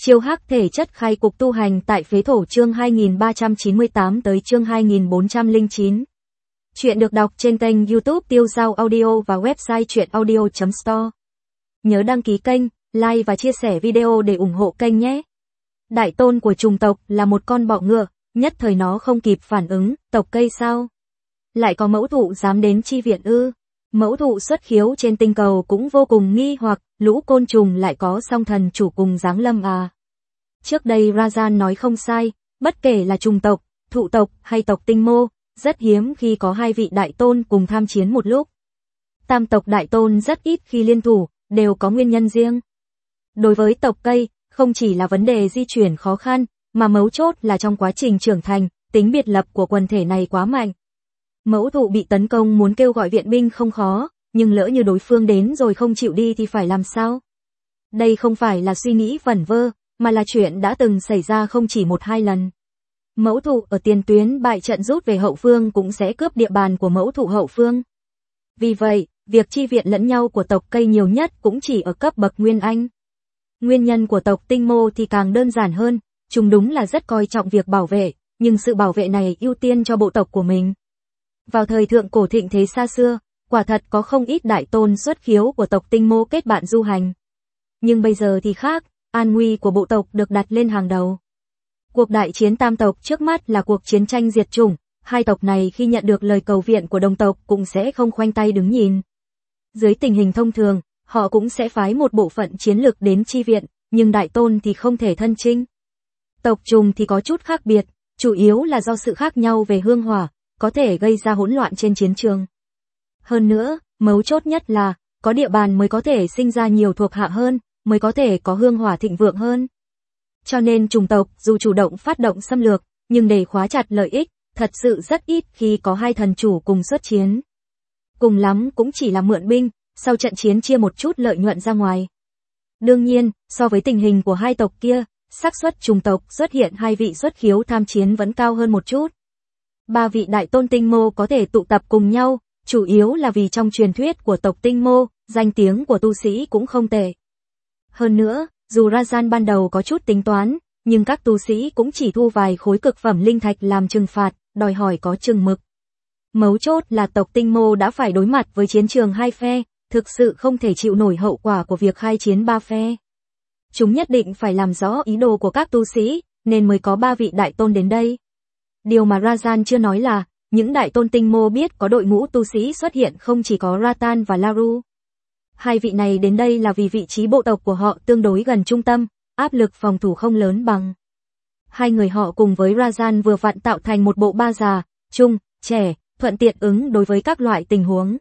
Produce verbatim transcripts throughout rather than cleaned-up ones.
Chiêu hắc thể chất khai cục tu hành tại phế thổ chương hai nghìn ba trăm chín mươi tám tới chương hai nghìn bốn trăm lẻ chín. Chuyện được đọc trên kênh YouTube Tiêu Dao Audio và website truyện audio chấm store. Nhớ đăng ký kênh, like và chia sẻ video để ủng hộ kênh nhé. Đại tôn của trùng tộc là một con bọ ngựa, nhất thời nó không kịp phản ứng, tộc cây sao? Lại có mẫu thụ dám đến chi viện ư? Mẫu thụ xuất khiếu trên tinh cầu cũng vô cùng nghi hoặc, lũ côn trùng lại có song thần chủ cùng giáng lâm à. Trước đây Rajan nói không sai, bất kể là trùng tộc, thụ tộc hay tộc tinh mô, rất hiếm khi có hai vị đại tôn cùng tham chiến một lúc. Tam tộc đại tôn rất ít khi liên thủ, đều có nguyên nhân riêng. Đối với tộc cây, không chỉ là vấn đề di chuyển khó khăn, mà mấu chốt là trong quá trình trưởng thành, tính biệt lập của quần thể này quá mạnh. Mẫu thụ bị tấn công muốn kêu gọi viện binh không khó, nhưng lỡ như đối phương đến rồi không chịu đi thì phải làm sao? Đây không phải là suy nghĩ vẩn vơ, mà là chuyện đã từng xảy ra không chỉ một hai lần. Mẫu thụ ở tiền tuyến bại trận rút về hậu phương cũng sẽ cướp địa bàn của mẫu thụ hậu phương. Vì vậy, việc chi viện lẫn nhau của tộc cây nhiều nhất cũng chỉ ở cấp bậc Nguyên Anh. Nguyên nhân của tộc tinh mô thì càng đơn giản hơn, chúng đúng là rất coi trọng việc bảo vệ, nhưng sự bảo vệ này ưu tiên cho bộ tộc của mình. Vào thời thượng cổ thịnh thế xa xưa, quả thật có không ít đại tôn xuất khiếu của tộc tinh mô kết bạn du hành. Nhưng bây giờ thì khác, an nguy của bộ tộc được đặt lên hàng đầu. Cuộc đại chiến tam tộc trước mắt là cuộc chiến tranh diệt chủng, hai tộc này khi nhận được lời cầu viện của đồng tộc cũng sẽ không khoanh tay đứng nhìn. Dưới tình hình thông thường, họ cũng sẽ phái một bộ phận chiến lực đến chi viện, nhưng đại tôn thì không thể thân chinh. Tộc trùng thì có chút khác biệt, chủ yếu là do sự khác nhau về hương hỏa, có thể gây ra hỗn loạn trên chiến trường. Hơn nữa, mấu chốt nhất là, có địa bàn mới có thể sinh ra nhiều thuộc hạ hơn, mới có thể có hương hỏa thịnh vượng hơn. Cho nên trùng tộc dù chủ động phát động xâm lược, nhưng để khóa chặt lợi ích, thật sự rất ít khi có hai thần chủ cùng xuất chiến. Cùng lắm cũng chỉ là mượn binh, sau trận chiến chia một chút lợi nhuận ra ngoài. Đương nhiên, so với tình hình của hai tộc kia, xác suất trùng tộc xuất hiện hai vị xuất khiếu tham chiến vẫn cao hơn một chút. Ba vị đại tôn tinh mô có thể tụ tập cùng nhau, chủ yếu là vì trong truyền thuyết của tộc tinh mô, danh tiếng của tu sĩ cũng không tệ. Hơn nữa, dù Rajan ban đầu có chút tính toán, nhưng các tu sĩ cũng chỉ thu vài khối cực phẩm linh thạch làm trừng phạt, đòi hỏi có chừng mực. Mấu chốt là tộc tinh mô đã phải đối mặt với chiến trường hai phe, thực sự không thể chịu nổi hậu quả của việc khai chiến ba phe. Chúng nhất định phải làm rõ ý đồ của các tu sĩ, nên mới có ba vị đại tôn đến đây. Điều mà Rajan chưa nói là, những đại tôn tinh mô biết có đội ngũ tu sĩ xuất hiện không chỉ có Ratan và Laru. Hai vị này đến đây là vì vị trí bộ tộc của họ tương đối gần trung tâm, áp lực phòng thủ không lớn bằng. Hai người họ cùng với Rajan vừa vặn tạo thành một bộ ba già, trung, trẻ, thuận tiện ứng đối với các loại tình huống.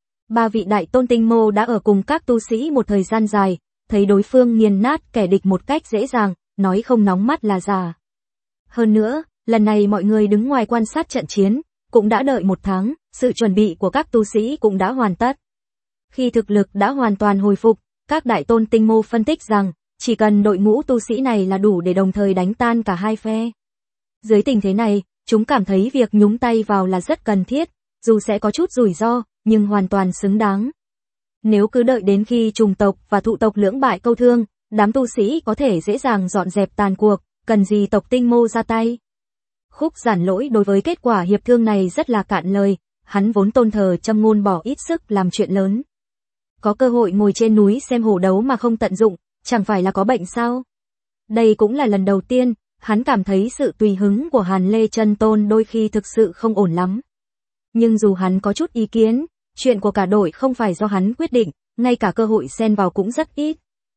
Ba vị đại tôn tinh mô đã ở cùng các tu sĩ một thời gian dài, thấy đối phương nghiền nát kẻ địch một cách dễ dàng, nói không nóng mắt là già. Hơn nữa, lần này mọi người đứng ngoài quan sát trận chiến, cũng đã đợi một tháng, sự chuẩn bị của các tu sĩ cũng đã hoàn tất. Khi thực lực đã hoàn toàn hồi phục, các đại tôn tinh mô phân tích rằng, chỉ cần đội ngũ tu sĩ này là đủ để đồng thời đánh tan cả hai phe. Dưới tình thế này, chúng cảm thấy việc nhúng tay vào là rất cần thiết, dù sẽ có chút rủi ro, nhưng hoàn toàn xứng đáng. Nếu cứ đợi đến khi trùng tộc và thụ tộc lưỡng bại câu thương, đám tu sĩ có thể dễ dàng dọn dẹp tàn cuộc, cần gì tộc tinh mô ra tay. Khúc Giản Lỗi đối với kết quả hiệp thương này rất là cạn lời, hắn vốn tôn thờ Châm Ngôn bỏ ít sức làm chuyện lớn. Có cơ hội ngồi trên núi xem hổ đấu mà không tận dụng, chẳng phải là có bệnh sao? Đây cũng là lần đầu tiên, hắn cảm thấy sự tùy hứng của Hàn Lê Chân Tôn đôi khi thực sự không ổn lắm. Nhưng dù hắn có chút ý kiến, chuyện của cả đội không phải do hắn quyết định, ngay cả cơ hội xen vào cũng rất ít.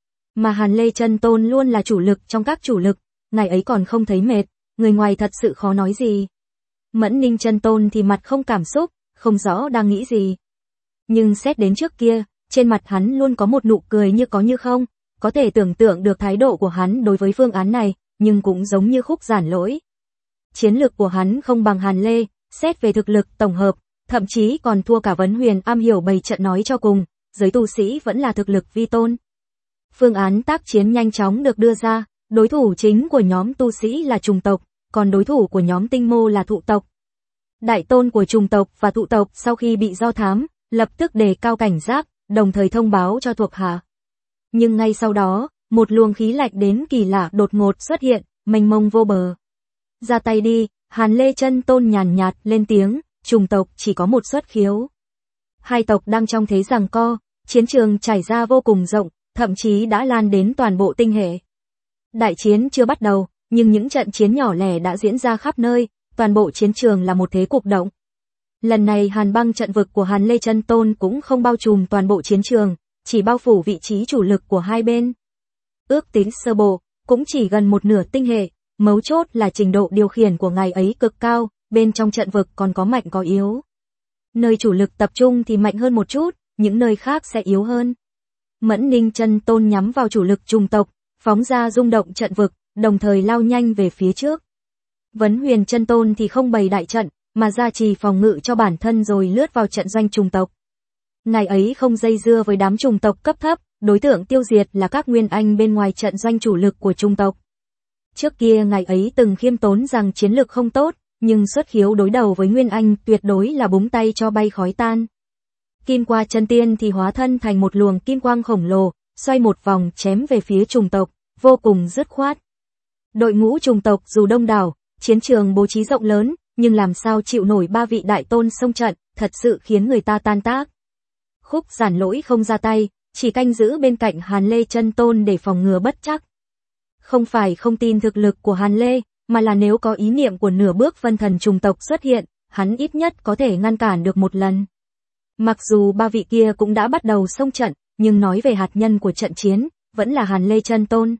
Mà Hàn Lê Chân Tôn luôn là chủ lực trong các chủ lực, ngày ấy còn không thấy mệt, người ngoài thật sự khó nói gì. Mẫn Ninh Chân Tôn thì mặt không cảm xúc, không rõ đang nghĩ gì. Nhưng xét đến trước kia, trên mặt hắn luôn có một nụ cười như có như không, có thể tưởng tượng được thái độ của hắn đối với phương án này, nhưng cũng giống như Khúc Giản Lỗi. Chiến lược của hắn không bằng Hàn Lê, xét về thực lực tổng hợp, thậm chí còn thua cả Vấn Huyền am hiểu bày trận nói cho cùng, giới tu sĩ vẫn là thực lực vi tôn. Phương án tác chiến nhanh chóng được đưa ra, đối thủ chính của nhóm tu sĩ là trùng tộc, còn đối thủ của nhóm tinh mô là thụ tộc. Đại tôn của trùng tộc và thụ tộc sau khi bị do thám, lập tức đề cao cảnh giác, đồng thời thông báo cho thuộc hạ. Nhưng ngay sau đó, Một luồng khí lạnh đến kỳ lạ đột ngột xuất hiện, mênh mông vô bờ. Ra tay đi, Hàn Lê Chân Tôn nhàn nhạt lên tiếng, trùng tộc chỉ có một xuất khiếu. Hai tộc đang trong thế giằng co, chiến trường trải ra vô cùng rộng, thậm chí đã lan đến toàn bộ tinh hệ. Đại chiến chưa bắt đầu, nhưng những trận chiến nhỏ lẻ đã diễn ra khắp nơi, toàn bộ chiến trường là một thế cục động. Lần này Hàn Băng trận vực của Hàn Lê Chân Tôn cũng không bao trùm toàn bộ chiến trường, chỉ bao phủ vị trí chủ lực của hai bên. Ước tính sơ bộ, cũng chỉ gần một nửa tinh hệ, mấu chốt là trình độ điều khiển của ngài ấy cực cao, bên trong trận vực còn có mạnh có yếu. Nơi chủ lực tập trung thì mạnh hơn một chút, những nơi khác sẽ yếu hơn. Mẫn Ninh Chân Tôn nhắm vào chủ lực trùng tộc, phóng ra rung động trận vực, đồng thời lao nhanh về phía trước. Vấn Huyền Chân Tôn thì không bày đại trận, mà gia trì phòng ngự cho bản thân rồi lướt vào trận doanh trùng tộc. Ngài ấy không dây dưa với đám trùng tộc cấp thấp, đối tượng tiêu diệt là các nguyên anh bên ngoài trận doanh chủ lực của trùng tộc. Trước kia ngài ấy từng khiêm tốn rằng chiến lực không tốt, nhưng xuất khiếu đối đầu với nguyên anh tuyệt đối là búng tay cho bay khói tan. Kim Qua Chân Tiên thì hóa thân thành một luồng kim quang khổng lồ, xoay một vòng chém về phía trùng tộc, vô cùng dứt khoát. Đội ngũ trùng tộc dù đông đảo, chiến trường bố trí rộng lớn, nhưng làm sao chịu nổi ba vị đại tôn xông trận, thật sự khiến người ta tan tác. Khúc Giản Lỗi không ra tay, chỉ canh giữ bên cạnh Hàn Lê Chân Tôn để phòng ngừa bất trắc. Không phải không tin thực lực của Hàn Lê, mà là nếu có ý niệm của nửa bước phân thần trùng tộc xuất hiện, hắn ít nhất có thể ngăn cản được một lần. Mặc dù ba vị kia cũng đã bắt đầu xông trận, nhưng nói về hạt nhân của trận chiến, vẫn là Hàn Lê Chân Tôn.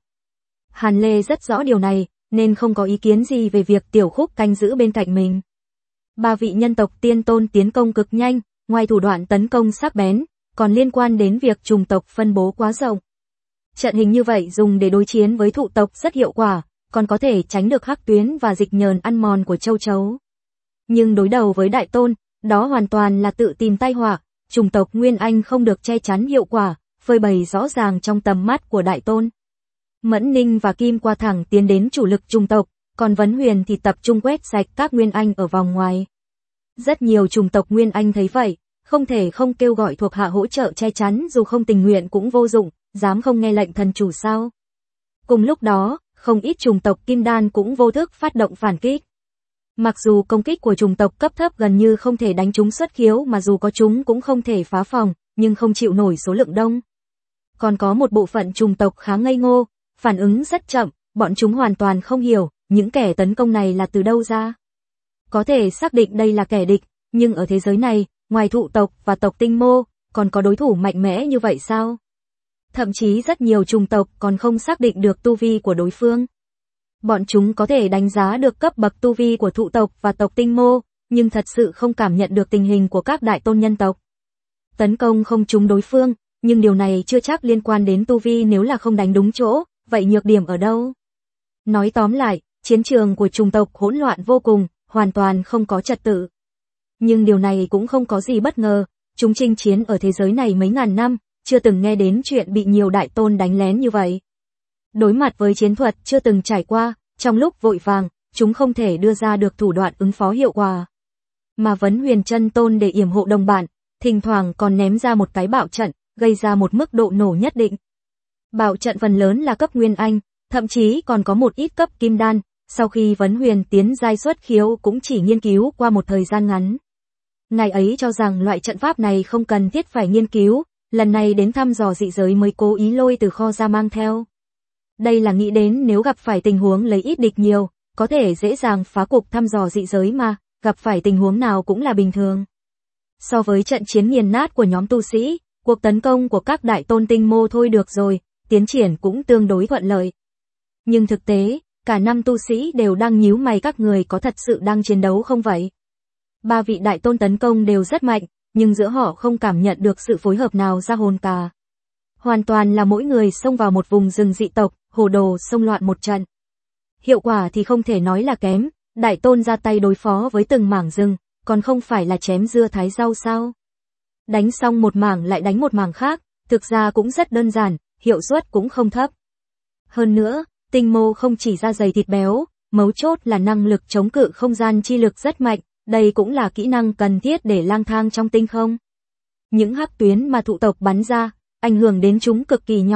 Hàn Lê rất rõ điều này, nên không có ý kiến gì về việc Tiểu Khúc canh giữ bên cạnh mình. Ba vị nhân tộc tiên tôn tiến công cực nhanh, ngoài thủ đoạn tấn công sắc bén, còn liên quan đến việc trùng tộc phân bố quá rộng. Trận hình như vậy dùng để đối chiến với thụ tộc rất hiệu quả, còn có thể tránh được hắc tuyến và dịch nhờn ăn mòn của châu chấu. Nhưng đối đầu với đại tôn, đó hoàn toàn là tự tìm tai họa, trùng tộc Nguyên Anh không được che chắn hiệu quả, phơi bày rõ ràng trong tầm mắt của đại tôn. Mẫn Ninh và Kim Qua thẳng tiến đến chủ lực trùng tộc, còn Vấn Huyền thì tập trung quét sạch các Nguyên Anh ở vòng ngoài. Rất nhiều trùng tộc Nguyên Anh thấy vậy, không thể không kêu gọi thuộc hạ hỗ trợ che chắn, dù không tình nguyện cũng vô dụng, dám không nghe lệnh thần chủ sao. Cùng lúc đó, không ít trùng tộc Kim Đan cũng vô thức phát động phản kích. Mặc dù công kích của trùng tộc cấp thấp gần như không thể đánh trúng xuất khiếu, mà dù có chúng cũng không thể phá phòng, nhưng không chịu nổi số lượng đông. Còn có một bộ phận trùng tộc khá ngây ngô, phản ứng rất chậm, bọn chúng hoàn toàn không hiểu những kẻ tấn công này là từ đâu ra. Có thể xác định đây là kẻ địch, nhưng ở thế giới này, ngoài thụ tộc và tộc tinh mô, còn có đối thủ mạnh mẽ như vậy sao? Thậm chí rất nhiều trùng tộc còn không xác định được tu vi của đối phương. Bọn chúng có thể đánh giá được cấp bậc tu vi của thụ tộc và tộc tinh mô, nhưng thật sự không cảm nhận được tình hình của các đại tôn nhân tộc. Tấn công không trúng đối phương, nhưng điều này chưa chắc liên quan đến tu vi. Nếu là không đánh đúng chỗ, vậy nhược điểm ở đâu? Nói tóm lại, chiến trường của trùng tộc hỗn loạn vô cùng, hoàn toàn không có trật tự. Nhưng điều này cũng không có gì bất ngờ, chúng chinh chiến ở thế giới này mấy ngàn năm, chưa từng nghe đến chuyện bị nhiều đại tôn đánh lén như vậy. Đối mặt với chiến thuật chưa từng trải qua, trong lúc vội vàng, chúng không thể đưa ra được thủ đoạn ứng phó hiệu quả. Mà Vấn Huyền Chân Tôn để yểm hộ đồng bạn, thỉnh thoảng còn ném ra một cái bạo trận, gây ra một mức độ nổ nhất định. Bạo trận phần lớn là cấp Nguyên Anh, thậm chí còn có một ít cấp Kim Đan, sau khi Vấn Huyền tiến giai xuất khiếu cũng chỉ nghiên cứu qua một thời gian ngắn. Ngài ấy cho rằng loại trận pháp này không cần thiết phải nghiên cứu, lần này đến thăm dò dị giới mới cố ý lôi từ kho ra mang theo. Đây là nghĩ đến nếu gặp phải tình huống lấy ít địch nhiều, có thể dễ dàng phá cục thăm dò dị giới mà, gặp phải tình huống nào cũng là bình thường. So với trận chiến nghiền nát của nhóm tu sĩ, cuộc tấn công của các đại tôn tinh mô thôi được rồi, tiến triển cũng tương đối thuận lợi. Nhưng thực tế, cả năm tu sĩ đều đang nhíu mày, các người có thật sự đang chiến đấu không vậy? Ba vị đại tôn tấn công đều rất mạnh, nhưng giữa họ không cảm nhận được sự phối hợp nào ra hồn cả. Hoàn toàn là mỗi người xông vào một vùng rừng dị tộc, hồ đồ xông loạn một trận. Hiệu quả thì không thể nói là kém, đại tôn ra tay đối phó với từng mảng rừng, còn không phải là chém dưa thái rau sao? Đánh xong một mảng lại đánh một mảng khác, thực ra cũng rất đơn giản, hiệu suất cũng không thấp. Hơn nữa, tinh mô không chỉ da dày thịt béo, mấu chốt là năng lực chống cự không gian chi lực rất mạnh, đây cũng là kỹ năng cần thiết để lang thang trong tinh không. Những hắc tuyến mà thụ tộc bắn ra, ảnh hưởng đến chúng cực kỳ nhỏ,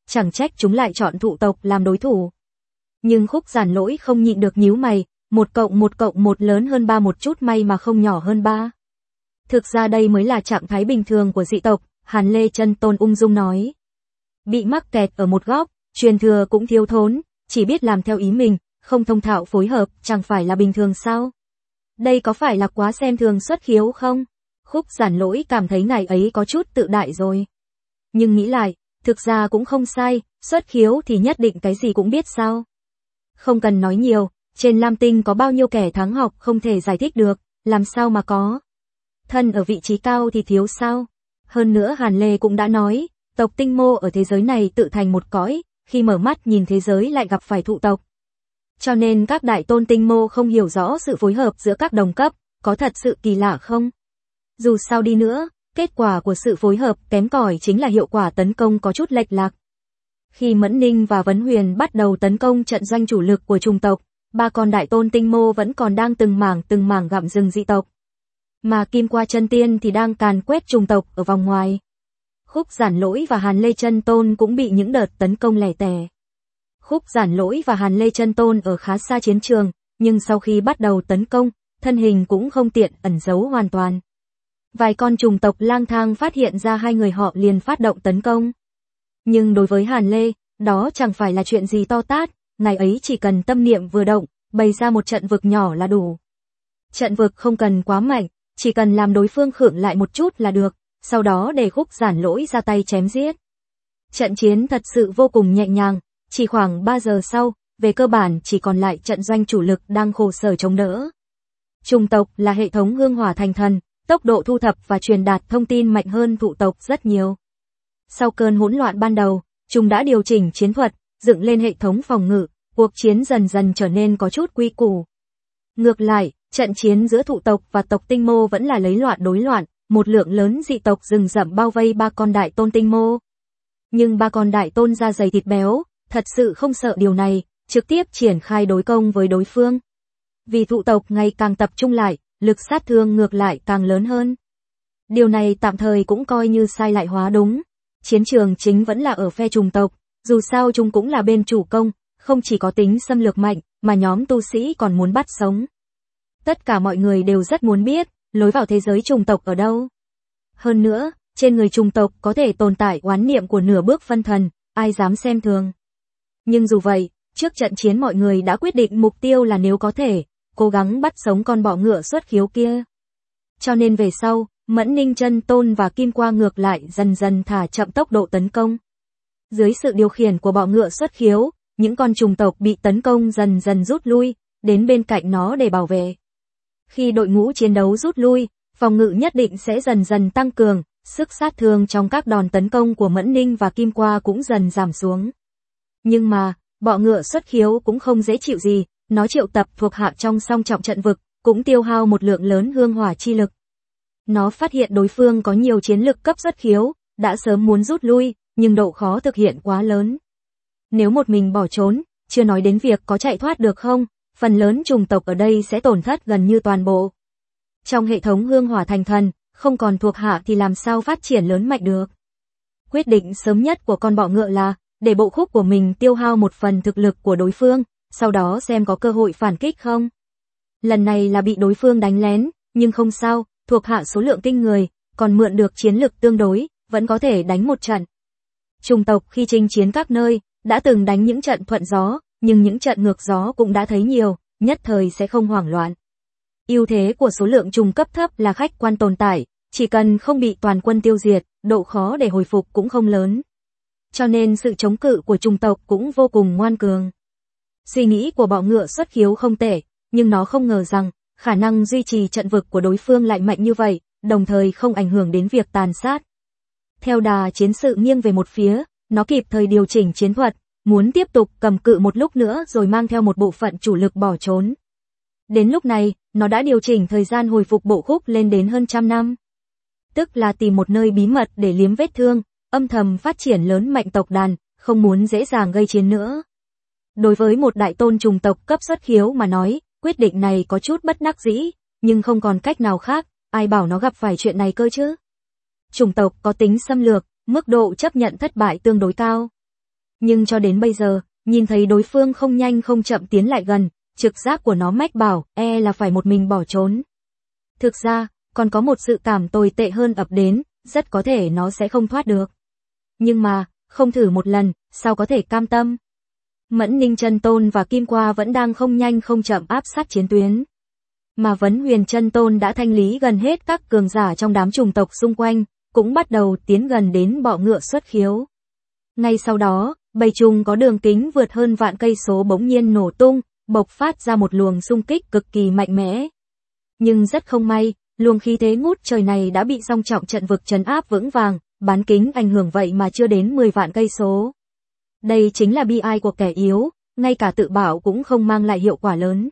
chẳng trách chúng lại chọn thụ tộc làm đối thủ. Nhưng Khúc Giản Lỗi không nhịn được nhíu mày, một cộng một cộng một lớn hơn ba một chút may mà không nhỏ hơn ba. Thực ra đây mới là trạng thái bình thường của dị tộc, Hàn Lê Chân Tôn ung dung nói. Bị mắc kẹt ở một góc, truyền thừa cũng thiếu thốn, chỉ biết làm theo ý mình, không thông thạo phối hợp, chẳng phải là bình thường sao? Đây có phải là quá xem thường Xuất Khiếu không? Khúc Giản Lỗi cảm thấy ngài ấy có chút tự đại rồi. Nhưng nghĩ lại, thực ra cũng không sai, Xuất Khiếu thì nhất định cái gì cũng biết sao? Không cần nói nhiều, trên Lam Tinh có bao nhiêu kẻ thắng học không thể giải thích được, làm sao mà có? Thân ở vị trí cao thì thiếu sao? Hơn nữa Hàn Lê cũng đã nói, tộc tinh mô ở thế giới này tự thành một cõi, khi mở mắt nhìn thế giới lại gặp phải thụ tộc. Cho nên các đại tôn tinh mô không hiểu rõ sự phối hợp giữa các đồng cấp, có thật sự kỳ lạ không? Dù sao đi nữa, kết quả của sự phối hợp kém cỏi chính là hiệu quả tấn công có chút lệch lạc. Khi Mẫn Ninh và Vấn Huyền bắt đầu tấn công trận doanh chủ lực của chủng tộc, ba con đại tôn tinh mô vẫn còn đang từng mảng từng mảng gặm rừng dị tộc. Mà Kim Qua Chân Tiên thì đang càn quét chủng tộc ở vòng ngoài. Khúc Giản Lỗi và Hàn Lê Chân Tôn cũng bị những đợt tấn công lẻ tẻ. Khúc Giản Lỗi và Hàn Lê Chân Tôn ở khá xa chiến trường, nhưng sau khi bắt đầu tấn công, thân hình cũng không tiện ẩn giấu hoàn toàn. Vài con trùng tộc lang thang phát hiện ra hai người họ liền phát động tấn công. Nhưng đối với Hàn Lê, đó chẳng phải là chuyện gì to tát, ngày ấy chỉ cần tâm niệm vừa động, bày ra một trận vực nhỏ là đủ. Trận vực không cần quá mạnh, chỉ cần làm đối phương khựng lại một chút là được, sau đó để Khúc Giản Lỗi ra tay chém giết. Trận chiến thật sự vô cùng nhẹ nhàng, chỉ khoảng ba giờ sau, về cơ bản chỉ còn lại trận doanh chủ lực đang khổ sở chống đỡ. Trùng tộc là hệ thống hương hỏa thành thần, tốc độ thu thập và truyền đạt thông tin mạnh hơn thụ tộc rất nhiều. Sau cơn hỗn loạn ban đầu, chúng đã điều chỉnh chiến thuật, dựng lên hệ thống phòng ngự, cuộc chiến dần dần trở nên có chút quy củ. Ngược lại, trận chiến giữa thụ tộc và tộc tinh mô vẫn là lấy loạn đối loạn, một lượng lớn dị tộc rừng rậm bao vây ba con đại tôn tinh mô. Nhưng ba con đại tôn da dày thịt béo, thật sự không sợ điều này, trực tiếp triển khai đối công với đối phương. Vì thụ tộc ngày càng tập trung lại, lực sát thương ngược lại càng lớn hơn. Điều này tạm thời cũng coi như sai lại hóa đúng. Chiến trường chính vẫn là ở phe trùng tộc, dù sao chúng cũng là bên chủ công, không chỉ có tính xâm lược mạnh, mà nhóm tu sĩ còn muốn bắt sống. Tất cả mọi người đều rất muốn biết, lối vào thế giới trùng tộc ở đâu. Hơn nữa, trên người trùng tộc có thể tồn tại oán niệm của nửa bước phân thần, ai dám xem thường. Nhưng dù vậy, trước trận chiến mọi người đã quyết định mục tiêu là nếu có thể, cố gắng bắt sống con bọ ngựa Xuất Khiếu kia. Cho nên về sau, Mẫn Ninh Chân Tôn và Kim Qua ngược lại dần dần thả chậm tốc độ tấn công. Dưới sự điều khiển của bọ ngựa Xuất Khiếu, những con trùng tộc bị tấn công dần dần rút lui, đến bên cạnh nó để bảo vệ. Khi đội ngũ chiến đấu rút lui, phòng ngự nhất định sẽ dần dần tăng cường, sức sát thương trong các đòn tấn công của Mẫn Ninh và Kim Qua cũng dần giảm xuống. Nhưng mà, bọ ngựa Xuất Khiếu cũng không dễ chịu gì, nó triệu tập thuộc hạ trong song trọng trận vực, cũng tiêu hao một lượng lớn hương hỏa chi lực. Nó phát hiện đối phương có nhiều chiến lực cấp Xuất Khiếu, đã sớm muốn rút lui, nhưng độ khó thực hiện quá lớn. Nếu một mình bỏ trốn, chưa nói đến việc có chạy thoát được không, phần lớn trùng tộc ở đây sẽ tổn thất gần như toàn bộ. Trong hệ thống hương hỏa thành thần, không còn thuộc hạ thì làm sao phát triển lớn mạnh được. Quyết định sớm nhất của con bọ ngựa là, để bộ khúc của mình tiêu hao một phần thực lực của đối phương, sau đó xem có cơ hội phản kích không. Lần này là bị đối phương đánh lén, nhưng không sao, thuộc hạ số lượng kinh người, còn mượn được chiến lực tương đối, vẫn có thể đánh một trận. Trùng tộc khi chinh chiến các nơi, đã từng đánh những trận thuận gió, nhưng những trận ngược gió cũng đã thấy nhiều, nhất thời sẽ không hoảng loạn. Ưu thế của số lượng trùng cấp thấp là khách quan tồn tại, chỉ cần không bị toàn quân tiêu diệt, độ khó để hồi phục cũng không lớn. Cho nên sự chống cự của trùng tộc cũng vô cùng ngoan cường. Suy nghĩ của bọ ngựa Xuất Khiếu không tệ, nhưng nó không ngờ rằng, khả năng duy trì trận vực của đối phương lại mạnh như vậy, đồng thời không ảnh hưởng đến việc tàn sát. Theo đà chiến sự nghiêng về một phía, nó kịp thời điều chỉnh chiến thuật, muốn tiếp tục cầm cự một lúc nữa rồi mang theo một bộ phận chủ lực bỏ trốn. Đến lúc này, nó đã điều chỉnh thời gian hồi phục bộ khúc lên đến hơn trăm năm. Tức là tìm một nơi bí mật để liếm vết thương, âm thầm phát triển lớn mạnh tộc đàn, không muốn dễ dàng gây chiến nữa. Đối với một đại tôn trùng tộc cấp Xuất Khiếu mà nói, quyết định này có chút bất đắc dĩ, nhưng không còn cách nào khác, ai bảo nó gặp phải chuyện này cơ chứ. Trùng tộc có tính xâm lược, mức độ chấp nhận thất bại tương đối cao. Nhưng cho đến bây giờ, nhìn thấy đối phương không nhanh không chậm tiến lại gần, trực giác của nó mách bảo, e là phải một mình bỏ trốn. Thực ra, còn có một sự cảm tồi tệ hơn ập đến, rất có thể nó sẽ không thoát được. Nhưng mà, không thử một lần, sao có thể cam tâm? Mẫn Ninh Chân Tôn và Kim Qua vẫn đang không nhanh không chậm áp sát chiến tuyến. Mà Vấn Huyền Chân Tôn đã thanh lý gần hết các cường giả trong đám chủng tộc xung quanh, cũng bắt đầu tiến gần đến bọ ngựa xuất khiếu. Ngay sau đó, bầy trùng có đường kính vượt hơn vạn cây số bỗng nhiên nổ tung, bộc phát ra một luồng xung kích cực kỳ mạnh mẽ. Nhưng rất không may, luồng khí thế ngút trời này đã bị song trọng trận vực trấn áp vững vàng, bán kính ảnh hưởng vậy mà chưa đến mười vạn cây số. Đây chính là bi ai của kẻ yếu, ngay cả tự bảo cũng không mang lại hiệu quả lớn.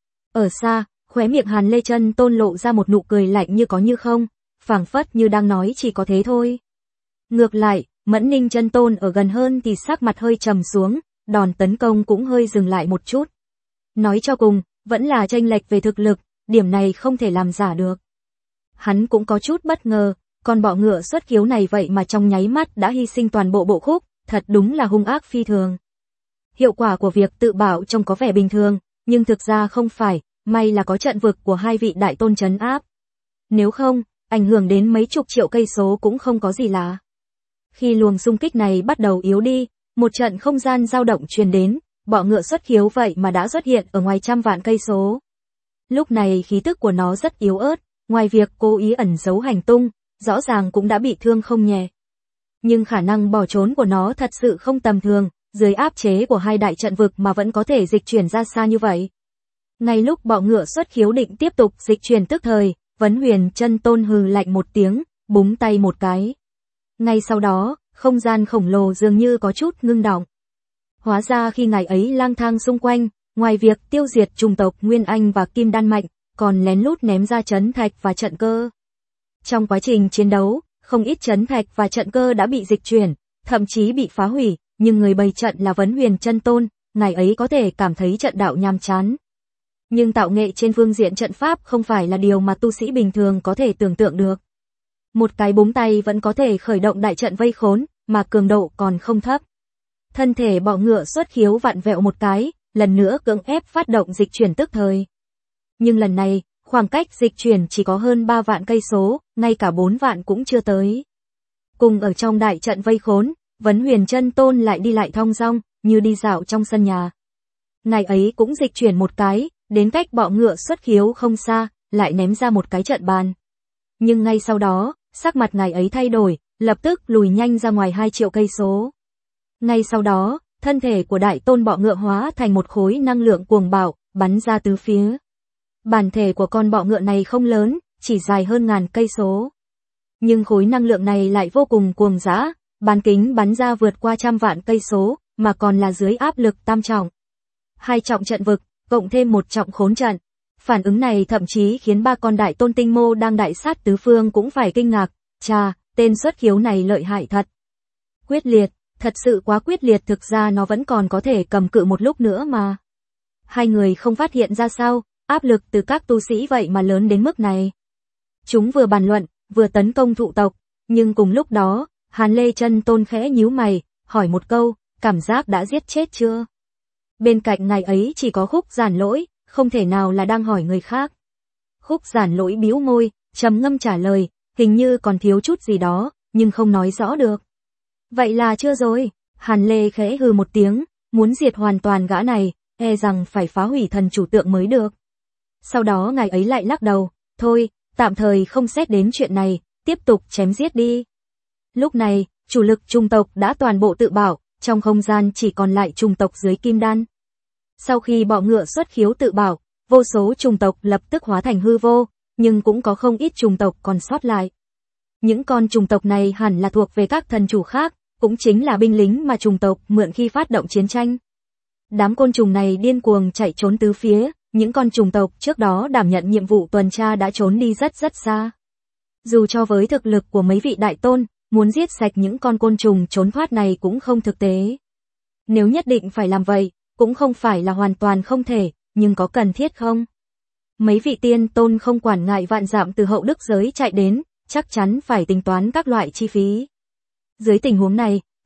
Ở xa, khóe miệng Hàn Lê Chân Tôn lộ ra một nụ cười lạnh như có như không, phảng phất như đang nói chỉ có thế thôi. Ngược lại, Mẫn Ninh Chân Tôn ở gần hơn thì sắc mặt hơi trầm xuống, đòn tấn công cũng hơi dừng lại một chút. Nói cho cùng, vẫn là chênh lệch về thực lực, điểm này không thể làm giả được. Hắn cũng có chút bất ngờ, con bọ ngựa xuất khiếu này vậy mà trong nháy mắt đã hy sinh toàn bộ bộ khúc, thật đúng là hung ác phi thường. Hiệu quả của việc tự bảo trông có vẻ bình thường, nhưng thực ra không phải, may là có trận vực của hai vị đại tôn trấn áp. Nếu không, ảnh hưởng đến mấy chục triệu cây số cũng không có gì lạ. Khi luồng xung kích này bắt đầu yếu đi, một trận không gian dao động truyền đến, bọ ngựa xuất khiếu vậy mà đã xuất hiện ở ngoài trăm vạn cây số. Lúc này khí tức của nó rất yếu ớt, ngoài việc cố ý ẩn giấu hành tung, rõ ràng cũng đã bị thương không nhẹ. Nhưng khả năng bỏ trốn của nó thật sự không tầm thường, dưới áp chế của hai đại trận vực mà vẫn có thể dịch chuyển ra xa như vậy. Ngay lúc bọ ngựa xuất khiếu định tiếp tục dịch chuyển tức thời, Vấn Huyền Chân Tôn hừ lạnh một tiếng, búng tay một cái. Ngay sau đó, không gian khổng lồ dường như có chút ngưng đọng. Hóa ra khi ngài ấy lang thang xung quanh, ngoài việc tiêu diệt chủng tộc Nguyên Anh và Kim Đan Mạnh, còn lén lút ném ra trấn thạch và trận cơ. Trong quá trình chiến đấu, không ít trấn thạch và trận cơ đã bị dịch chuyển, thậm chí bị phá hủy, nhưng người bày trận là Vấn Huyền Chân Tôn, ngài ấy có thể cảm thấy trận đạo nhàm chán. Nhưng tạo nghệ trên phương diện trận pháp không phải là điều mà tu sĩ bình thường có thể tưởng tượng được. Một cái búng tay vẫn có thể khởi động đại trận vây khốn, mà cường độ còn không thấp. Thân thể bọ ngựa xuất khiếu vặn vẹo một cái, lần nữa cưỡng ép phát động dịch chuyển tức thời. Nhưng lần này, khoảng cách dịch chuyển chỉ có hơn ba vạn cây số, ngay cả bốn vạn cũng chưa tới. Cùng ở trong đại trận vây khốn, Vấn Huyền Chân Tôn lại đi lại thong dong, như đi dạo trong sân nhà. Ngài ấy cũng dịch chuyển một cái, đến cách bọ ngựa xuất khiếu không xa, lại ném ra một cái trận bàn. Nhưng ngay sau đó, sắc mặt ngài ấy thay đổi, lập tức lùi nhanh ra ngoài hai triệu cây số. Ngay sau đó, thân thể của đại tôn bọ ngựa hóa thành một khối năng lượng cuồng bạo, bắn ra tứ phía. Bản thể của con bọ ngựa này không lớn, chỉ dài hơn ngàn cây số. Nhưng khối năng lượng này lại vô cùng cuồng dã, bán kính bắn ra vượt qua trăm vạn cây số, mà còn là dưới áp lực tam trọng. Hai trọng trận vực, cộng thêm một trọng khốn trận. Phản ứng này thậm chí khiến ba con đại tôn tinh mô đang đại sát tứ phương cũng phải kinh ngạc. Chà, tên xuất khiếu này lợi hại thật. Quyết liệt, thật sự quá quyết liệt, thực ra nó vẫn còn có thể cầm cự một lúc nữa mà. Hai người không phát hiện ra sao, áp lực từ các tu sĩ vậy mà lớn đến mức này. Chúng vừa bàn luận, vừa tấn công thụ tộc, nhưng cùng lúc đó, Hàn Lê Chân Tôn khẽ nhíu mày, hỏi một câu, cảm giác đã giết chết chưa? Bên cạnh ngài ấy chỉ có Khúc Giản Lỗi, không thể nào là đang hỏi người khác. Khúc Giản Lỗi bĩu môi, trầm ngâm trả lời, hình như còn thiếu chút gì đó, nhưng không nói rõ được. Vậy là chưa rồi, Hàn Lê khẽ hừ một tiếng, muốn diệt hoàn toàn gã này, e rằng phải phá hủy thần chủ tượng mới được. Sau đó ngài ấy lại lắc đầu, thôi, tạm thời không xét đến chuyện này, tiếp tục chém giết đi. Lúc này, chủ lực chủng tộc đã toàn bộ tự bảo, trong không gian chỉ còn lại chủng tộc dưới Kim Đan. Sau khi bọ ngựa xuất khiếu tự bảo, vô số chủng tộc lập tức hóa thành hư vô, nhưng cũng có không ít chủng tộc còn sót lại. Những con chủng tộc này hẳn là thuộc về các thần chủ khác, cũng chính là binh lính mà chủng tộc mượn khi phát động chiến tranh. Đám côn trùng này điên cuồng chạy trốn tứ phía, những con chủng tộc trước đó đảm nhận nhiệm vụ tuần tra đã trốn đi rất rất xa. Dù cho với thực lực của mấy vị đại tôn, muốn giết sạch những con côn trùng trốn thoát này cũng không thực tế. Nếu nhất định phải làm vậy, cũng không phải là hoàn toàn không thể, nhưng có cần thiết không? Mấy vị tiên tôn không quản ngại vạn dặm từ hậu đức giới chạy đến, chắc chắn phải tính toán các loại chi phí. Dưới tình huống này,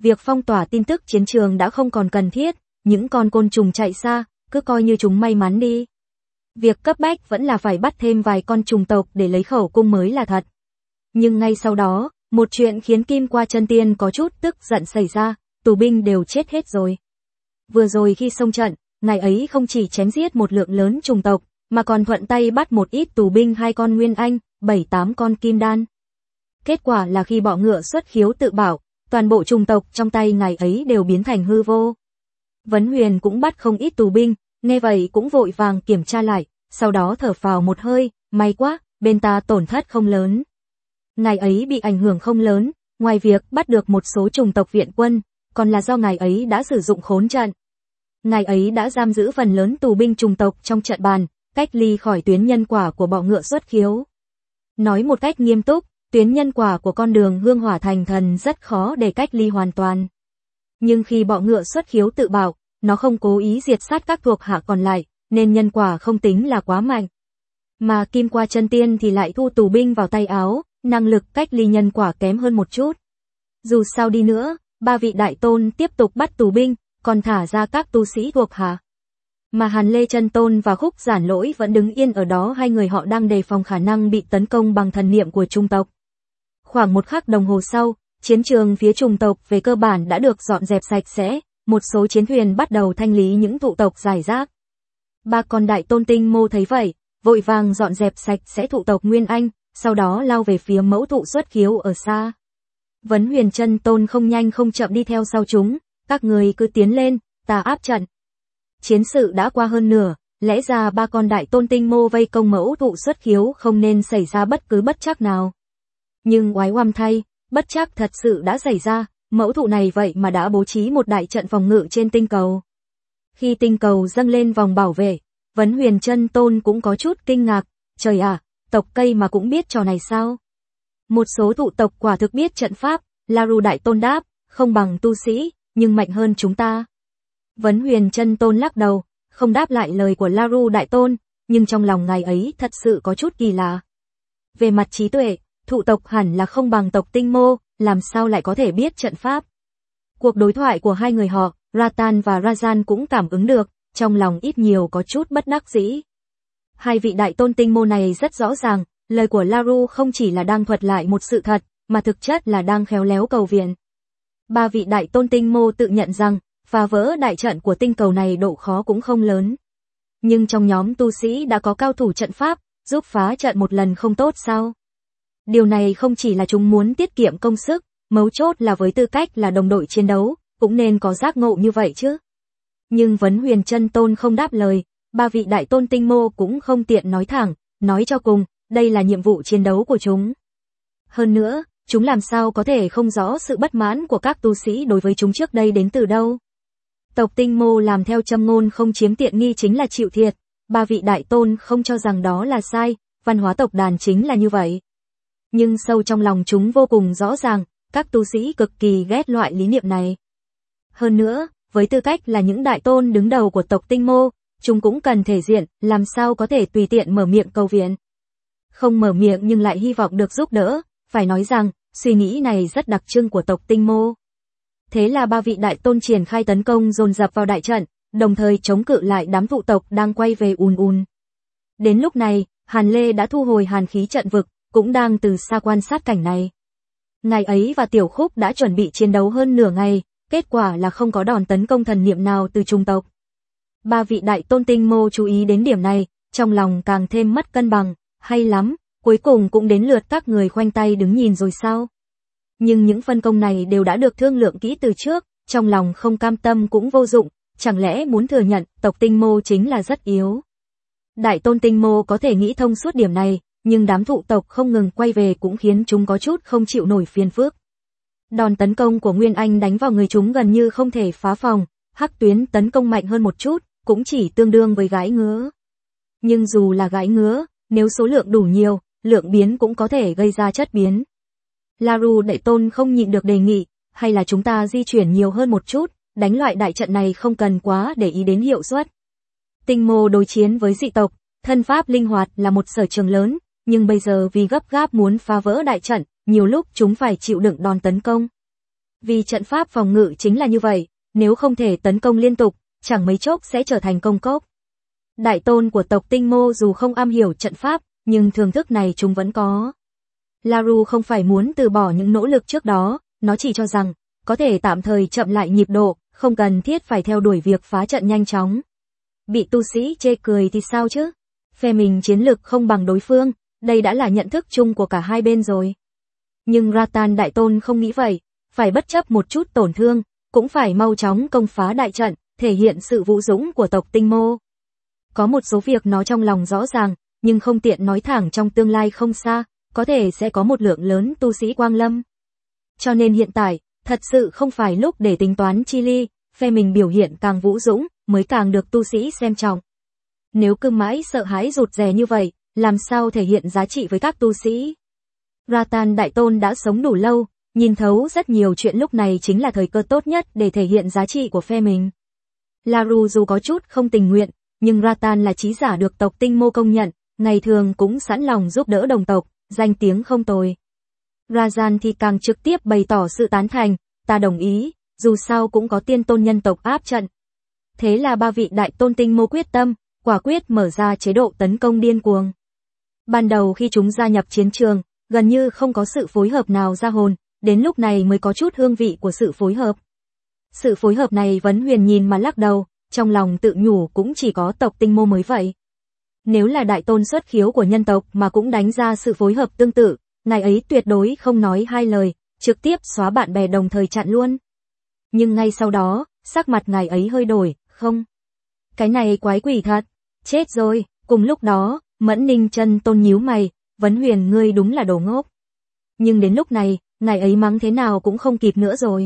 việc phong tỏa tin tức chiến trường đã không còn cần thiết, những con côn trùng chạy xa, cứ coi như chúng may mắn đi. Việc cấp bách vẫn là phải bắt thêm vài con trùng tộc để lấy khẩu cung mới là thật. Nhưng ngay sau đó, một chuyện khiến Kim Qua Chân Tiên có chút tức giận xảy ra, tù binh đều chết hết rồi. Vừa rồi khi xông trận, ngài ấy không chỉ chém giết một lượng lớn trùng tộc, mà còn thuận tay bắt một ít tù binh hai con Nguyên Anh, bảy tám con Kim Đan. Kết quả là khi bọ ngựa xuất khiếu tự bảo, toàn bộ trùng tộc trong tay ngài ấy đều biến thành hư vô. Vấn Huyền cũng bắt không ít tù binh, nghe vậy cũng vội vàng kiểm tra lại, sau đó thở phào một hơi, may quá, bên ta tổn thất không lớn. Ngài ấy bị ảnh hưởng không lớn, ngoài việc bắt được một số trùng tộc viện quân, còn là do ngài ấy đã sử dụng khốn trận. Ngài ấy đã giam giữ phần lớn tù binh trùng tộc trong trận bàn, cách ly khỏi tuyến nhân quả của bọ ngựa xuất khiếu. Nói một cách nghiêm túc, tuyến nhân quả của con đường hương hỏa thành thần rất khó để cách ly hoàn toàn. Nhưng khi bọ ngựa xuất khiếu tự bảo, nó không cố ý diệt sát các thuộc hạ còn lại, nên nhân quả không tính là quá mạnh. Mà Kim Qua Chân Tiên thì lại thu tù binh vào tay áo, năng lực cách ly nhân quả kém hơn một chút. Dù sao đi nữa, ba vị đại tôn tiếp tục bắt tù binh, còn thả ra các tu sĩ thuộc hạ. Mà Hàn Lê Chân Tôn và Khúc Giản Lỗi vẫn đứng yên ở đó, hai người họ đang đề phòng khả năng bị tấn công bằng thần niệm của trung tộc. Khoảng một khắc đồng hồ sau, chiến trường phía trùng tộc về cơ bản đã được dọn dẹp sạch sẽ, một số chiến thuyền bắt đầu thanh lý những thụ tộc rải rác. Ba con đại tôn tinh mô thấy vậy, vội vàng dọn dẹp sạch sẽ thụ tộc Nguyên Anh, sau đó lao về phía mẫu thụ xuất khiếu ở xa. Vấn Huyền Chân Tôn không nhanh không chậm đi theo sau chúng, các người cứ tiến lên, ta áp trận. Chiến sự đã qua hơn nửa, lẽ ra ba con đại tôn tinh mô vây công mẫu thụ xuất khiếu không nên xảy ra bất cứ bất trắc nào. Nhưng oái oăm thay, bất trắc thật sự đã xảy ra, mẫu thụ này vậy mà đã bố trí một đại trận phòng ngự trên tinh cầu. Khi tinh cầu dâng lên vòng bảo vệ, Vấn Huyền Chân Tôn cũng có chút kinh ngạc, trời ạ, tộc cây mà cũng biết trò này sao? Một số thụ tộc quả thực biết trận pháp, Laru đại tôn đáp, không bằng tu sĩ, nhưng mạnh hơn chúng ta. Vấn Huyền Chân Tôn lắc đầu, không đáp lại lời của Laru đại tôn, nhưng trong lòng ngài ấy thật sự có chút kỳ lạ. Về mặt trí tuệ, thụ tộc hẳn là không bằng tộc tinh mô, làm sao lại có thể biết trận pháp. Cuộc đối thoại của hai người họ, Ratan và Rajan cũng cảm ứng được, trong lòng ít nhiều có chút bất đắc dĩ. Hai vị đại tôn tinh mô này rất rõ ràng, lời của Laru không chỉ là đang thuật lại một sự thật, mà thực chất là đang khéo léo cầu viện. Ba vị đại tôn tinh mô tự nhận rằng, phá vỡ đại trận của tinh cầu này độ khó cũng không lớn. Nhưng trong nhóm tu sĩ đã có cao thủ trận pháp, giúp phá trận một lần không tốt sao? Điều này không chỉ là chúng muốn tiết kiệm công sức, mấu chốt là với tư cách là đồng đội chiến đấu, cũng nên có giác ngộ như vậy chứ. Nhưng Vấn Huyền Chân Tôn không đáp lời, ba vị đại tôn tinh mô cũng không tiện nói thẳng, nói cho cùng, đây là nhiệm vụ chiến đấu của chúng. Hơn nữa, chúng làm sao có thể không rõ sự bất mãn của các tu sĩ đối với chúng trước đây đến từ đâu. Tộc tinh mô làm theo châm ngôn không chiếm tiện nghi chính là chịu thiệt, ba vị đại tôn không cho rằng đó là sai, văn hóa tộc đàn chính là như vậy. Nhưng sâu trong lòng chúng vô cùng rõ ràng, các tu sĩ cực kỳ ghét loại lý niệm này. Hơn nữa, với tư cách là những đại tôn đứng đầu của tộc tinh mô, chúng cũng cần thể diện, làm sao có thể tùy tiện mở miệng cầu viện. Không mở miệng nhưng lại hy vọng được giúp đỡ, phải nói rằng, suy nghĩ này rất đặc trưng của tộc tinh mô. Thế là ba vị đại tôn triển khai tấn công dồn dập vào đại trận, đồng thời chống cự lại đám thụ tộc đang quay về ùn ùn. Đến lúc này, Hàn Lê đã thu hồi hàn khí trận vực, cũng đang từ xa quan sát cảnh này. Ngài ấy và Tiểu Khúc đã chuẩn bị chiến đấu hơn nửa ngày, kết quả là không có đòn tấn công thần niệm nào từ trung tộc. Ba vị đại tôn tinh mô chú ý đến điểm này, trong lòng càng thêm mất cân bằng, hay lắm, cuối cùng cũng đến lượt các người khoanh tay đứng nhìn rồi sao? Nhưng những phân công này đều đã được thương lượng kỹ từ trước, trong lòng không cam tâm cũng vô dụng, chẳng lẽ muốn thừa nhận tộc tinh mô chính là rất yếu. Đại tôn tinh mô có thể nghĩ thông suốt điểm này, nhưng đám thụ tộc không ngừng quay về cũng khiến chúng có chút không chịu nổi phiền phức. Đòn tấn công của Nguyên Anh đánh vào người chúng gần như không thể phá phòng, hắc tuyến tấn công mạnh hơn một chút, cũng chỉ tương đương với gãi ngứa. Nhưng dù là gãi ngứa, nếu số lượng đủ nhiều, lượng biến cũng có thể gây ra chất biến. Laru đại tôn không nhịn được đề nghị, hay là chúng ta di chuyển nhiều hơn một chút, đánh loại đại trận này không cần quá để ý đến hiệu suất. Tinh mô đối chiến với dị tộc, thân pháp linh hoạt là một sở trường lớn, nhưng bây giờ vì gấp gáp muốn phá vỡ đại trận, nhiều lúc chúng phải chịu đựng đòn tấn công. Vì trận pháp phòng ngự chính là như vậy, nếu không thể tấn công liên tục, chẳng mấy chốc sẽ trở thành công cốc. Đại tôn của tộc Tinh Mô dù không am hiểu trận pháp, nhưng thưởng thức này chúng vẫn có. Laru không phải muốn từ bỏ những nỗ lực trước đó, nó chỉ cho rằng, có thể tạm thời chậm lại nhịp độ, không cần thiết phải theo đuổi việc phá trận nhanh chóng. Bị tu sĩ chê cười thì sao chứ? Phe mình chiến lực không bằng đối phương, đây đã là nhận thức chung của cả hai bên rồi. Nhưng Ratan Đại Tôn không nghĩ vậy, phải bất chấp một chút tổn thương, cũng phải mau chóng công phá đại trận, thể hiện sự vũ dũng của tộc Tinh Mô. Có một số việc nó trong lòng rõ ràng, nhưng không tiện nói thẳng trong tương lai không xa, có thể sẽ có một lượng lớn tu sĩ quang lâm. Cho nên hiện tại, thật sự không phải lúc để tính toán chi ly, phe mình biểu hiện càng vũ dũng, mới càng được tu sĩ xem trọng. Nếu cứ mãi sợ hãi rụt rè như vậy, làm sao thể hiện giá trị với các tu sĩ? Ratan Đại Tôn đã sống đủ lâu, nhìn thấu rất nhiều chuyện, lúc này chính là thời cơ tốt nhất để thể hiện giá trị của phe mình. Laru dù có chút không tình nguyện, nhưng Ratan là trí giả được tộc Tinh Mô công nhận, ngày thường cũng sẵn lòng giúp đỡ đồng tộc, danh tiếng không tồi. Rajan thì càng trực tiếp bày tỏ sự tán thành, ta đồng ý, dù sao cũng có tiên tôn nhân tộc áp trận. Thế là ba vị đại tôn Tinh Mô quyết tâm, quả quyết mở ra chế độ tấn công điên cuồng. Ban đầu khi chúng gia nhập chiến trường, gần như không có sự phối hợp nào ra hồn, đến lúc này mới có chút hương vị của sự phối hợp. Sự phối hợp này Vấn Huyền nhìn mà lắc đầu, trong lòng tự nhủ cũng chỉ có tộc Tinh Mô mới vậy. Nếu là đại tôn xuất khiếu của nhân tộc mà cũng đánh ra sự phối hợp tương tự, ngài ấy tuyệt đối không nói hai lời, trực tiếp xóa bạn bè đồng thời chặn luôn. Nhưng ngay sau đó, sắc mặt ngài ấy hơi đổi, không. Cái này quái quỷ thật, chết rồi, cùng lúc đó, Mẫn Ninh Chân Tôn nhíu mày, Vấn Huyền ngươi đúng là đồ ngốc. Nhưng đến lúc này, ngài ấy mắng thế nào cũng không kịp nữa rồi.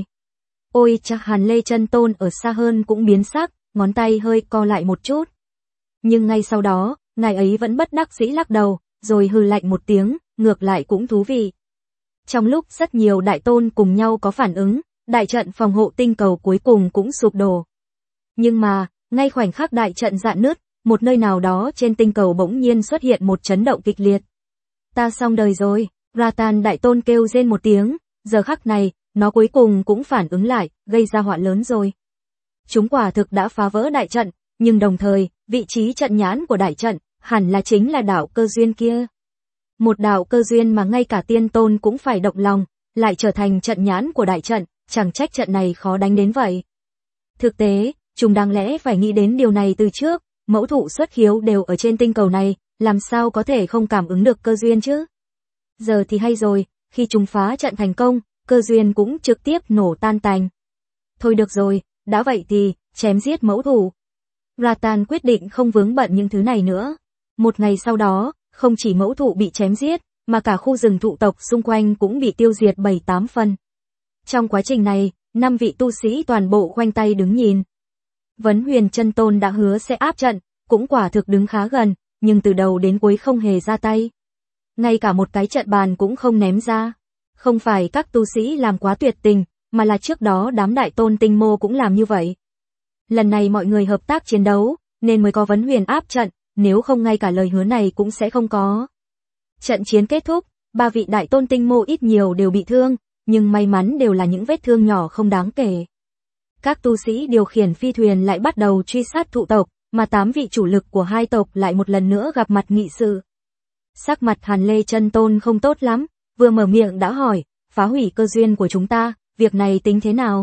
Ôi cha, Hàn Lê Chân Tôn ở xa hơn cũng biến sắc, ngón tay hơi co lại một chút. Nhưng ngay sau đó, ngài ấy vẫn bất đắc dĩ lắc đầu, rồi hừ lạnh một tiếng, ngược lại cũng thú vị. Trong lúc rất nhiều đại tôn cùng nhau có phản ứng, đại trận phòng hộ tinh cầu cuối cùng cũng sụp đổ. Nhưng mà, ngay khoảnh khắc đại trận rạn nứt, một nơi nào đó trên tinh cầu bỗng nhiên xuất hiện một chấn động kịch liệt. Ta xong đời rồi, Ratan Đại Tôn kêu rên một tiếng, giờ khắc này, nó cuối cùng cũng phản ứng lại, gây ra họa lớn rồi. Chúng quả thực đã phá vỡ đại trận, nhưng đồng thời, vị trí trận nhãn của đại trận, hẳn là chính là đạo cơ duyên kia. Một đạo cơ duyên mà ngay cả tiên tôn cũng phải động lòng, lại trở thành trận nhãn của đại trận, chẳng trách trận này khó đánh đến vậy. Thực tế, chúng đáng lẽ phải nghĩ đến điều này từ trước, mẫu thụ xuất khiếu đều ở trên tinh cầu này, làm sao có thể không cảm ứng được cơ duyên chứ? Giờ thì hay rồi, khi chúng phá trận thành công, cơ duyên cũng trực tiếp nổ tan tành. Thôi được rồi, đã vậy thì, chém giết mẫu thụ. Ratan quyết định không vướng bận những thứ này nữa. Một ngày sau đó, không chỉ mẫu thụ bị chém giết, mà cả khu rừng thụ tộc xung quanh cũng bị tiêu diệt bảy tám phần. Trong quá trình này, năm vị tu sĩ toàn bộ khoanh tay đứng nhìn. Vấn Huyền Chân Tôn đã hứa sẽ áp trận, cũng quả thực đứng khá gần, nhưng từ đầu đến cuối không hề ra tay. Ngay cả một cái trận bàn cũng không ném ra. Không phải các tu sĩ làm quá tuyệt tình, mà là trước đó đám đại tôn Tinh Mô cũng làm như vậy. Lần này mọi người hợp tác chiến đấu, nên mới có Vấn Huyền áp trận, nếu không ngay cả lời hứa này cũng sẽ không có. Trận chiến kết thúc, ba vị đại tôn Tinh Mô ít nhiều đều bị thương, nhưng may mắn đều là những vết thương nhỏ không đáng kể. Các tu sĩ điều khiển phi thuyền lại bắt đầu truy sát thụ tộc, mà tám vị chủ lực của hai tộc lại một lần nữa gặp mặt nghị sự. Sắc mặt Hàn Lê Chân Tôn không tốt lắm, vừa mở miệng đã hỏi, phá hủy cơ duyên của chúng ta, việc này tính thế nào?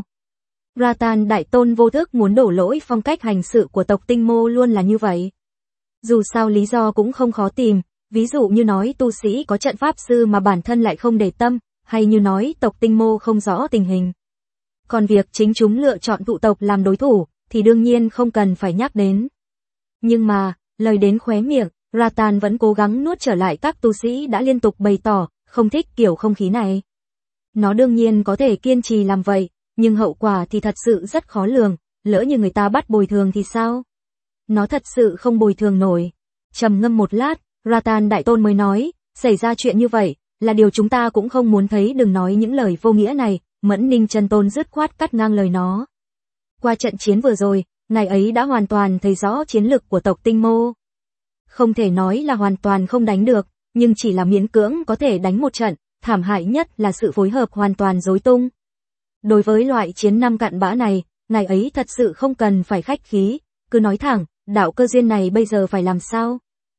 Ratan Đại Tôn vô thức muốn đổ lỗi, phong cách hành sự của tộc Tinh Mô luôn là như vậy. Dù sao lý do cũng không khó tìm, ví dụ như nói tu sĩ có trận pháp sư mà bản thân lại không để tâm, hay như nói tộc Tinh Mô không rõ tình hình. Còn việc chính chúng lựa chọn thụ tộc làm đối thủ, thì đương nhiên không cần phải nhắc đến. Nhưng mà, lời đến khóe miệng, Ratan vẫn cố gắng nuốt trở lại các tu sĩ đã liên tục bày tỏ, không thích kiểu không khí này. Nó đương nhiên có thể kiên trì làm vậy, nhưng hậu quả thì thật sự rất khó lường, lỡ như người ta bắt bồi thường thì sao? Nó thật sự không bồi thường nổi. Trầm ngâm một lát, Ratan Đại Tôn mới nói, xảy ra chuyện như vậy, là điều chúng ta cũng không muốn thấy, đừng nói những lời vô nghĩa này. Mẫn Ninh Chân Tôn dứt khoát cắt ngang lời nó. Qua trận chiến vừa rồi, ngài ấy đã hoàn toàn thấy rõ chiến lực của tộc Tinh Mô. Không thể nói là hoàn toàn không đánh được, nhưng chỉ là miễn cưỡng có thể đánh một trận, thảm hại nhất là sự phối hợp hoàn toàn rối tung. Đối với loại chiến năm cặn bã này, ngài ấy thật sự không cần phải khách khí, cứ nói thẳng, đạo cơ duyên này bây giờ phải làm sao?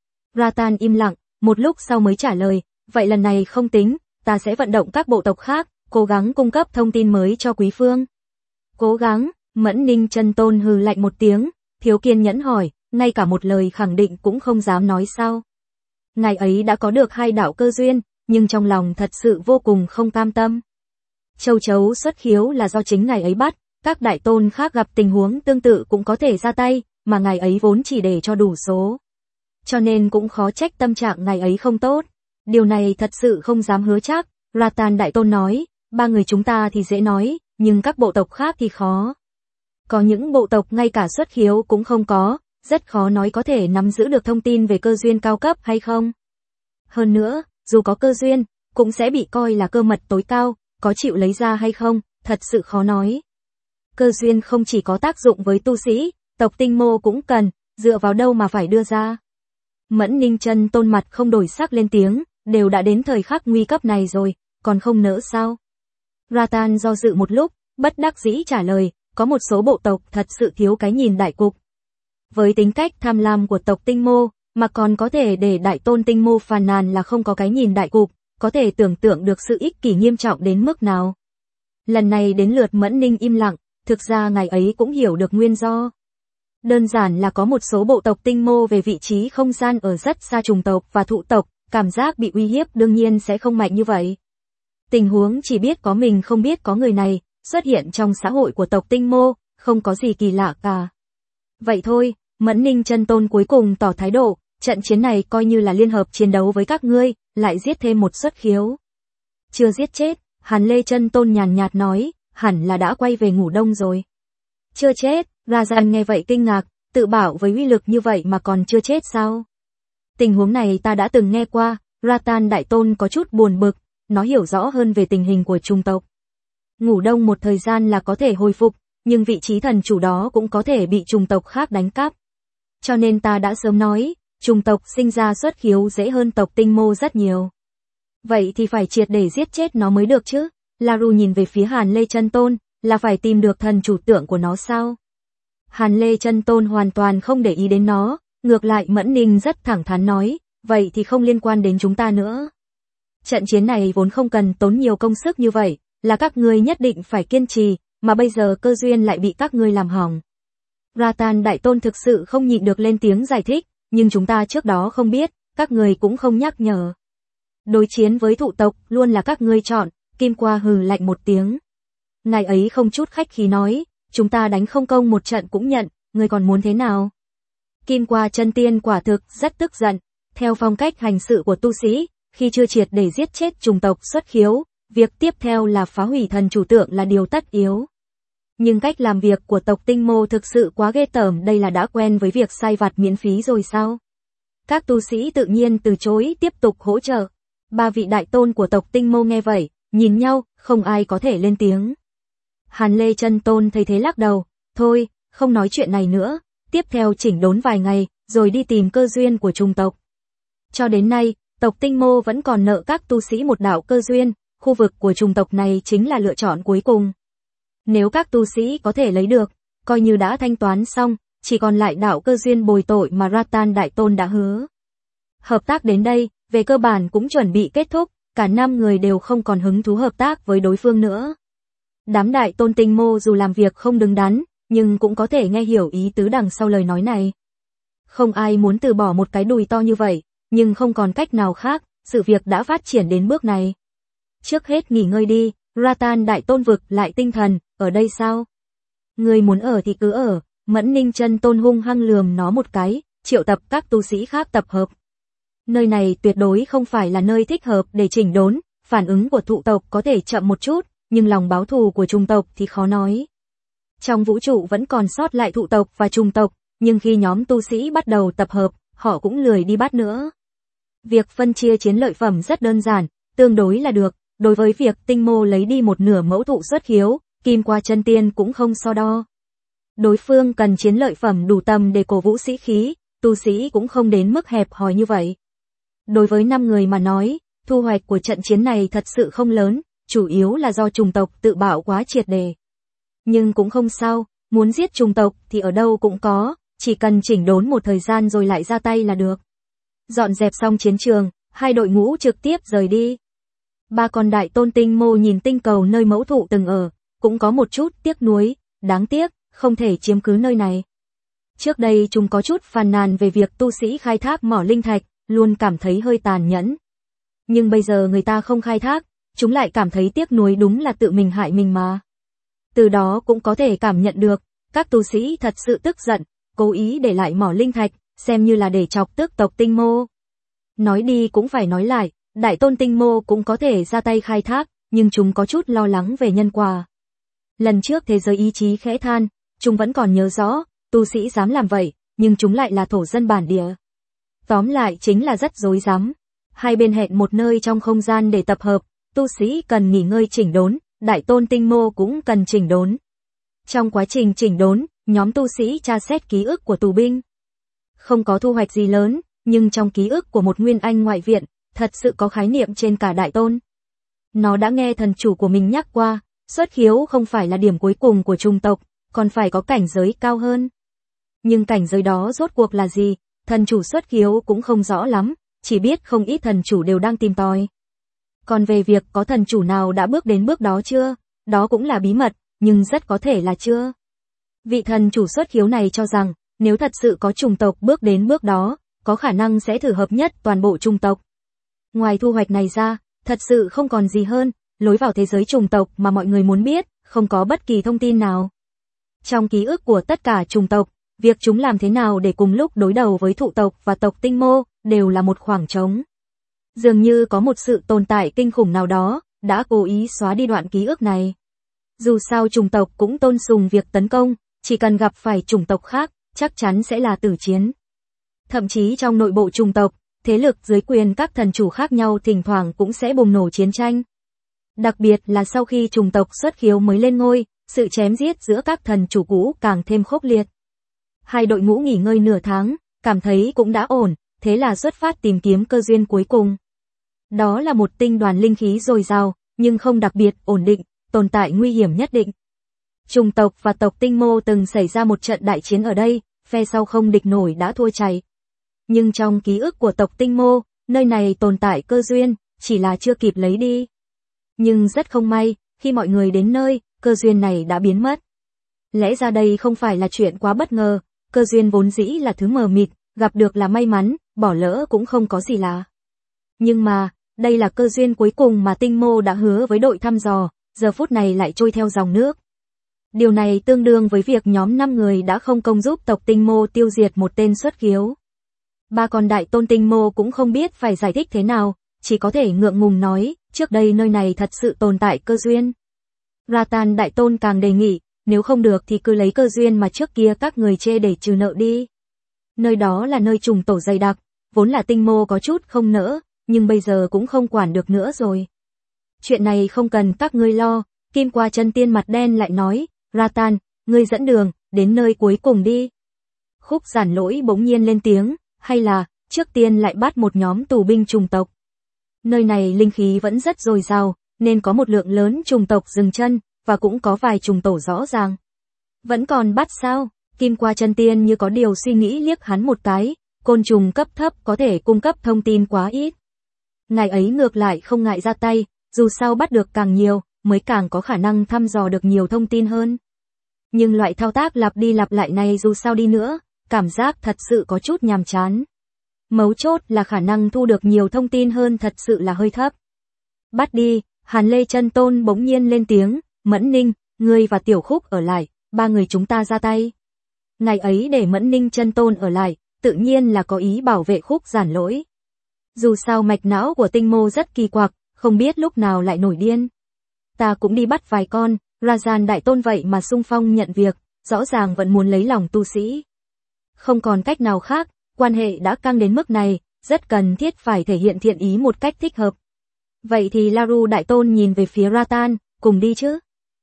Ratan im lặng, một lúc sau mới trả lời, vậy lần này không tính, ta sẽ vận động các bộ tộc khác, cố gắng cung cấp thông tin mới cho Quý Phương. Cố gắng, Mẫn Ninh Chân Tôn hừ lạnh một tiếng, thiếu kiên nhẫn hỏi, ngay cả một lời khẳng định cũng không dám nói sao? Ngài ấy đã có được hai đạo cơ duyên, nhưng trong lòng thật sự vô cùng không cam tâm. Châu chấu xuất khiếu là do chính ngài ấy bắt, các đại tôn khác gặp tình huống tương tự cũng có thể ra tay, mà ngài ấy vốn chỉ để cho đủ số. Cho nên cũng khó trách tâm trạng ngài ấy không tốt. Điều này thật sự không dám hứa chắc, Ratan đại tôn nói, ba người chúng ta thì dễ nói, nhưng các bộ tộc khác thì khó. Có những bộ tộc ngay cả xuất khiếu cũng không có, rất khó nói có thể nắm giữ được thông tin về cơ duyên cao cấp hay không. Hơn nữa, dù có cơ duyên, cũng sẽ bị coi là cơ mật tối cao, có chịu lấy ra hay không, thật sự khó nói. Cơ duyên không chỉ có tác dụng với tu sĩ, tộc Tinh Mô cũng cần, dựa vào đâu mà phải đưa ra. Mẫn Ninh Chân Tôn mặt không đổi sắc lên tiếng, đều đã đến thời khắc nguy cấp này rồi, còn không nỡ sao? Ratan do dự một lúc, bất đắc dĩ trả lời, có một số bộ tộc thật sự thiếu cái nhìn đại cục. Với tính cách tham lam của tộc Tinh Mô, mà còn có thể để đại tôn Tinh Mô phàn nàn là không có cái nhìn đại cục, có thể tưởng tượng được sự ích kỷ nghiêm trọng đến mức nào. Lần này đến lượt Mẫn Ninh im lặng, thực ra ngài ấy cũng hiểu được nguyên do. Đơn giản là có một số bộ tộc Tinh Mô về vị trí không gian ở rất xa trùng tộc và thụ tộc, cảm giác bị uy hiếp đương nhiên sẽ không mạnh như vậy. Tình huống chỉ biết có mình không biết có người này, xuất hiện trong xã hội của tộc Tinh Mô, không có gì kỳ lạ cả. Vậy thôi, Mẫn Ninh Chân Tôn cuối cùng tỏ thái độ, trận chiến này coi như là liên hợp chiến đấu với các ngươi, lại giết thêm một xuất khiếu. Chưa giết chết, Hàn Lê Chân Tôn nhàn nhạt nói, hẳn là đã quay về ngủ đông rồi. Chưa chết, Rajan nghe vậy kinh ngạc, tự bảo với uy lực như vậy mà còn chưa chết sao? Tình huống này ta đã từng nghe qua, Ratan đại tôn có chút buồn bực, nó hiểu rõ hơn về tình hình của chủng tộc. Ngủ đông một thời gian là có thể hồi phục, nhưng vị trí thần chủ đó cũng có thể bị chủng tộc khác đánh cắp. Cho nên ta đã sớm nói, chủng tộc sinh ra xuất khiếu dễ hơn tộc Tinh Mô rất nhiều. Vậy thì phải triệt để giết chết nó mới được chứ. Laru nhìn về phía Hàn Lê Chân Tôn, là phải tìm được thần chủ tượng của nó sao? Hàn Lê Chân Tôn hoàn toàn không để ý đến nó, ngược lại Mẫn Ninh rất thẳng thắn nói, vậy thì không liên quan đến chúng ta nữa. Trận chiến này vốn không cần tốn nhiều công sức như vậy, là các ngươi nhất định phải kiên trì, mà bây giờ cơ duyên lại bị các ngươi làm hỏng. Ratan đại tôn thực sự không nhịn được lên tiếng giải thích, nhưng chúng ta trước đó không biết, các ngươi cũng không nhắc nhở. Đối chiến với thụ tộc luôn là các ngươi chọn, Kim Qua hừ lạnh một tiếng. Ngài ấy không chút khách khí nói, chúng ta đánh không công một trận cũng nhận, ngươi còn muốn thế nào? Kim Qua chân tiên quả thực rất tức giận, theo phong cách hành sự của tu sĩ, khi chưa triệt để giết chết chủng tộc xuất khiếu, việc tiếp theo là phá hủy thần chủ tượng là điều tất yếu. Nhưng cách làm việc của tộc Tinh Mô thực sự quá ghê tởm, đây là đã quen với việc sai vặt miễn phí rồi sao? Các tu sĩ tự nhiên từ chối tiếp tục hỗ trợ. Ba vị đại tôn của tộc Tinh Mô nghe vậy, nhìn nhau, không ai có thể lên tiếng. Hàn Lê Chân Tôn thấy thế lắc đầu, thôi, không nói chuyện này nữa, tiếp theo chỉnh đốn vài ngày, rồi đi tìm cơ duyên của chủng tộc. Cho đến nay, tộc Tinh Mô vẫn còn nợ các tu sĩ một đạo cơ duyên, khu vực của chủng tộc này chính là lựa chọn cuối cùng. Nếu các tu sĩ có thể lấy được, coi như đã thanh toán xong, chỉ còn lại đạo cơ duyên bồi tội mà Ratan đại tôn đã hứa. Hợp tác đến đây, về cơ bản cũng chuẩn bị kết thúc, cả năm người đều không còn hứng thú hợp tác với đối phương nữa. Đám đại tôn Tinh Mô dù làm việc không đứng đắn, nhưng cũng có thể nghe hiểu ý tứ đằng sau lời nói này. Không ai muốn từ bỏ một cái đùi to như vậy, nhưng không còn cách nào khác, sự việc đã phát triển đến bước này. Trước hết nghỉ ngơi đi, Ratan đại tôn vực lại tinh thần, ở đây sao? Người muốn ở thì cứ ở, Mẫn Ninh Chân Tôn hung hăng lườm nó một cái, triệu tập các tu sĩ khác tập hợp. Nơi này tuyệt đối không phải là nơi thích hợp để chỉnh đốn, phản ứng của thụ tộc có thể chậm một chút, nhưng lòng báo thù của chủng tộc thì khó nói. Trong vũ trụ vẫn còn sót lại thụ tộc và chủng tộc, nhưng khi nhóm tu sĩ bắt đầu tập hợp, họ cũng lười đi bắt nữa. Việc phân chia chiến lợi phẩm rất đơn giản, tương đối là được, đối với việc Tinh Mô lấy đi một nửa mẫu thụ xuất khiếu, Kim Qua chân tiên cũng không so đo. Đối phương cần chiến lợi phẩm đủ tầm để cổ vũ sĩ khí, tu sĩ cũng không đến mức hẹp hòi như vậy. Đối với năm người mà nói, thu hoạch của trận chiến này thật sự không lớn, chủ yếu là do chủng tộc tự bạo quá triệt đề. Nhưng cũng không sao, muốn giết chủng tộc thì ở đâu cũng có, chỉ cần chỉnh đốn một thời gian rồi lại ra tay là được. Dọn dẹp xong chiến trường, hai đội ngũ trực tiếp rời đi. Ba con đại tôn tinh mô nhìn tinh cầu nơi mẫu thụ từng ở, cũng có một chút tiếc nuối, đáng tiếc, không thể chiếm cứ nơi này. Trước đây chúng có chút phàn nàn về việc tu sĩ khai thác mỏ linh thạch, luôn cảm thấy hơi tàn nhẫn. Nhưng bây giờ người ta không khai thác, chúng lại cảm thấy tiếc nuối, đúng là tự mình hại mình mà. Từ đó cũng có thể cảm nhận được, các tu sĩ thật sự tức giận, cố ý để lại mỏ linh thạch, xem như là để chọc tức tộc tinh mô. Nói đi cũng phải nói lại, đại tôn tinh mô cũng có thể ra tay khai thác, nhưng chúng có chút lo lắng về nhân quả. Lần trước thế giới ý chí khẽ than, chúng vẫn còn nhớ rõ, tu sĩ dám làm vậy, nhưng chúng lại là thổ dân bản địa. Tóm lại chính là rất rối rắm. Hai bên hẹn một nơi trong không gian để tập hợp, tu sĩ cần nghỉ ngơi chỉnh đốn, đại tôn tinh mô cũng cần chỉnh đốn. Trong quá trình chỉnh đốn, nhóm tu sĩ tra xét ký ức của tù binh. Không có thu hoạch gì lớn, nhưng trong ký ức của một nguyên anh ngoại viện, thật sự có khái niệm trên cả đại tôn. Nó đã nghe thần chủ của mình nhắc qua, xuất khiếu không phải là điểm cuối cùng của chủng tộc, còn phải có cảnh giới cao hơn. Nhưng cảnh giới đó rốt cuộc là gì, thần chủ xuất khiếu cũng không rõ lắm, chỉ biết không ít thần chủ đều đang tìm tòi. Còn về việc có thần chủ nào đã bước đến bước đó chưa, đó cũng là bí mật, nhưng rất có thể là chưa. Vị thần chủ xuất khiếu này cho rằng, nếu thật sự có chủng tộc bước đến bước đó, có khả năng sẽ thử hợp nhất toàn bộ chủng tộc. Ngoài thu hoạch này ra, thật sự không còn gì hơn, lối vào thế giới chủng tộc mà mọi người muốn biết, không có bất kỳ thông tin nào. Trong ký ức của tất cả chủng tộc, việc chúng làm thế nào để cùng lúc đối đầu với thụ tộc và tộc tinh mô, đều là một khoảng trống. Dường như có một sự tồn tại kinh khủng nào đó, đã cố ý xóa đi đoạn ký ức này. Dù sao chủng tộc cũng tôn sùng việc tấn công, chỉ cần gặp phải chủng tộc khác, chắc chắn sẽ là tử chiến. Thậm chí trong nội bộ chủng tộc, thế lực dưới quyền các thần chủ khác nhau thỉnh thoảng cũng sẽ bùng nổ chiến tranh. Đặc biệt là sau khi chủng tộc xuất khiếu mới lên ngôi, sự chém giết giữa các thần chủ cũ càng thêm khốc liệt. Hai đội ngũ nghỉ ngơi nửa tháng, cảm thấy cũng đã ổn, thế là xuất phát tìm kiếm cơ duyên cuối cùng. Đó là một tinh đoàn linh khí dồi dào, nhưng không đặc biệt ổn định, tồn tại nguy hiểm nhất định. Chủng tộc và tộc tinh mô từng xảy ra một trận đại chiến ở đây, phe sau không địch nổi đã thua chạy. Nhưng trong ký ức của tộc tinh mô, nơi này tồn tại cơ duyên, chỉ là chưa kịp lấy đi. Nhưng rất không may, khi mọi người đến nơi, cơ duyên này đã biến mất. Lẽ ra đây không phải là chuyện quá bất ngờ, cơ duyên vốn dĩ là thứ mờ mịt, gặp được là may mắn, bỏ lỡ cũng không có gì lạ. Nhưng mà, đây là cơ duyên cuối cùng mà tinh mô đã hứa với đội thăm dò, giờ phút này lại trôi theo dòng nước. Điều này tương đương với việc nhóm năm người đã không công giúp tộc tinh mô tiêu diệt một tên xuất khiếu. Ba con đại tôn tinh mô cũng không biết phải giải thích thế nào, chỉ có thể ngượng ngùng nói, trước đây nơi này thật sự tồn tại cơ duyên. Ratan đại tôn càng đề nghị, nếu không được thì cứ lấy cơ duyên mà trước kia các người chê để trừ nợ đi. Nơi đó là nơi trùng tổ dày đặc, vốn là tinh mô có chút không nỡ, nhưng bây giờ cũng không quản được nữa rồi. Chuyện này không cần các ngươi lo, Kim Qua Chân Tiên mặt đen lại nói, Ratan, ngươi dẫn đường, đến nơi cuối cùng đi. Khúc Giản Lỗi bỗng nhiên lên tiếng, hay là, trước tiên lại bắt một nhóm tù binh trùng tộc. Nơi này linh khí vẫn rất dồi dào, nên có một lượng lớn trùng tộc dừng chân, và cũng có vài trùng tổ rõ ràng. Vẫn còn bắt sao? Kim Qua Chân Tiên như có điều suy nghĩ liếc hắn một cái, côn trùng cấp thấp có thể cung cấp thông tin quá ít. Ngài ấy ngược lại không ngại ra tay, dù sao bắt được càng nhiều, mới càng có khả năng thăm dò được nhiều thông tin hơn. Nhưng loại thao tác lặp đi lặp lại này dù sao đi nữa, cảm giác thật sự có chút nhàm chán. Mấu chốt là khả năng thu được nhiều thông tin hơn thật sự là hơi thấp. Bắt đi, Hàn Lê Chân Tôn bỗng nhiên lên tiếng, Mẫn Ninh, ngươi và Tiểu Khúc ở lại, ba người chúng ta ra tay. Ngày ấy để Mẫn Ninh Chân Tôn ở lại, tự nhiên là có ý bảo vệ Khúc Giản Lỗi. Dù sao mạch não của tinh mô rất kỳ quặc, không biết lúc nào lại nổi điên. Ta cũng đi bắt vài con, Rajan đại tôn vậy mà xung phong nhận việc, rõ ràng vẫn muốn lấy lòng tu sĩ. Không còn cách nào khác, quan hệ đã căng đến mức này, rất cần thiết phải thể hiện thiện ý một cách thích hợp. Vậy thì Laru đại tôn nhìn về phía Ratan, cùng đi chứ?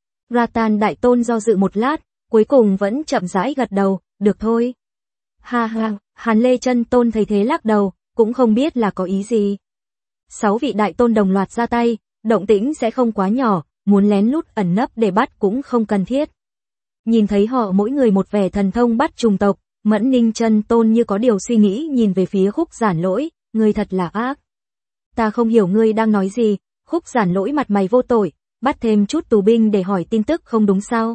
Ratan đại tôn do dự một lát, cuối cùng vẫn chậm rãi gật đầu, được thôi. Ha ha, Hàn Lê Chân Tôn thấy thế lắc đầu, cũng không biết là có ý gì. Sáu vị đại tôn đồng loạt ra tay, động tĩnh sẽ không quá nhỏ, muốn lén lút ẩn nấp để bắt cũng không cần thiết. Nhìn thấy họ mỗi người một vẻ thần thông bắt trùng tộc, Mẫn Ninh Chân Tôn như có điều suy nghĩ nhìn về phía Khúc Giản Lỗi, ngươi thật là ác. Ta không hiểu ngươi đang nói gì. Khúc Giản Lỗi mặt mày vô tội, bắt thêm chút tù binh để hỏi tin tức không đúng sao?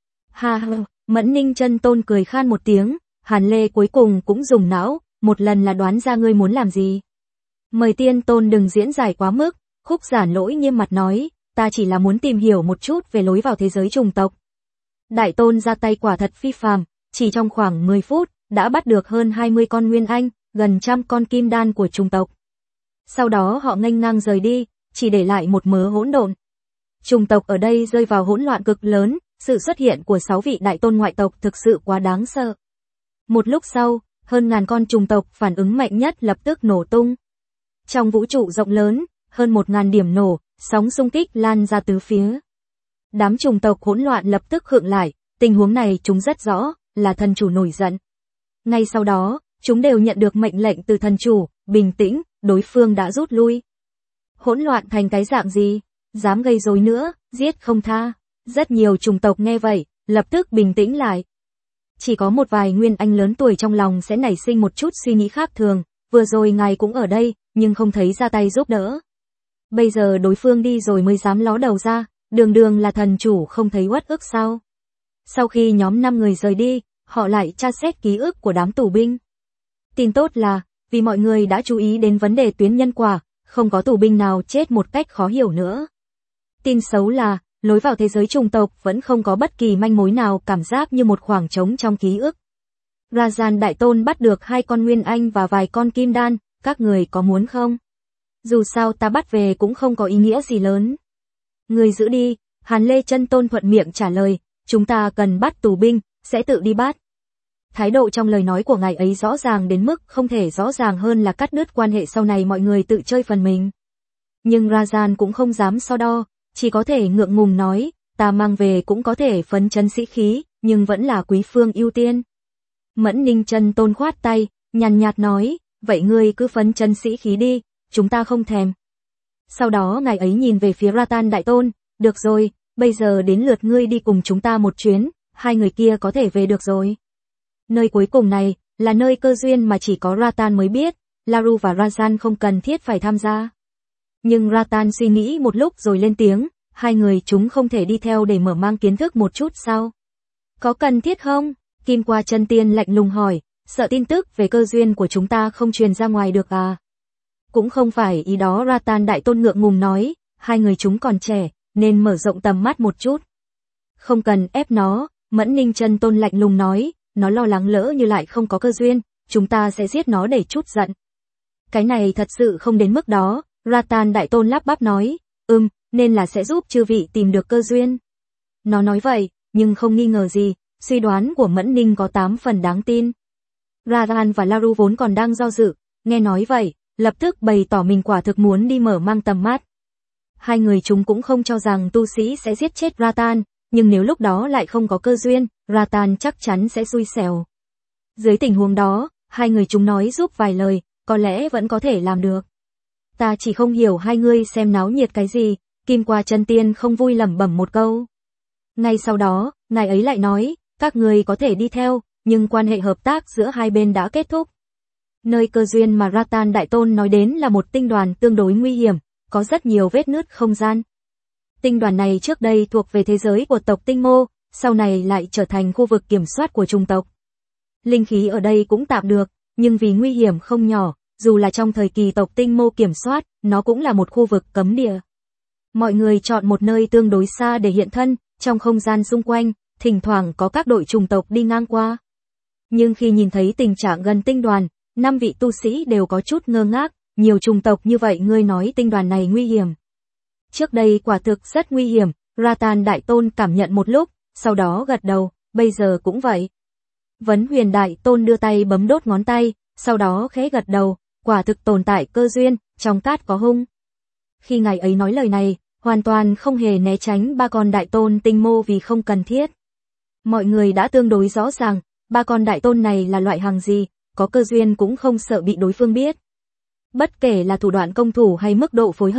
Ha ha, Mẫn Ninh Chân Tôn cười khan một tiếng, Hàn Lê cuối cùng cũng dùng não, một lần là đoán ra ngươi muốn làm gì. Mời Tiên Tôn đừng diễn giải quá mức. Khúc Giản Lỗi nghiêm mặt nói, ta chỉ là muốn tìm hiểu một chút về lối vào thế giới trùng tộc. Đại Tôn ra tay quả thật phi phàm, chỉ trong khoảng mười phút, đã bắt được hơn hai mươi con nguyên anh, gần trăm con kim đan của trùng tộc. Sau đó họ nghênh ngang rời đi, chỉ để lại một mớ hỗn độn. Trùng tộc ở đây rơi vào hỗn loạn cực lớn, sự xuất hiện của sáu vị đại tôn ngoại tộc thực sự quá đáng sợ. Một lúc sau, hơn ngàn con trùng tộc phản ứng mạnh nhất lập tức nổ tung. Trong vũ trụ rộng lớn, hơn một ngàn điểm nổ, sóng xung kích lan ra tứ phía. Đám trùng tộc hỗn loạn lập tức khựng lại, tình huống này chúng rất rõ, là thần chủ nổi giận. Ngay sau đó, chúng đều nhận được mệnh lệnh từ thần chủ, bình tĩnh, đối phương đã rút lui. Hỗn loạn thành cái dạng gì? Dám gây rối nữa, giết không tha. Rất nhiều trùng tộc nghe vậy, lập tức bình tĩnh lại. Chỉ có một vài nguyên anh lớn tuổi trong lòng sẽ nảy sinh một chút suy nghĩ khác thường, vừa rồi ngài cũng ở đây, nhưng không thấy ra tay giúp đỡ. Bây giờ đối phương đi rồi mới dám ló đầu ra, đường đường là thần chủ không thấy uất ức sao? Sau khi nhóm năm người rời đi, họ lại tra xét ký ức của đám tù binh. Tin tốt là, vì mọi người đã chú ý đến vấn đề tuyến nhân quả, không có tù binh nào chết một cách khó hiểu nữa. Tin xấu là, lối vào thế giới trùng tộc vẫn không có bất kỳ manh mối nào, cảm giác như một khoảng trống trong ký ức. Rajan Đại Tôn bắt được hai con nguyên anh và vài con kim đan, các người có muốn không? Dù sao ta bắt về cũng không có ý nghĩa gì lớn. Người giữ đi, Hàn Lê Chân Tôn thuận miệng trả lời, chúng ta cần bắt tù binh, sẽ tự đi bắt. Thái độ trong lời nói của ngài ấy rõ ràng đến mức không thể rõ ràng hơn là cắt đứt quan hệ, sau này mọi người tự chơi phần mình. Nhưng Rajan cũng không dám so đo, chỉ có thể ngượng ngùng nói, ta mang về cũng có thể phấn chấn sĩ khí, nhưng vẫn là quý phương ưu tiên. Mẫn Ninh Chân Tôn khoát tay, nhàn nhạt nói, vậy ngươi cứ phấn chấn sĩ khí đi, chúng ta không thèm. Sau đó ngài ấy nhìn về phía Ratan Đại Tôn, được rồi, bây giờ đến lượt ngươi đi cùng chúng ta một chuyến, hai người kia có thể về được rồi. Nơi cuối cùng này, là nơi cơ duyên mà chỉ có Ratan mới biết, Laru và Rajan không cần thiết phải tham gia. Nhưng Ratan suy nghĩ một lúc rồi lên tiếng, hai người chúng không thể đi theo để mở mang kiến thức một chút sao? Có cần thiết không? Kim Qua Chân Tiên lạnh lùng hỏi, sợ tin tức về cơ duyên của chúng ta không truyền ra ngoài được à? Cũng không phải ý đó, Ratan Đại Tôn ngượng ngùng nói, hai người chúng còn trẻ, nên mở rộng tầm mắt một chút. Không cần ép nó, Mẫn Ninh Chân Tôn lạnh lùng nói, nó lo lắng lỡ như lại không có cơ duyên, chúng ta sẽ giết nó để chút giận. Cái này thật sự không đến mức đó, Ratan Đại Tôn lắp bắp nói, ừm, nên là sẽ giúp chư vị tìm được cơ duyên. Nó nói vậy, nhưng không nghi ngờ gì, suy đoán của Mẫn Ninh có tám phần đáng tin. Rajan và Laru vốn còn đang do dự, nghe nói vậy, lập tức bày tỏ mình quả thực muốn đi mở mang tầm mắt. Hai người chúng cũng không cho rằng tu sĩ sẽ giết chết Ratan, nhưng nếu lúc đó lại không có cơ duyên, Ratan chắc chắn sẽ xui xẻo. Dưới tình huống đó, hai người chúng nói giúp vài lời, có lẽ vẫn có thể làm được. Ta chỉ không hiểu hai ngươi xem náo nhiệt cái gì, Kim Qua Chân Tiên không vui lẩm bẩm một câu. Ngay sau đó, ngài ấy lại nói, các ngươi có thể đi theo, nhưng quan hệ hợp tác giữa hai bên đã kết thúc. Nơi cơ duyên mà Ratan Đại Tôn nói đến là một tinh đoàn tương đối nguy hiểm, có rất nhiều vết nứt không gian. Tinh đoàn này trước đây thuộc về thế giới của tộc Tinh Mô, sau này lại trở thành khu vực kiểm soát của trùng tộc. Linh khí ở đây cũng tạm được, nhưng vì nguy hiểm không nhỏ, dù là trong thời kỳ tộc Tinh Mô kiểm soát, nó cũng là một khu vực cấm địa. Mọi người chọn một nơi tương đối xa để hiện thân, trong không gian xung quanh, thỉnh thoảng có các đội trùng tộc đi ngang qua. Nhưng khi nhìn thấy tình trạng gần tinh đoàn, năm vị tu sĩ đều có chút ngơ ngác, nhiều trùng tộc như vậy ngươi nói tinh đoàn này nguy hiểm. Trước đây quả thực rất nguy hiểm, Ratan Đại Tôn cảm nhận một lúc, sau đó gật đầu, bây giờ cũng vậy. Vấn Huyền Đại Tôn đưa tay bấm đốt ngón tay, sau đó khẽ gật đầu, quả thực tồn tại cơ duyên, trong cát có hung. Khi ngài ấy nói lời này, hoàn toàn không hề né tránh ba con Đại Tôn Tinh Mô vì không cần thiết. Mọi người đã tương đối rõ ràng, ba con Đại Tôn này là loại hàng gì, có cơ duyên cũng không sợ bị đối phương biết. Bất kể là thủ đoạn công thủ hay mức độ phối hợp,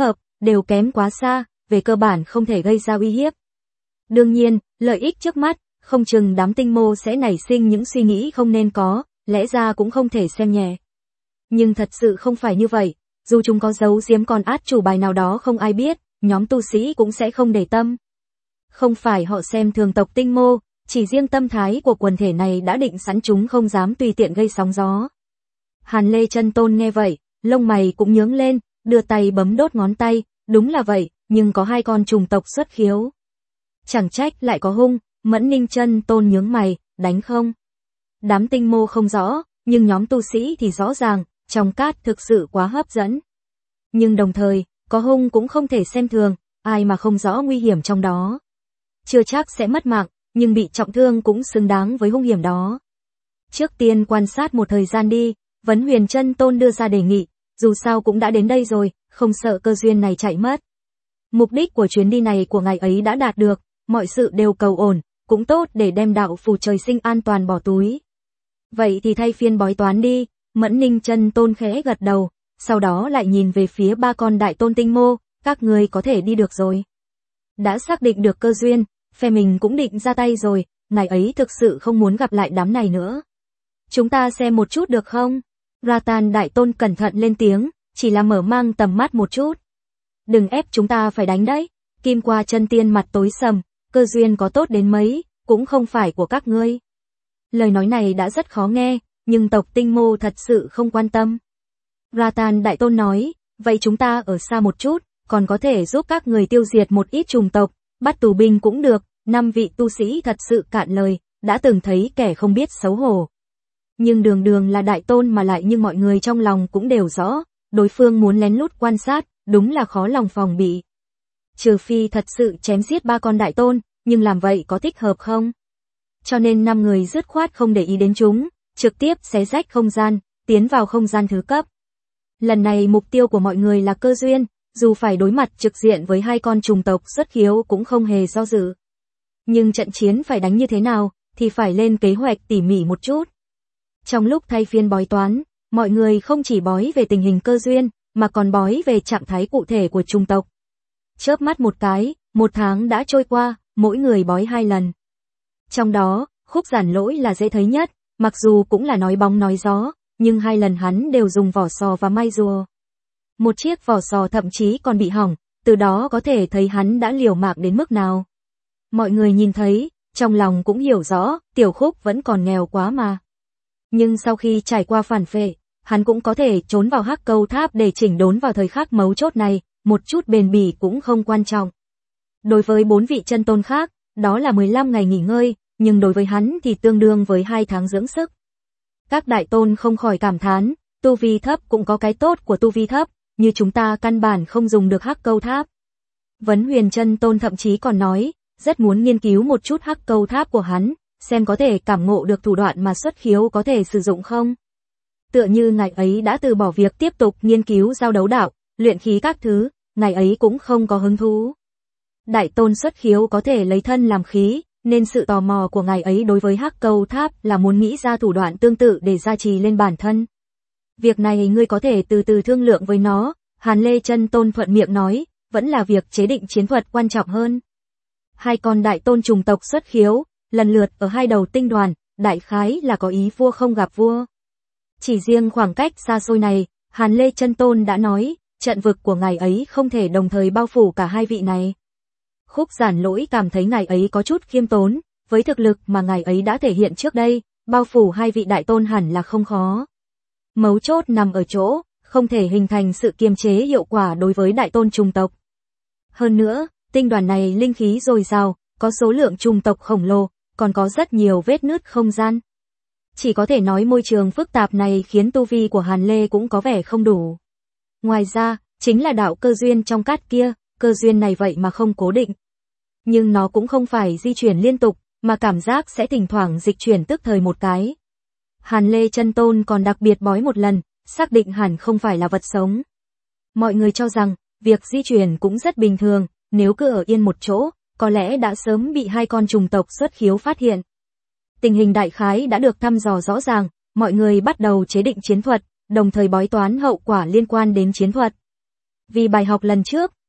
đều kém quá xa, về cơ bản không thể gây ra uy hiếp. Đương nhiên, lợi ích trước mắt, không chừng đám tinh mô sẽ nảy sinh những suy nghĩ không nên có, lẽ ra cũng không thể xem nhẹ. Nhưng thật sự không phải như vậy, dù chúng có giấu giếm con át chủ bài nào đó không ai biết, nhóm tu sĩ cũng sẽ không để tâm. Không phải họ xem thường tộc tinh mô, chỉ riêng tâm thái của quần thể này đã định sẵn chúng không dám tùy tiện gây sóng gió. Hàn Lê Chân Tôn nghe vậy, lông mày cũng nhướng lên, đưa tay bấm đốt ngón tay, đúng là vậy, nhưng có hai con trùng tộc xuất khiếu. Chẳng trách lại có hung, Mẫn Ninh Chân Tôn nhướng mày, đánh không? Đám tinh mô không rõ, nhưng nhóm tu sĩ thì rõ ràng, trong cát thực sự quá hấp dẫn. Nhưng đồng thời, có hung cũng không thể xem thường, ai mà không rõ nguy hiểm trong đó. Chưa chắc sẽ mất mạng, nhưng bị trọng thương cũng xứng đáng với hung hiểm đó. Trước tiên quan sát một thời gian đi, Vấn Huyền Chân Tôn đưa ra đề nghị, dù sao cũng đã đến đây rồi, không sợ cơ duyên này chạy mất. Mục đích của chuyến đi này của ngài ấy đã đạt được, mọi sự đều cầu ổn, cũng tốt để đem đạo phù trời sinh an toàn bỏ túi. Vậy thì thay phiên bói toán đi, Mẫn Ninh Chân Tôn khẽ gật đầu, sau đó lại nhìn về phía ba con đại tôn tinh mô, các người có thể đi được rồi. Đã xác định được cơ duyên, phe mình cũng định ra tay rồi, ngài ấy thực sự không muốn gặp lại đám này nữa. Chúng ta xem một chút được không? Ratan đại tôn cẩn thận lên tiếng, chỉ là mở mang tầm mắt một chút. Đừng ép chúng ta phải đánh đấy. Kim Qua Chân Tiên mặt tối sầm, cơ duyên có tốt đến mấy, cũng không phải của các ngươi. Lời nói này đã rất khó nghe, nhưng tộc tinh mô thật sự không quan tâm. Ratan đại tôn nói, vậy chúng ta ở xa một chút, còn có thể giúp các người tiêu diệt một ít trùng tộc, bắt tù binh cũng được. Năm vị tu sĩ thật sự cạn lời, đã từng thấy kẻ không biết xấu hổ. Nhưng đường đường là đại tôn mà lại nhưng mọi người trong lòng cũng đều rõ, đối phương muốn lén lút quan sát, đúng là khó lòng phòng bị. Trừ phi thật sự chém giết ba con đại tôn, nhưng làm vậy có thích hợp không? Cho nên năm người dứt khoát không để ý đến chúng, trực tiếp xé rách không gian, tiến vào không gian thứ cấp. Lần này mục tiêu của mọi người là cơ duyên, dù phải đối mặt trực diện với hai con trùng tộc xuất khiếu cũng không hề do dự. Nhưng trận chiến phải đánh như thế nào, thì phải lên kế hoạch tỉ mỉ một chút. Trong lúc thay phiên bói toán, mọi người không chỉ bói về tình hình cơ duyên, mà còn bói về trạng thái cụ thể của trùng tộc. Chớp mắt một cái, một tháng đã trôi qua, mỗi người bói hai lần. Trong đó, Khúc Giản Lỗi là dễ thấy nhất, mặc dù cũng là nói bóng nói gió, nhưng hai lần hắn đều dùng vỏ sò và may rùa. Một chiếc vỏ sò thậm chí còn bị hỏng, từ đó có thể thấy hắn đã liều mạng đến mức nào. Mọi người nhìn thấy, trong lòng cũng hiểu rõ, Tiểu Khúc vẫn còn nghèo quá mà. Nhưng sau khi trải qua phản phệ, hắn cũng có thể trốn vào Hắc Câu Tháp để chỉnh đốn vào thời khắc mấu chốt này, một chút bền bỉ cũng không quan trọng. Đối với bốn vị chân tôn khác, đó là mười lăm ngày nghỉ ngơi, nhưng đối với hắn thì tương đương với hai tháng dưỡng sức. Các đại tôn không khỏi cảm thán, tu vi thấp cũng có cái tốt của tu vi thấp, như chúng ta căn bản không dùng được Hắc Câu Tháp. Vấn Huyền Chân Tôn thậm chí còn nói, rất muốn nghiên cứu một chút Hắc Câu Tháp của hắn, xem có thể cảm ngộ được thủ đoạn mà xuất khiếu có thể sử dụng không. Tựa như ngài ấy đã từ bỏ việc tiếp tục nghiên cứu giao đấu đạo, luyện khí các thứ, ngài ấy cũng không có hứng thú. Đại tôn xuất khiếu có thể lấy thân làm khí, nên sự tò mò của ngài ấy đối với Hắc Câu Tháp là muốn nghĩ ra thủ đoạn tương tự để gia trì lên bản thân. Việc này ngươi có thể từ từ thương lượng với nó, Hàn Lê Chân Tôn thuận miệng nói, vẫn là việc chế định chiến thuật quan trọng hơn. Hai con đại tôn trùng tộc xuất khiếu, lần lượt ở hai đầu tinh đoàn, đại khái là có ý vua không gặp vua. Chỉ riêng khoảng cách xa xôi này, Hàn Lê Chân Tôn đã nói, trận vực của ngài ấy không thể đồng thời bao phủ cả hai vị này. Khúc Giản Lỗi cảm thấy ngài ấy có chút khiêm tốn, với thực lực mà ngài ấy đã thể hiện trước đây, bao phủ hai vị đại tôn hẳn là không khó. Mấu chốt nằm ở chỗ, không thể hình thành sự kiềm chế hiệu quả đối với đại tôn trùng tộc. Hơn nữa, tinh đoàn này linh khí dồi dào, có số lượng trùng tộc khổng lồ, còn có rất nhiều vết nứt không gian. Chỉ có thể nói môi trường phức tạp này khiến tu vi của Hàn Lê cũng có vẻ không đủ. Ngoài ra, chính là đạo cơ duyên trong cát kia, cơ duyên này vậy mà không cố định. Nhưng nó cũng không phải di chuyển liên tục, mà cảm giác sẽ thỉnh thoảng dịch chuyển tức thời một cái. Hàn Lê Chân Tôn còn đặc biệt bói một lần, xác định hẳn không phải là vật sống. Mọi người cho rằng, việc di chuyển cũng rất bình thường, nếu cứ ở yên một chỗ, có lẽ đã sớm bị hai con trùng tộc xuất khiếu phát hiện. Tình hình đại khái đã được thăm dò rõ ràng, mọi người bắt đầu chế định chiến thuật, đồng thời bói toán hậu quả liên quan đến chiến thuật. Vì bài học lần trước,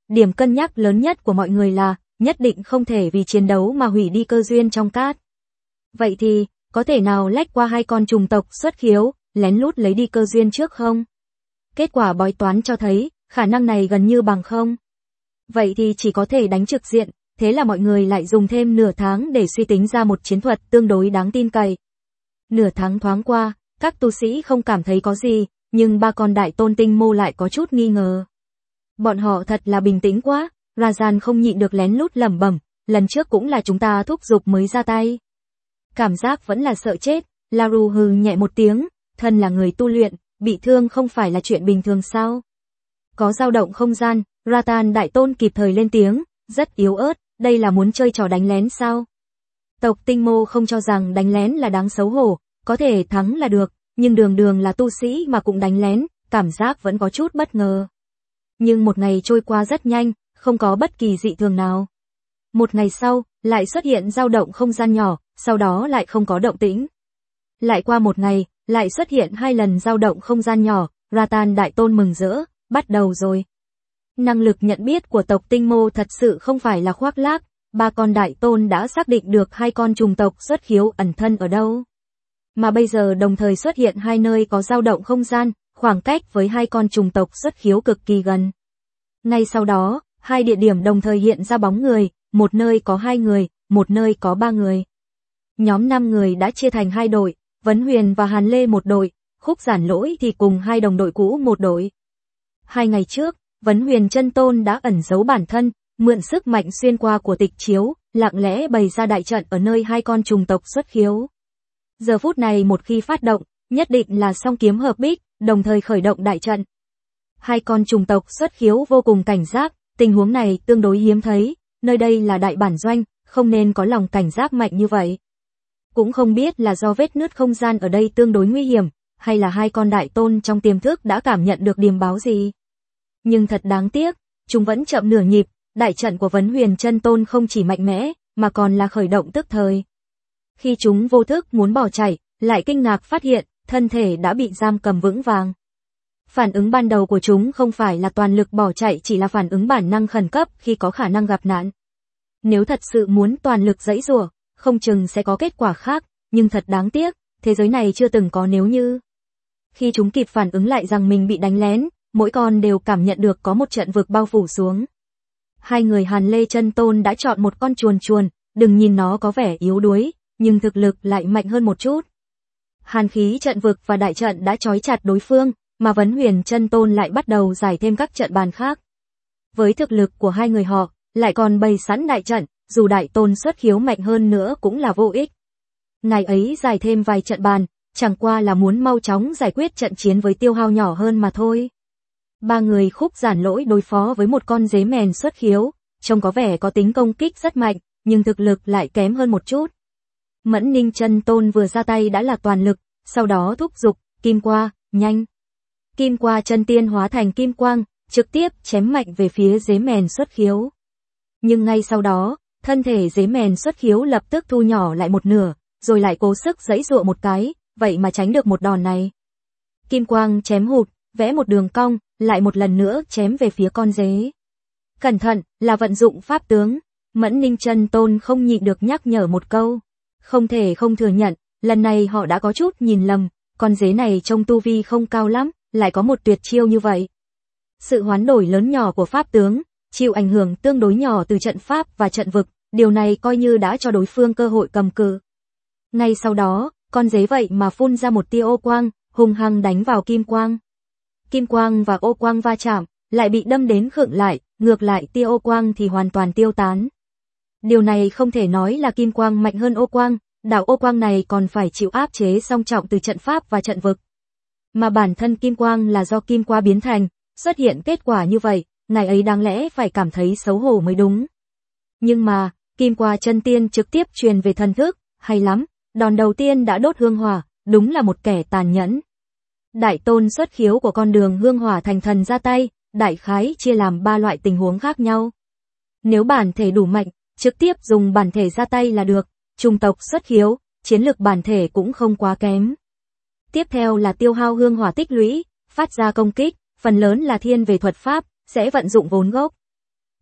điểm cân nhắc lớn nhất của mọi người là, nhất định không thể vì chiến đấu mà hủy đi cơ duyên trong cát. Vậy thì, có thể nào lách qua hai con trùng tộc xuất khiếu, lén lút lấy đi cơ duyên trước không? Kết quả bói toán cho thấy, khả năng này gần như bằng không. Vậy thì chỉ có thể đánh trực diện, thế là mọi người lại dùng thêm nửa tháng để suy tính ra một chiến thuật tương đối đáng tin cậy. Nửa tháng thoáng qua, các tu sĩ không cảm thấy có gì, nhưng ba con đại tôn tinh mô lại có chút nghi ngờ. Bọn họ thật là bình tĩnh quá, Rajan không nhịn được lén lút lẩm bẩm, lần trước cũng là chúng ta thúc giục mới ra tay. Cảm giác vẫn là sợ chết, Laru hừ nhẹ một tiếng, thân là người tu luyện, bị thương không phải là chuyện bình thường sao? Có dao động không gian, Ratan đại tôn kịp thời lên tiếng, rất yếu ớt, đây là muốn chơi trò đánh lén sao? Tộc tinh mô không cho rằng đánh lén là đáng xấu hổ, có thể thắng là được, nhưng đường đường là tu sĩ mà cũng đánh lén, cảm giác vẫn có chút bất ngờ. Nhưng một ngày trôi qua rất nhanh, không có bất kỳ dị thường nào. Một ngày sau, lại xuất hiện dao động không gian nhỏ, sau đó lại không có động tĩnh. Lại qua một ngày, lại xuất hiện hai lần dao động không gian nhỏ, Ratan đại tôn mừng rỡ, bắt đầu rồi. Năng lực nhận biết của tộc tinh mô thật sự không phải là khoác lác, ba con đại tôn đã xác định được hai con trùng tộc xuất khiếu ẩn thân ở đâu. Mà bây giờ đồng thời xuất hiện hai nơi có dao động không gian, khoảng cách với hai con trùng tộc xuất khiếu cực kỳ gần. Ngay sau đó, hai địa điểm đồng thời hiện ra bóng người, một nơi có hai người, một nơi có ba người. Nhóm năm người đã chia thành hai đội, Vấn Huyền và Hàn Lê một đội, Khúc Giản Lỗi thì cùng hai đồng đội cũ một đội. Hai ngày trước, Vấn Huyền chân tôn đã ẩn giấu bản thân, mượn sức mạnh xuyên qua của tịch chiếu, lặng lẽ bày ra đại trận ở nơi hai con trùng tộc xuất khiếu. Giờ phút này một khi phát động, nhất định là song kiếm hợp bích, đồng thời khởi động đại trận. Hai con trùng tộc xuất khiếu vô cùng cảnh giác, tình huống này tương đối hiếm thấy, nơi đây là đại bản doanh, không nên có lòng cảnh giác mạnh như vậy. Cũng không biết là do vết nứt không gian ở đây tương đối nguy hiểm, hay là hai con đại tôn trong tiềm thức đã cảm nhận được điềm báo gì. Nhưng thật đáng tiếc, chúng vẫn chậm nửa nhịp, đại trận của Vấn Huyền chân tôn không chỉ mạnh mẽ, mà còn là khởi động tức thời. Khi chúng vô thức muốn bỏ chạy, lại kinh ngạc phát hiện, thân thể đã bị giam cầm vững vàng. Phản ứng ban đầu của chúng không phải là toàn lực bỏ chạy, chỉ là phản ứng bản năng khẩn cấp khi có khả năng gặp nạn. Nếu thật sự muốn toàn lực giãy giụa, không chừng sẽ có kết quả khác, nhưng thật đáng tiếc, thế giới này chưa từng có nếu như. Khi chúng kịp phản ứng lại rằng mình bị đánh lén, mỗi con đều cảm nhận được có một trận vực bao phủ xuống. Hai người Hàn Lê chân tôn đã chọn một con chuồn chuồn, đừng nhìn nó có vẻ yếu đuối, nhưng thực lực lại mạnh hơn một chút. Hàn khí trận vực và đại trận đã trói chặt đối phương, mà Vấn Huyền chân tôn lại bắt đầu giải thêm các trận bàn khác. Với thực lực của hai người họ, lại còn bày sẵn đại trận, dù đại tôn xuất khiếu mạnh hơn nữa cũng là vô ích. Ngày ấy giải thêm vài trận bàn, chẳng qua là muốn mau chóng giải quyết trận chiến với tiêu hao nhỏ hơn mà thôi. Ba người Khúc Giản Lỗi đối phó với một con dế mèn xuất khiếu, trông có vẻ có tính công kích rất mạnh, nhưng thực lực lại kém hơn một chút. Mẫn Ninh chân tôn vừa ra tay đã là toàn lực, sau đó thúc giục, kim qua, nhanh. Kim qua chân tiên hóa thành kim quang, trực tiếp chém mạnh về phía dế mèn xuất khiếu. Nhưng ngay sau đó, thân thể dế mèn xuất khiếu lập tức thu nhỏ lại một nửa, rồi lại cố sức giãy giụa một cái, vậy mà tránh được một đòn này. Kim quang chém hụt, vẽ một đường cong, lại một lần nữa chém về phía con dế. Cẩn thận, là vận dụng pháp tướng. Mẫn Ninh chân tôn không nhịn được nhắc nhở một câu. Không thể không thừa nhận, lần này họ đã có chút nhìn lầm, con dế này trông tu vi không cao lắm, lại có một tuyệt chiêu như vậy. Sự hoán đổi lớn nhỏ của pháp tướng, chịu ảnh hưởng tương đối nhỏ từ trận pháp và trận vực, điều này coi như đã cho đối phương cơ hội cầm cự. Ngay sau đó, con dế vậy mà phun ra một tia ô quang, hung hăng đánh vào kim quang. Kim quang và ô quang va chạm, lại bị đâm đến khựng lại, ngược lại tia ô quang thì hoàn toàn tiêu tán. Điều này không thể nói là kim quang mạnh hơn ô quang, đạo ô quang này còn phải chịu áp chế song trọng từ trận pháp và trận vực. Mà bản thân kim quang là do kim qua biến thành, xuất hiện kết quả như vậy, ngài ấy đáng lẽ phải cảm thấy xấu hổ mới đúng. Nhưng mà, kim qua chân tiên trực tiếp truyền về thần thức, hay lắm, đòn đầu tiên đã đốt hương hỏa, đúng là một kẻ tàn nhẫn. Đại tôn xuất khiếu của con đường hương hỏa thành thần ra tay, đại khái chia làm ba loại tình huống khác nhau. Nếu bản thể đủ mạnh, trực tiếp dùng bản thể ra tay là được, trùng tộc xuất khiếu, chiến lực bản thể cũng không quá kém. Tiếp theo là tiêu hao hương hỏa tích lũy, phát ra công kích, phần lớn là thiên về thuật pháp, sẽ vận dụng vốn gốc.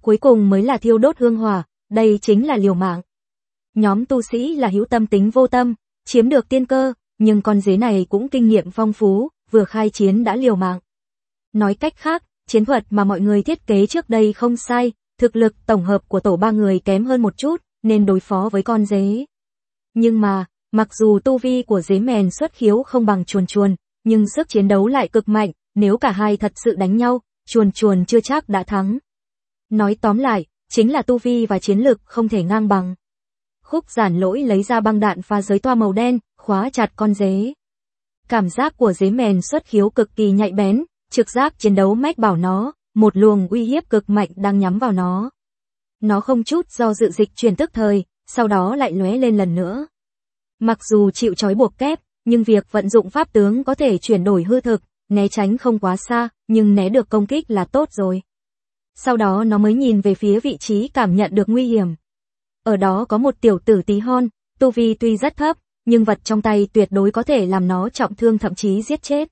cuối cùng mới là thiêu đốt hương hỏa, đây chính là liều mạng. Nhóm tu sĩ là hữu tâm tính vô tâm, chiếm được tiên cơ, nhưng con dế này cũng kinh nghiệm phong phú, vừa khai chiến đã liều mạng. Nói cách khác, chiến thuật mà mọi người thiết kế trước đây không sai, thực lực tổng hợp của tổ ba người kém hơn một chút, nên đối phó với con dế. Nhưng mà, mặc dù tu vi của dế mèn xuất khiếu không bằng chuồn chuồn, nhưng sức chiến đấu lại cực mạnh, nếu cả hai thật sự đánh nhau, chuồn chuồn chưa chắc đã thắng. Nói tóm lại, chính là tu vi và chiến lực không thể ngang bằng. Khúc Giản Lỗi lấy ra băng đạn phá giới toa màu đen, khóa chặt con dế. Cảm giác của dế mèn xuất khiếu cực kỳ nhạy bén, trực giác chiến đấu mách bảo nó, một luồng uy hiếp cực mạnh đang nhắm vào nó. Nó không chút do dự dịch chuyển tức thời, sau đó lại lóe lên lần nữa. Mặc dù chịu trói buộc kép, nhưng việc vận dụng pháp tướng có thể chuyển đổi hư thực, né tránh không quá xa, nhưng né được công kích là tốt rồi. Sau đó nó mới nhìn về phía vị trí cảm nhận được nguy hiểm. Ở đó có một tiểu tử tí hon, tu vi tuy rất thấp, nhưng vật trong tay tuyệt đối có thể làm nó trọng thương thậm chí giết chết.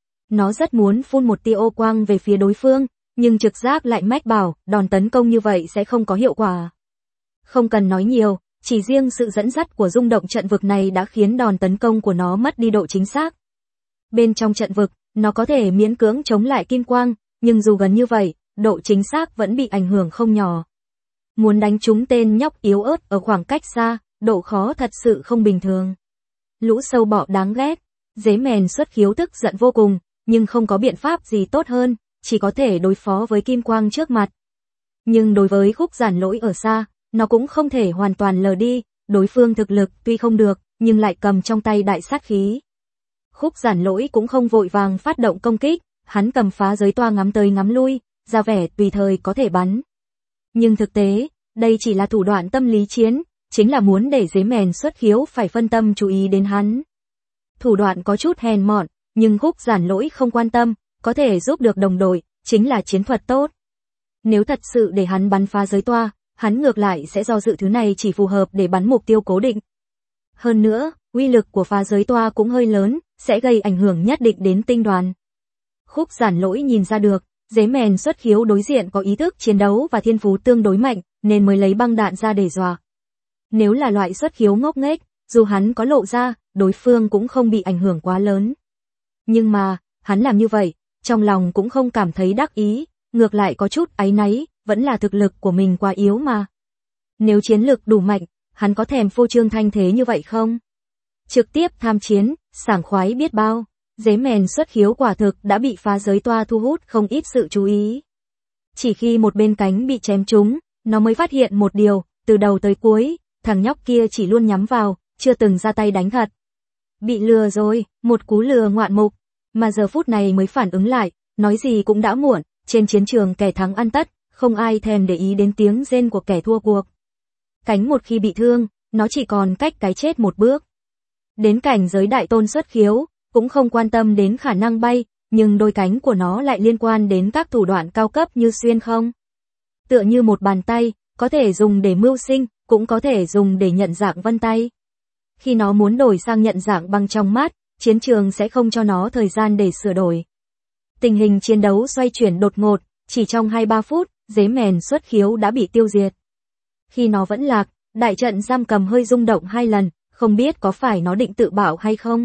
Nó rất muốn phun một tia ô quang về phía đối phương, nhưng trực giác lại mách bảo, đòn tấn công như vậy sẽ không có hiệu quả. Không cần nói nhiều, chỉ riêng sự dẫn dắt của rung động trận vực này đã khiến đòn tấn công của nó mất đi độ chính xác. Bên trong trận vực, nó có thể miễn cưỡng chống lại kim quang, nhưng dù gần như vậy, độ chính xác vẫn bị ảnh hưởng không nhỏ. Muốn đánh trúng tên nhóc yếu ớt ở khoảng cách xa, độ khó thật sự không bình thường. Lũ sâu bọ đáng ghét, dế mèn xuất khiếu tức giận vô cùng, nhưng không có biện pháp gì tốt hơn, chỉ có thể đối phó với kim quang trước mặt. Nhưng đối với Khúc Giản Lỗi ở xa, nó cũng không thể hoàn toàn lờ đi, đối phương thực lực tuy không được, nhưng lại cầm trong tay đại sát khí. Khúc Giản Lỗi cũng không vội vàng phát động công kích, hắn cầm phá giới toa ngắm tới ngắm lui, ra vẻ tùy thời có thể bắn. Nhưng thực tế, đây chỉ là thủ đoạn tâm lý chiến, chính là muốn để dế mèn xuất khiếu phải phân tâm chú ý đến hắn. Thủ đoạn có chút hèn mọn, nhưng Khúc Giản Lỗi không quan tâm, có thể giúp được đồng đội, chính là chiến thuật tốt. Nếu thật sự để hắn bắn phá giới toa, hắn ngược lại sẽ do dự thứ này chỉ phù hợp để bắn mục tiêu cố định. Hơn nữa, uy lực của phá giới toa cũng hơi lớn, sẽ gây ảnh hưởng nhất định đến tinh đoàn. Khúc Giản Lỗi nhìn ra được, dế mèn xuất khiếu đối diện có ý thức chiến đấu và thiên phú tương đối mạnh, nên mới lấy băng đạn ra để dọa. Nếu là loại xuất khiếu ngốc nghếch, dù hắn có lộ ra, đối phương cũng không bị ảnh hưởng quá lớn. Nhưng mà, hắn làm như vậy, trong lòng cũng không cảm thấy đắc ý, ngược lại có chút áy náy, vẫn là thực lực của mình quá yếu mà. Nếu chiến lực đủ mạnh, hắn có thèm phô trương thanh thế như vậy không? Trực tiếp tham chiến, sảng khoái biết bao. Dế mèn xuất khiếu quả thực đã bị phá giới toa thu hút không ít sự chú ý. Chỉ khi một bên cánh bị chém trúng, nó mới phát hiện một điều, từ đầu tới cuối, thằng nhóc kia chỉ luôn nhắm vào, chưa từng ra tay đánh thật. Bị lừa rồi, một cú lừa ngoạn mục, mà giờ phút này mới phản ứng lại, nói gì cũng đã muộn, trên chiến trường kẻ thắng ăn tất, không ai thèm để ý đến tiếng rên của kẻ thua cuộc. Cánh một khi bị thương, nó chỉ còn cách cái chết một bước. Đến cảnh giới đại tôn xuất khiếu, cũng không quan tâm đến khả năng bay, nhưng đôi cánh của nó lại liên quan đến các thủ đoạn cao cấp như xuyên không. Tựa như một bàn tay, có thể dùng để mưu sinh, cũng có thể dùng để nhận dạng vân tay. Khi nó muốn đổi sang nhận dạng băng trong mắt, chiến trường sẽ không cho nó thời gian để sửa đổi. Tình hình chiến đấu xoay chuyển đột ngột, chỉ trong hai ba phút, dế mèn xuất khiếu đã bị tiêu diệt. Khi nó vẫn lạc, đại trận giam cầm hơi rung động hai lần, không biết có phải nó định tự bạo hay không.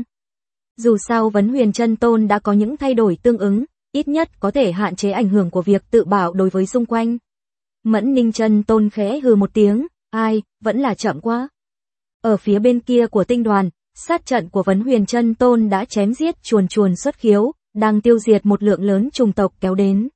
Dù sao Vấn Huyền Chân Tôn đã có những thay đổi tương ứng, ít nhất có thể hạn chế ảnh hưởng của việc tự bạo đối với xung quanh. Mẫn Ninh Chân Tôn khẽ hừ một tiếng, ai, vẫn là chậm quá. Ở phía bên kia của tinh đoàn, sát trận của Vấn Huyền Chân Tôn đã chém giết chuồn chuồn xuất khiếu, đang tiêu diệt một lượng lớn trùng tộc kéo đến.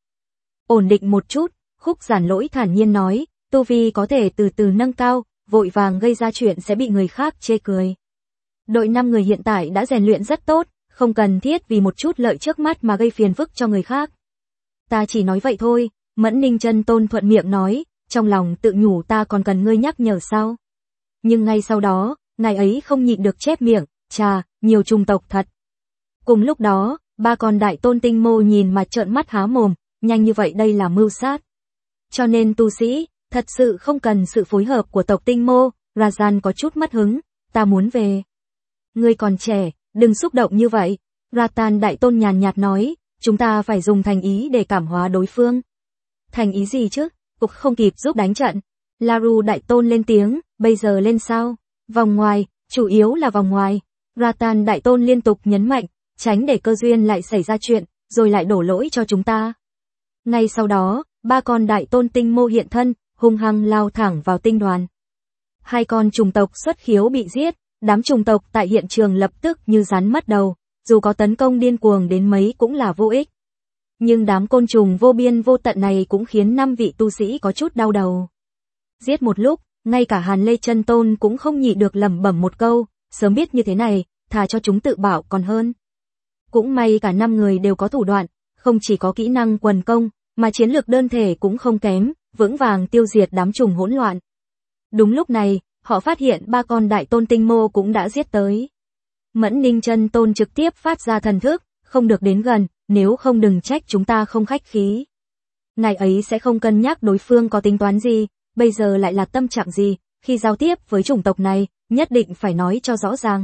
Ổn định một chút, Khúc Giản Lỗi thản nhiên nói, tu vi có thể từ từ nâng cao, vội vàng gây ra chuyện sẽ bị người khác chê cười. Đội năm người hiện tại đã rèn luyện rất tốt, không cần thiết vì một chút lợi trước mắt mà gây phiền phức cho người khác. Ta chỉ nói vậy thôi, Mẫn Ninh Chân Tôn thuận miệng nói, trong lòng tự nhủ ta còn cần ngươi nhắc nhở sao. Nhưng ngay sau đó, ngài ấy không nhịn được chép miệng, chà, nhiều trùng tộc thật. Cùng lúc đó, ba con đại tôn tinh mô nhìn mà trợn mắt há mồm, nhanh như vậy đây là mưu sát. Cho nên tu sĩ, thật sự không cần sự phối hợp của tộc tinh mô, Rajan có chút mất hứng, ta muốn về. Ngươi còn trẻ, đừng xúc động như vậy, Ratan đại tôn nhàn nhạt nói, chúng ta phải dùng thành ý để cảm hóa đối phương. Thành ý gì chứ, cũng không kịp giúp đánh trận. Laru đại tôn lên tiếng, bây giờ lên sao? Vòng ngoài, chủ yếu là vòng ngoài. Ratan đại tôn liên tục nhấn mạnh, tránh để cơ duyên lại xảy ra chuyện, rồi lại đổ lỗi cho chúng ta. Ngay sau đó, ba con đại tôn tinh mô hiện thân, hung hăng lao thẳng vào tinh đoàn. Hai con trùng tộc xuất khiếu bị giết, đám trùng tộc tại hiện trường lập tức như rắn mất đầu, dù có tấn công điên cuồng đến mấy cũng là vô ích. Nhưng đám côn trùng vô biên vô tận này cũng khiến năm vị tu sĩ có chút đau đầu. Giết một lúc, ngay cả Hàn Lê Chân Tôn cũng không nhịn được lẩm bẩm một câu, sớm biết như thế này, thà cho chúng tự bảo còn hơn. Cũng may cả năm người đều có thủ đoạn, không chỉ có kỹ năng quần công, mà chiến lược đơn thể cũng không kém, vững vàng tiêu diệt đám trùng hỗn loạn. Đúng lúc này, họ phát hiện ba con đại tôn tinh mô cũng đã giết tới. Mẫn Ninh Chân Tôn trực tiếp phát ra thần thức, không được đến gần, nếu không đừng trách chúng ta không khách khí. Ngài ấy sẽ không cân nhắc đối phương có tính toán gì, bây giờ lại là tâm trạng gì, khi giao tiếp với chủng tộc này, nhất định phải nói cho rõ ràng.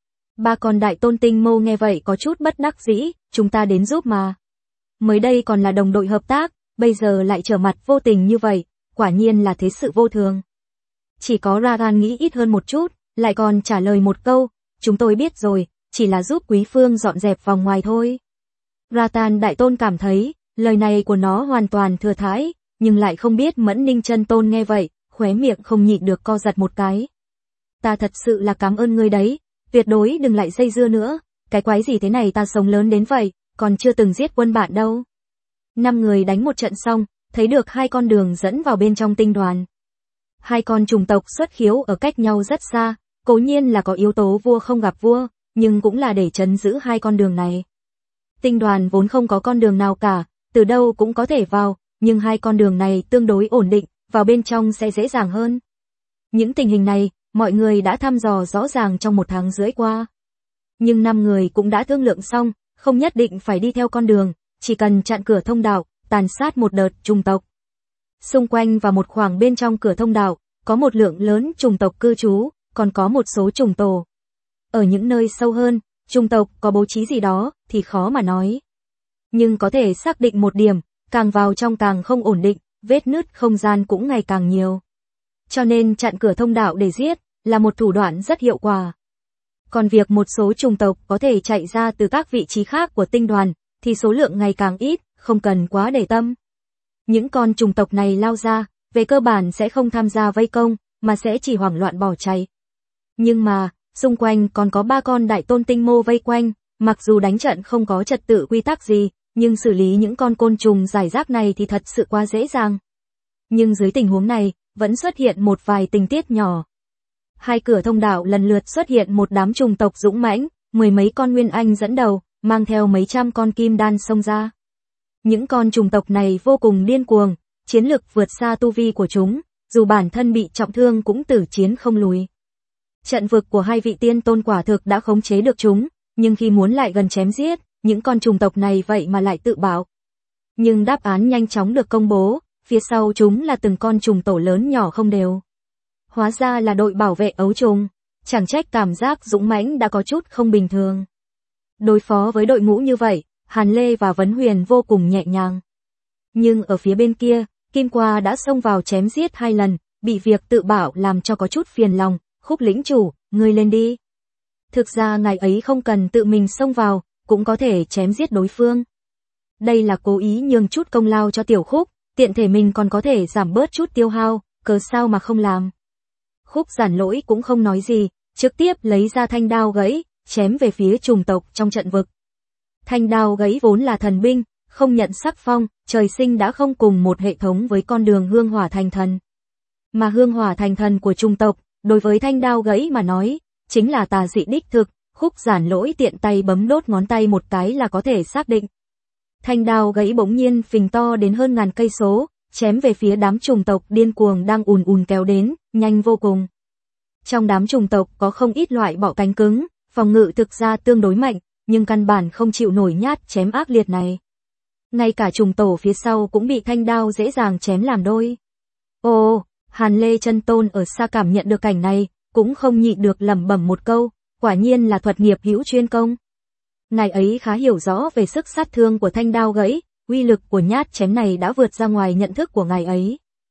Ba con đại tôn tinh mô nghe vậy có chút bất đắc dĩ, chúng ta đến giúp mà. Mới đây còn là đồng đội hợp tác, bây giờ lại trở mặt vô tình như vậy, quả nhiên là thế sự vô thường. Chỉ có Ragan nghĩ ít hơn một chút, lại còn trả lời một câu, chúng tôi biết rồi, chỉ là giúp quý phương dọn dẹp vòng ngoài thôi. Ratan đại tôn cảm thấy, lời này của nó hoàn toàn thừa thãi, nhưng lại không biết Mẫn Ninh Chân Tôn nghe vậy, khóe miệng không nhịn được co giật một cái. Ta thật sự là cảm ơn ngươi đấy, tuyệt đối đừng lại dây dưa nữa, cái quái gì thế này ta sống lớn đến vậy, còn chưa từng giết quân bạn đâu. Năm người đánh một trận xong, thấy được hai con đường dẫn vào bên trong tinh đoàn. Hai con trùng tộc xuất khiếu ở cách nhau rất xa, cố nhiên là có yếu tố vua không gặp vua, nhưng cũng là để trấn giữ hai con đường này. Tinh đoàn vốn không có con đường nào cả, từ đâu cũng có thể vào, nhưng hai con đường này tương đối ổn định, vào bên trong sẽ dễ dàng hơn. Những tình hình này, mọi người đã thăm dò rõ ràng trong một tháng rưỡi qua. Nhưng năm người cũng đã thương lượng xong, không nhất định phải đi theo con đường, chỉ cần chặn cửa thông đạo, tàn sát một đợt trùng tộc. Xung quanh và một khoảng bên trong cửa thông đạo, có một lượng lớn trùng tộc cư trú, còn có một số trùng tổ. Ở những nơi sâu hơn, trùng tộc có bố trí gì đó, thì khó mà nói. Nhưng có thể xác định một điểm, càng vào trong càng không ổn định, vết nứt không gian cũng ngày càng nhiều. Cho nên chặn cửa thông đạo để giết, là một thủ đoạn rất hiệu quả. Còn việc một số trùng tộc có thể chạy ra từ các vị trí khác của tinh đoàn, thì số lượng ngày càng ít, không cần quá để tâm. Những con trùng tộc này lao ra, về cơ bản sẽ không tham gia vây công, mà sẽ chỉ hoảng loạn bỏ chạy. Nhưng mà, xung quanh còn có ba con đại tôn tinh mô vây quanh, mặc dù đánh trận không có trật tự quy tắc gì, nhưng xử lý những con côn trùng giải rác này thì thật sự quá dễ dàng. Nhưng dưới tình huống này, vẫn xuất hiện một vài tình tiết nhỏ. Hai cửa thông đạo lần lượt xuất hiện một đám trùng tộc dũng mãnh, mười mấy con nguyên anh dẫn đầu, mang theo mấy trăm con kim đan xông ra. Những con trùng tộc này vô cùng điên cuồng, chiến lực vượt xa tu vi của chúng, dù bản thân bị trọng thương cũng tử chiến không lùi. Trận vực của hai vị tiên tôn quả thực đã khống chế được chúng, nhưng khi muốn lại gần chém giết, những con trùng tộc này vậy mà lại tự bảo. Nhưng đáp án nhanh chóng được công bố, phía sau chúng là từng con trùng tổ lớn nhỏ không đều. Hóa ra là đội bảo vệ ấu trùng, chẳng trách cảm giác dũng mãnh đã có chút không bình thường. Đối phó với đội ngũ như vậy, Hàn Lê và Vấn Huyền vô cùng nhẹ nhàng. Nhưng ở phía bên kia, Kim Qua đã xông vào chém giết hai lần, bị việc tự bảo làm cho có chút phiền lòng, Khúc lĩnh chủ, ngươi lên đi. Thực ra ngài ấy không cần tự mình xông vào, cũng có thể chém giết đối phương. Đây là cố ý nhường chút công lao cho Tiểu Khúc, tiện thể mình còn có thể giảm bớt chút tiêu hao, cớ sao mà không làm. Khúc Giản Lỗi cũng không nói gì, trực tiếp lấy ra thanh đao gãy, chém về phía trùng tộc trong trận vực. Thanh đao gãy vốn là thần binh, không nhận sắc phong, trời sinh đã không cùng một hệ thống với con đường hương hỏa thành thần. Mà hương hỏa thành thần của trùng tộc, đối với thanh đao gãy mà nói, chính là tà dị đích thực, Khúc Giản Lỗi tiện tay bấm đốt ngón tay một cái là có thể xác định. Thanh đao gãy bỗng nhiên phình to đến hơn ngàn cây số, chém về phía đám trùng tộc điên cuồng đang ùn ùn kéo đến, nhanh vô cùng. Trong đám trùng tộc có không ít loại bọ cánh cứng, phòng ngự thực ra tương đối mạnh, nhưng căn bản không chịu nổi nhát chém ác liệt này. Ngay cả trùng tổ phía sau cũng bị thanh đao dễ dàng chém làm đôi. Ồ, Hàn Lê Chân Tôn ở xa cảm nhận được cảnh này, cũng không nhịn được lẩm bẩm một câu, quả nhiên là thuật nghiệp hữu chuyên công. Ngài ấy khá hiểu rõ về sức sát thương của thanh đao gãy, uy lực của nhát chém này đã vượt ra ngoài nhận thức của ngài ấy.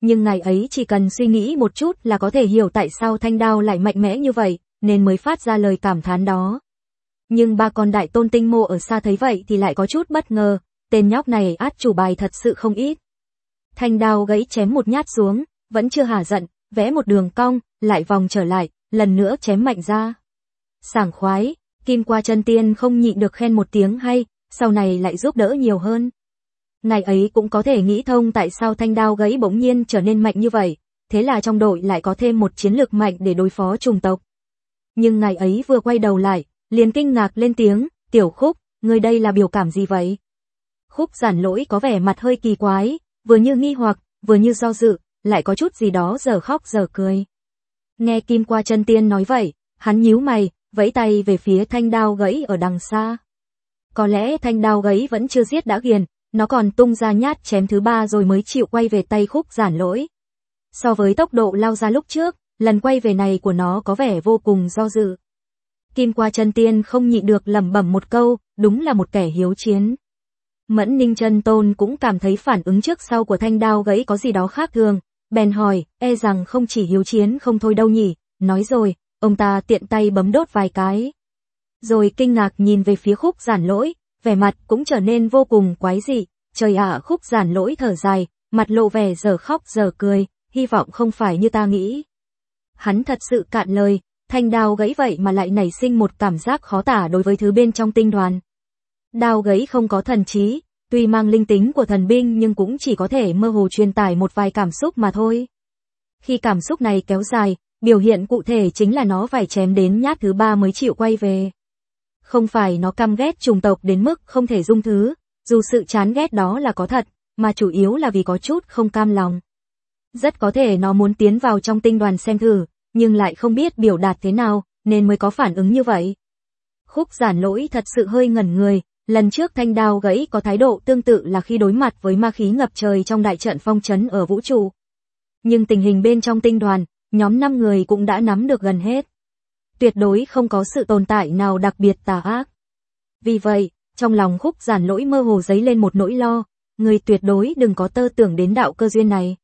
Nhưng ngày ấy chỉ cần suy nghĩ một chút là có thể hiểu tại sao thanh đao lại mạnh mẽ như vậy, nên mới phát ra lời cảm thán đó. Nhưng ba con đại tôn tinh mô ở xa thấy vậy thì lại có chút bất ngờ, tên nhóc này át chủ bài thật sự không ít. Thanh đao gãy chém một nhát xuống, vẫn chưa hả giận, vẽ một đường cong, lại vòng trở lại, lần nữa chém mạnh ra. Sảng khoái, Kim Qua Chân Tiên không nhịn được khen một tiếng hay, sau này lại giúp đỡ nhiều hơn. Ngày ấy cũng có thể nghĩ thông tại sao thanh đao gãy bỗng nhiên trở nên mạnh như vậy, thế là trong đội lại có thêm một chiến lược mạnh để đối phó trùng tộc. Nhưng ngày ấy vừa quay đầu lại, liền kinh ngạc lên tiếng, Tiểu Khúc, người đây là biểu cảm gì vậy? Khúc Giản Lỗi có vẻ mặt hơi kỳ quái, vừa như nghi hoặc, vừa như do dự, lại có chút gì đó giờ khóc giờ cười. Nghe Kim Qua Chân Tiên nói vậy, hắn nhíu mày, vẫy tay về phía thanh đao gãy ở đằng xa. Có lẽ thanh đao gãy vẫn chưa giết đã ghiền, nó còn tung ra nhát chém thứ ba rồi mới chịu quay về tay Khúc Giản Lỗi. So với tốc độ lao ra lúc trước, lần quay về này của nó có vẻ vô cùng do dự. Kim Qua Chân Tiên không nhịn được lẩm bẩm một câu, đúng là một kẻ hiếu chiến. Mẫn Ninh Chân Tôn cũng cảm thấy phản ứng trước sau của thanh đao gãy có gì đó khác thường, bèn hỏi, e rằng không chỉ hiếu chiến không thôi đâu nhỉ, nói rồi, ông ta tiện tay bấm đốt vài cái. Rồi kinh ngạc nhìn về phía Khúc Giản Lỗi, vẻ mặt cũng trở nên vô cùng quái dị, trời ạ. Khúc Giản Lỗi thở dài, mặt lộ vẻ giờ khóc giờ cười, hy vọng không phải như ta nghĩ. Hắn thật sự cạn lời, thanh đao gãy vậy mà lại nảy sinh một cảm giác khó tả đối với thứ bên trong tinh đoàn. Đao gãy không có thần trí, tuy mang linh tính của thần binh nhưng cũng chỉ có thể mơ hồ truyền tải một vài cảm xúc mà thôi. Khi cảm xúc này kéo dài, biểu hiện cụ thể chính là nó phải chém đến nhát thứ ba mới chịu quay về. Không phải nó căm ghét chủng tộc đến mức không thể dung thứ, dù sự chán ghét đó là có thật, mà chủ yếu là vì có chút không cam lòng. Rất có thể nó muốn tiến vào trong tinh đoàn xem thử, nhưng lại không biết biểu đạt thế nào, nên mới có phản ứng như vậy. Khúc Giản Lỗi thật sự hơi ngẩn người, lần trước thanh đao gãy có thái độ tương tự là khi đối mặt với ma khí ngập trời trong đại trận phong trấn ở vũ trụ. Nhưng tình hình bên trong tinh đoàn, nhóm năm người cũng đã nắm được gần hết. Tuyệt đối không có sự tồn tại nào đặc biệt tà ác. Vì vậy, trong lòng Khúc Giản Lỗi mơ hồ dấy lên một nỗi lo, người tuyệt đối đừng có tơ tưởng đến đạo cơ duyên này.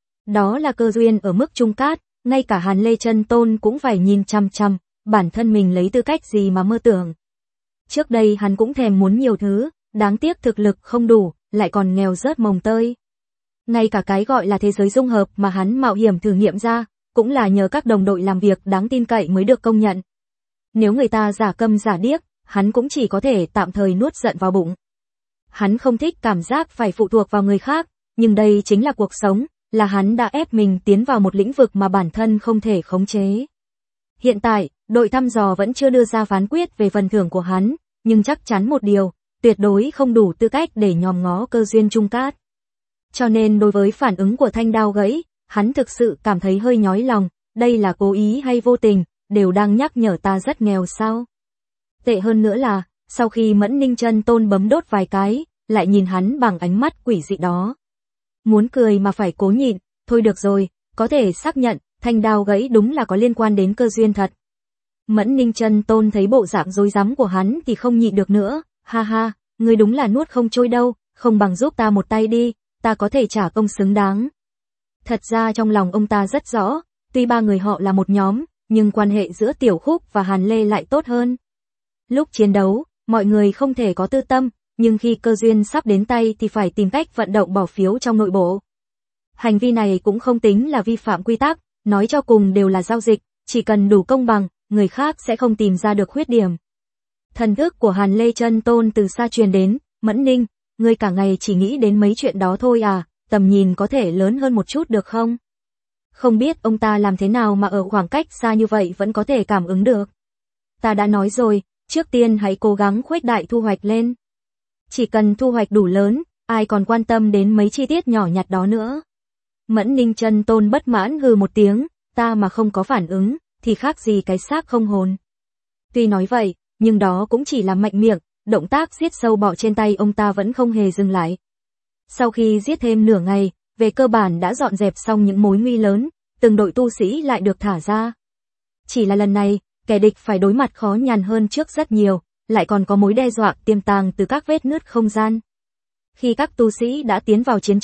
Đó là cơ duyên ở mức trung cát, ngay cả Hàn Lê Chân Tôn cũng phải nhìn chăm chăm, bản thân mình lấy tư cách gì mà mơ tưởng. Trước đây hắn cũng thèm muốn nhiều thứ, đáng tiếc thực lực không đủ, lại còn nghèo rớt mồng tơi. Ngay cả cái gọi là thế giới dung hợp mà hắn mạo hiểm thử nghiệm ra, cũng là nhờ các đồng đội làm việc đáng tin cậy mới được công nhận. Nếu người ta giả câm giả điếc, hắn cũng chỉ có thể tạm thời nuốt giận vào bụng. Hắn không thích cảm giác phải phụ thuộc vào người khác, nhưng đây chính là cuộc sống, là hắn đã ép mình tiến vào một lĩnh vực mà bản thân không thể khống chế. Hiện tại, đội thăm dò vẫn chưa đưa ra phán quyết về phần thưởng của hắn, nhưng chắc chắn một điều, tuyệt đối không đủ tư cách để nhòm ngó cơ duyên trung cát. Cho nên đối với phản ứng của thanh đao gãy, hắn thực sự cảm thấy hơi nhói lòng, đây là cố ý hay vô tình, đều đang nhắc nhở ta rất nghèo sao. Tệ hơn nữa là, sau khi Mẫn Ninh Chân Tôn bấm đốt vài cái, lại nhìn hắn bằng ánh mắt quỷ dị đó. Muốn cười mà phải cố nhịn, thôi được rồi, có thể xác nhận, thanh đao gãy đúng là có liên quan đến cơ duyên thật. Mẫn Ninh Chân Tôn thấy bộ dạng rối rắm của hắn thì không nhịn được nữa, ha ha, ngươi đúng là nuốt không trôi đâu, không bằng giúp ta một tay đi, ta có thể trả công xứng đáng. Thật ra trong lòng ông ta rất rõ, tuy ba người họ là một nhóm, nhưng quan hệ giữa Tiểu Khúc và Hàn Lê lại tốt hơn. Lúc chiến đấu, mọi người không thể có tư tâm, nhưng khi cơ duyên sắp đến tay thì phải tìm cách vận động bỏ phiếu trong nội bộ. Hành vi này cũng không tính là vi phạm quy tắc, nói cho cùng đều là giao dịch, chỉ cần đủ công bằng, người khác sẽ không tìm ra được khuyết điểm. Thần thức của Hàn Lê Chân Tôn từ xa truyền đến, Mẫn Ninh, ngươi cả ngày chỉ nghĩ đến mấy chuyện đó thôi à, tầm nhìn có thể lớn hơn một chút được không? Không biết ông ta làm thế nào mà ở khoảng cách xa như vậy vẫn có thể cảm ứng được. Ta đã nói rồi, trước tiên hãy cố gắng khuếch đại thu hoạch lên. Chỉ cần thu hoạch đủ lớn, ai còn quan tâm đến mấy chi tiết nhỏ nhặt đó nữa. Mẫn Ninh Chân Tôn bất mãn hừ một tiếng, ta mà không có phản ứng, thì khác gì cái xác không hồn. Tuy nói vậy, nhưng đó cũng chỉ là mạnh miệng, động tác giết sâu bọ trên tay ông ta vẫn không hề dừng lại. Sau khi giết thêm nửa ngày, về cơ bản đã dọn dẹp xong những mối nguy lớn, từng đội tu sĩ lại được thả ra. Chỉ là lần này, kẻ địch phải đối mặt khó nhằn hơn trước rất nhiều, lại còn có mối đe dọa tiềm tàng từ các vết nứt không gian. Khi các tu sĩ đã tiến vào chiến trường,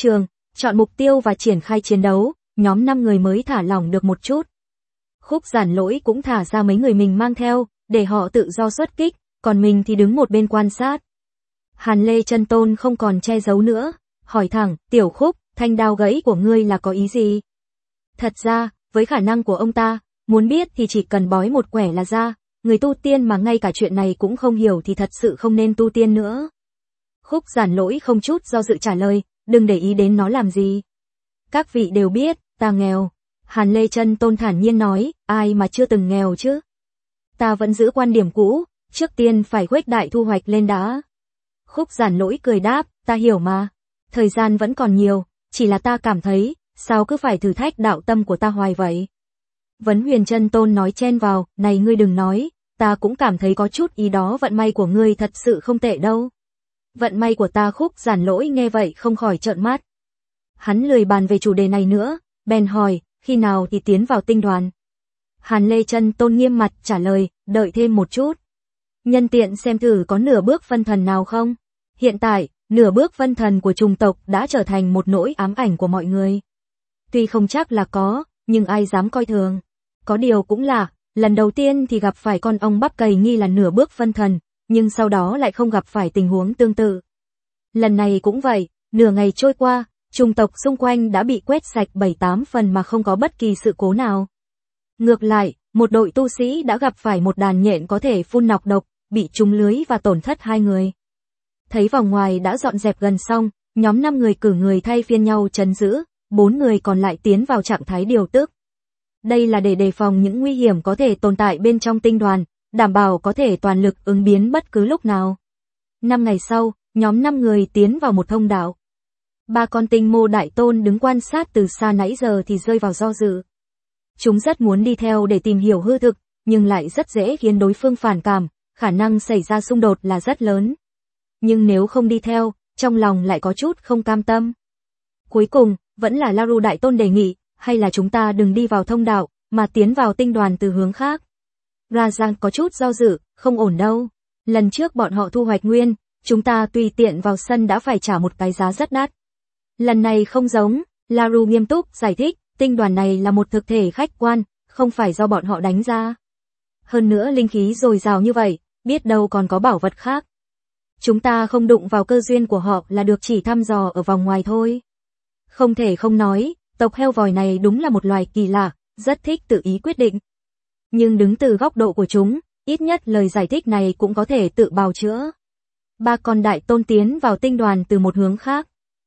Chọn mục tiêu và triển khai chiến đấu, nhóm năm người mới thả lỏng được một chút. Khúc Giản Lỗi cũng thả ra mấy người mình mang theo, để họ tự do xuất kích, còn mình thì đứng một bên quan sát. Hàn Lê Chân Tôn không còn che giấu nữa, hỏi thẳng, Tiểu Khúc, thanh đao gãy của ngươi là có ý gì? Thật ra, với khả năng của ông ta, muốn biết thì chỉ cần bói một quẻ là ra, người tu tiên mà ngay cả chuyện này cũng không hiểu thì thật sự không nên tu tiên nữa. Khúc Giản Lỗi không chút do dự trả lời, đừng để ý đến nó làm gì. Các vị đều biết, ta nghèo. Hàn Lê Chân Tôn thản nhiên nói, ai mà chưa từng nghèo chứ? Ta vẫn giữ quan điểm cũ, trước tiên phải khuếch đại thu hoạch lên đã. Khúc Giản Lỗi cười đáp, ta hiểu mà. Thời gian vẫn còn nhiều, chỉ là ta cảm thấy, sao cứ phải thử thách đạo tâm của ta hoài vậy? Vấn Huyền Chân Tôn nói chen vào, này ngươi đừng nói, ta cũng cảm thấy có chút ý đó, vận may của ngươi thật sự không tệ đâu. Vận may của ta? Khúc Giản Lỗi nghe vậy không khỏi trợn mắt. Hắn lười bàn về chủ đề này nữa, bèn hỏi, khi nào thì tiến vào tinh đoàn? Hàn Lê Chân Tôn nghiêm mặt trả lời, đợi thêm một chút. Nhân tiện xem thử có nửa bước phân thần nào không? Hiện tại, nửa bước phân thần của trùng tộc đã trở thành một nỗi ám ảnh của mọi người. Tuy không chắc là có, nhưng ai dám coi thường. Có điều cũng là, lần đầu tiên thì gặp phải con ong bắp cày nghi là nửa bước phân thần, nhưng sau đó lại không gặp phải tình huống tương tự. Lần này cũng vậy, nửa ngày trôi qua, trùng tộc xung quanh đã bị quét sạch bảy tám phần mà không có bất kỳ sự cố nào. Ngược lại, một đội tu sĩ đã gặp phải một đàn nhện có thể phun nọc độc, bị trúng lưới và tổn thất hai người. Thấy vòng ngoài đã dọn dẹp gần xong, nhóm năm người cử người thay phiên nhau trấn giữ, bốn người còn lại tiến vào trạng thái điều tức. Đây là để đề phòng những nguy hiểm có thể tồn tại bên trong tinh đoàn, đảm bảo có thể toàn lực ứng biến bất cứ lúc nào. Năm ngày sau, nhóm năm người tiến vào một thông đạo. Ba con tinh mô đại tôn đứng quan sát từ xa nãy giờ thì rơi vào do dự. Chúng rất muốn đi theo để tìm hiểu hư thực, nhưng lại rất dễ khiến đối phương phản cảm, khả năng xảy ra xung đột là rất lớn. Nhưng nếu không đi theo, trong lòng lại có chút không cam tâm. Cuối cùng, vẫn là Laru đại tôn đề nghị, hay là chúng ta đừng đi vào thông đạo, mà tiến vào tinh đoàn từ hướng khác. Rajan có chút do dự, không ổn đâu. Lần trước bọn họ thu hoạch nguyên, chúng ta tùy tiện vào sân đã phải trả một cái giá rất đắt. Lần này không giống, Laru nghiêm túc giải thích, tinh đoàn này là một thực thể khách quan, không phải do bọn họ đánh ra. Hơn nữa linh khí dồi dào như vậy, biết đâu còn có bảo vật khác. Chúng ta không đụng vào cơ duyên của họ là được, chỉ thăm dò ở vòng ngoài thôi. Không thể không nói, tộc heo vòi này đúng là một loài kỳ lạ, rất thích tự ý quyết định. Nhưng đứng từ góc độ của chúng, ít nhất lời giải thích này cũng có thể tự bào chữa. Ba con đại tôn tiến vào tinh đoàn từ một hướng khác.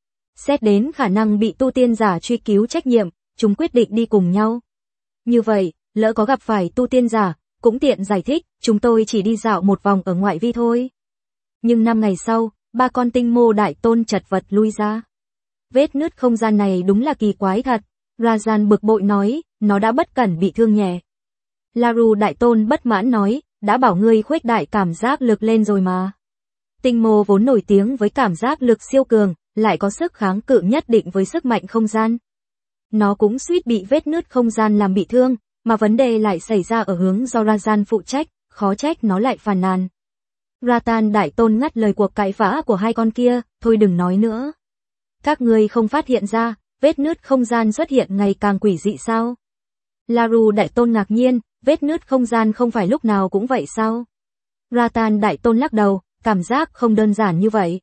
Xét đến khả năng bị tu tiên giả truy cứu trách nhiệm, chúng quyết định đi cùng nhau. Như vậy, lỡ có gặp phải tu tiên giả, cũng tiện giải thích, chúng tôi chỉ đi dạo một vòng ở ngoại vi thôi. Nhưng năm ngày sau, ba con tinh mô đại tôn chật vật lui ra. Vết nứt không gian này đúng là kỳ quái thật, Rajan bực bội nói, nó đã bất cẩn bị thương nhẹ. Laru đại tôn bất mãn nói, đã bảo ngươi khuếch đại cảm giác lực lên rồi mà. Tinh mô vốn nổi tiếng với cảm giác lực siêu cường, lại có sức kháng cự nhất định với sức mạnh không gian. Nó cũng suýt bị vết nứt không gian làm bị thương, mà vấn đề lại xảy ra ở hướng do Rajan phụ trách, khó trách nó lại phàn nàn. Ratan đại tôn ngắt lời cuộc cãi vã của hai con kia, thôi đừng nói nữa. Các ngươi không phát hiện ra, vết nứt không gian xuất hiện ngày càng quỷ dị sao? Laru đại tôn ngạc nhiên, vết nứt không gian không phải lúc nào cũng vậy sao? Ratan đại tôn lắc đầu, cảm giác không đơn giản như vậy.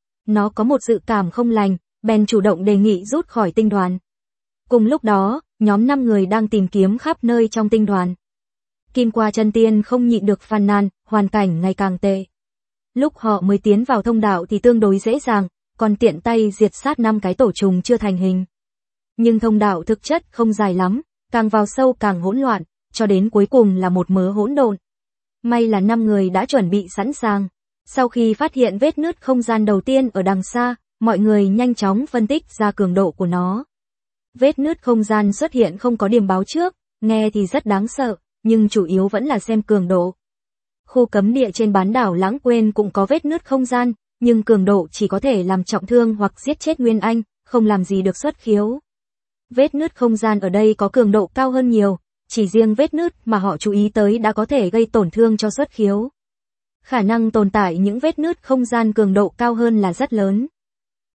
Nó có một dự cảm không lành, bèn chủ động đề nghị rút khỏi tinh đoàn. Cùng lúc đó, nhóm năm người đang tìm kiếm khắp nơi trong tinh đoàn. Kim Qua Chân Tiên không nhịn được phàn nàn, hoàn cảnh ngày càng tệ. Lúc họ mới tiến vào thông đạo thì tương đối dễ dàng, còn tiện tay diệt sát năm cái tổ trùng chưa thành hình. Nhưng thông đạo thực chất không dài lắm, càng vào sâu càng hỗn loạn, cho đến cuối cùng là một mớ hỗn độn. May là năm người đã chuẩn bị sẵn sàng. Sau khi phát hiện vết nứt không gian đầu tiên ở đằng xa, mọi người nhanh chóng phân tích ra cường độ của nó. Vết nứt không gian xuất hiện không có điểm báo trước, nghe thì rất đáng sợ, nhưng chủ yếu vẫn là xem cường độ. Khu cấm địa trên bán đảo Lãng Quên cũng có vết nứt không gian, nhưng cường độ chỉ có thể làm trọng thương hoặc giết chết Nguyên Anh, không làm gì được xuất khiếu. Vết nứt không gian ở đây có cường độ cao hơn nhiều, chỉ riêng vết nứt mà họ chú ý tới đã có thể gây tổn thương cho xuất khiếu. Khả năng tồn tại những vết nứt không gian cường độ cao hơn là rất lớn.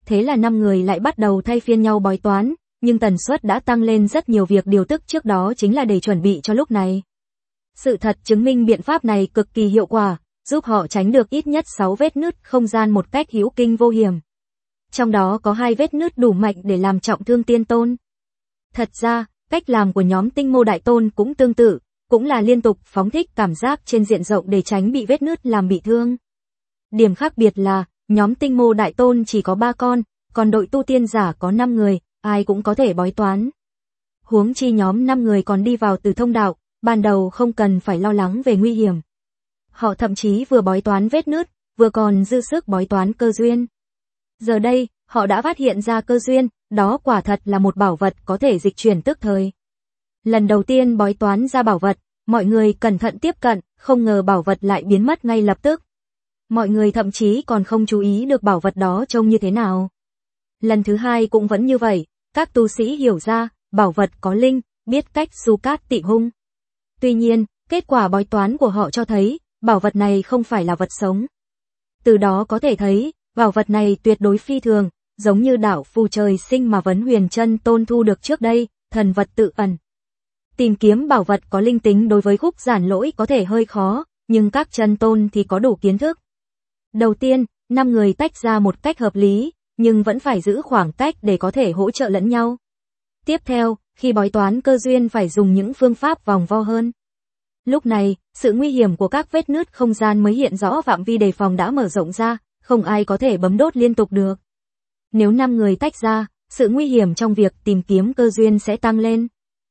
thế là năm người lại bắt đầu thay phiên nhau bói toán, nhưng tần suất đã tăng lên rất nhiều, việc điều tức trước đó chính là để chuẩn bị cho lúc này. Sự thật chứng minh biện pháp này cực kỳ hiệu quả, giúp họ tránh được ít nhất sáu vết nứt không gian một cách hữu kinh vô hiểm. Trong đó có hai vết nứt đủ mạnh để làm trọng thương tiên tôn. Thật ra, cách làm của nhóm tinh mô đại tôn cũng tương tự, cũng là liên tục phóng thích cảm giác trên diện rộng để tránh bị vết nứt làm bị thương. Điểm khác biệt là, nhóm tinh mô đại tôn chỉ có ba con, còn đội tu tiên giả có năm người, ai cũng có thể bói toán. Huống chi nhóm năm người còn đi vào từ thông đạo, ban đầu không cần phải lo lắng về nguy hiểm. Họ thậm chí vừa bói toán vết nứt, vừa còn dư sức bói toán cơ duyên. Giờ đây, họ đã phát hiện ra cơ duyên, đó quả thật là một bảo vật có thể dịch chuyển tức thời. Lần đầu tiên bói toán ra bảo vật, mọi người cẩn thận tiếp cận, không ngờ bảo vật lại biến mất ngay lập tức. Mọi người thậm chí còn không chú ý được bảo vật đó trông như thế nào. Lần thứ hai cũng vẫn như vậy, các tu sĩ hiểu ra, bảo vật có linh, biết cách du cát tị hung. Tuy nhiên, kết quả bói toán của họ cho thấy, bảo vật này không phải là vật sống. Từ đó có thể thấy, bảo vật này tuyệt đối phi thường, giống như đạo phù trời sinh mà Vấn Huyền Chân Tôn thu được trước đây, thần vật tự ẩn. Tìm kiếm bảo vật có linh tính đối với Khúc Giản Lỗi có thể hơi khó, nhưng các chân tôn thì có đủ kiến thức. Đầu tiên, năm người tách ra một cách hợp lý, nhưng vẫn phải giữ khoảng cách để có thể hỗ trợ lẫn nhau. Tiếp theo, khi bói toán cơ duyên phải dùng những phương pháp vòng vo hơn. Lúc này, sự nguy hiểm của các vết nứt không gian mới hiện rõ, phạm vi đề phòng đã mở rộng ra, không ai có thể bấm đốt liên tục được. Nếu năm người tách ra, sự nguy hiểm trong việc tìm kiếm cơ duyên sẽ tăng lên.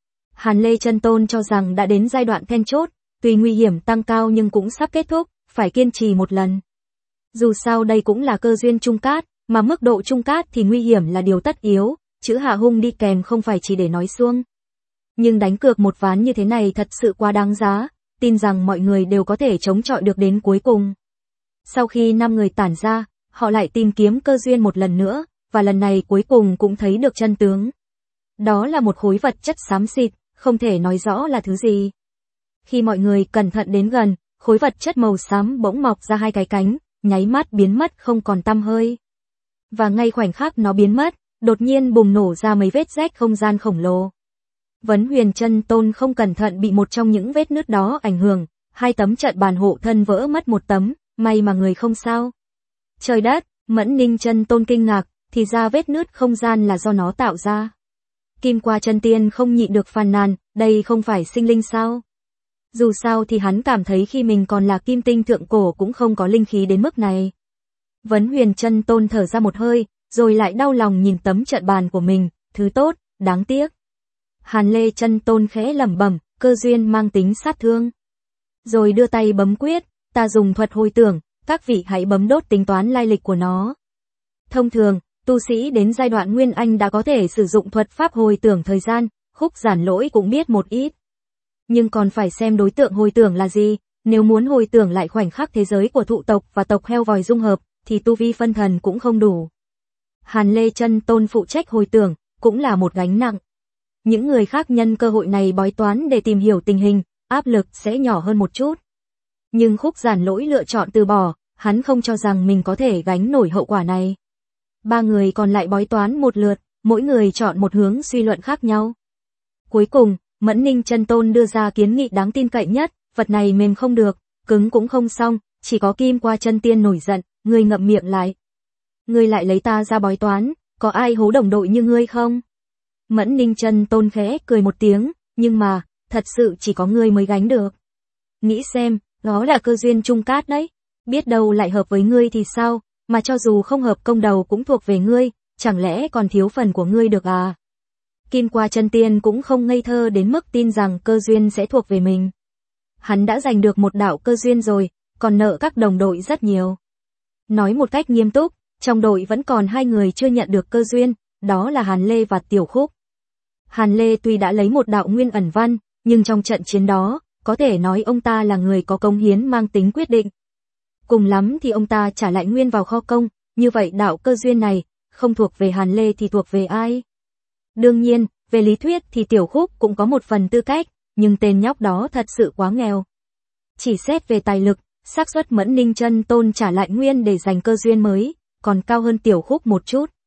Hàn Lê Chân Tôn cho rằng đã đến giai đoạn then chốt, tuy nguy hiểm tăng cao nhưng cũng sắp kết thúc, phải kiên trì một lần. Dù sao đây cũng là cơ duyên trung cát, mà mức độ trung cát thì nguy hiểm là điều tất yếu, chữ hạ hung đi kèm không phải chỉ để nói suông. Nhưng đánh cược một ván như thế này thật sự quá đáng giá, tin rằng mọi người đều có thể chống chọi được đến cuối cùng. Sau khi năm người tản ra, họ lại tìm kiếm cơ duyên một lần nữa, và lần này cuối cùng cũng thấy được chân tướng. Đó là một khối vật chất xám xịt, không thể nói rõ là thứ gì. Khi mọi người cẩn thận đến gần, khối vật chất màu xám bỗng mọc ra hai cái cánh, nháy mắt biến mất không còn tăm hơi. Và ngay khoảnh khắc nó biến mất, đột nhiên bùng nổ ra mấy vết rách không gian khổng lồ. Vấn Huyền Chân Tôn không cẩn thận bị một trong những vết nứt đó ảnh hưởng, hai tấm trận bàn hộ thân vỡ mất một tấm, may mà người không sao. Trời đất, Mẫn Ninh Chân Tôn kinh ngạc, thì ra vết nứt không gian là do nó tạo ra. Kim Qua Chân Tiên không nhịn được phàn nàn, đây không phải sinh linh sao? Dù sao thì hắn cảm thấy khi mình còn là kim tinh thượng cổ cũng không có linh khí đến mức này. Vấn Huyền Chân Tôn thở ra một hơi, rồi lại đau lòng nhìn tấm trận bàn của mình, thứ tốt, đáng tiếc. Hàn Lê Chân Tôn khẽ lẩm bẩm, cơ duyên mang tính sát thương. Rồi đưa tay bấm quyết, ta dùng thuật hồi tưởng, các vị hãy bấm đốt tính toán lai lịch của nó. Thông thường, tu sĩ đến giai đoạn Nguyên Anh đã có thể sử dụng thuật pháp hồi tưởng thời gian, Khúc Giản Lỗi cũng biết một ít. Nhưng còn phải xem đối tượng hồi tưởng là gì, nếu muốn hồi tưởng lại khoảnh khắc thế giới của thụ tộc và tộc heo vòi dung hợp, thì tu vi phân thần cũng không đủ. Hàn Lê Chân Tôn phụ trách hồi tưởng, cũng là một gánh nặng. Những người khác nhân cơ hội này bói toán để tìm hiểu tình hình, áp lực sẽ nhỏ hơn một chút. Nhưng Khúc Giản Lỗi lựa chọn từ bỏ, hắn không cho rằng mình có thể gánh nổi hậu quả này. Ba người còn lại bói toán một lượt, mỗi người chọn một hướng suy luận khác nhau. Cuối cùng, Mẫn Ninh Chân Tôn đưa ra kiến nghị đáng tin cậy nhất, vật này mềm không được, cứng cũng không xong, chỉ có Kim Qua Chân Tiên nổi giận, ngươi ngậm miệng lại. Ngươi lại lấy ta ra bói toán, có ai hố đồng đội như ngươi không? Mẫn Ninh Chân Tôn khẽ cười một tiếng, nhưng mà, thật sự chỉ có ngươi mới gánh được. Nghĩ xem, đó là cơ duyên trung cát đấy, biết đâu lại hợp với ngươi thì sao, mà cho dù không hợp công đầu cũng thuộc về ngươi, chẳng lẽ còn thiếu phần của ngươi được à? Kim Qua Chân Tiên cũng không ngây thơ đến mức tin rằng cơ duyên sẽ thuộc về mình. Hắn đã giành được một đạo cơ duyên rồi, còn nợ các đồng đội rất nhiều. Nói một cách nghiêm túc, trong đội vẫn còn hai người chưa nhận được cơ duyên, đó là Hàn Lê và Tiểu Khúc. Hàn Lê tuy đã lấy một đạo nguyên ẩn văn, nhưng trong trận chiến đó, có thể nói ông ta là người có công hiến mang tính quyết định. Cùng lắm thì ông ta trả lại nguyên vào kho công, như vậy đạo cơ duyên này, không thuộc về Hàn Lê thì thuộc về ai? Đương nhiên, về lý thuyết thì Tiểu Khúc cũng có một phần tư cách, nhưng tên nhóc đó thật sự quá nghèo. Chỉ xét về tài lực, xác suất Mẫn Ninh Chân Tôn trả lại nguyên để giành cơ duyên mới, còn cao hơn Tiểu Khúc một chút.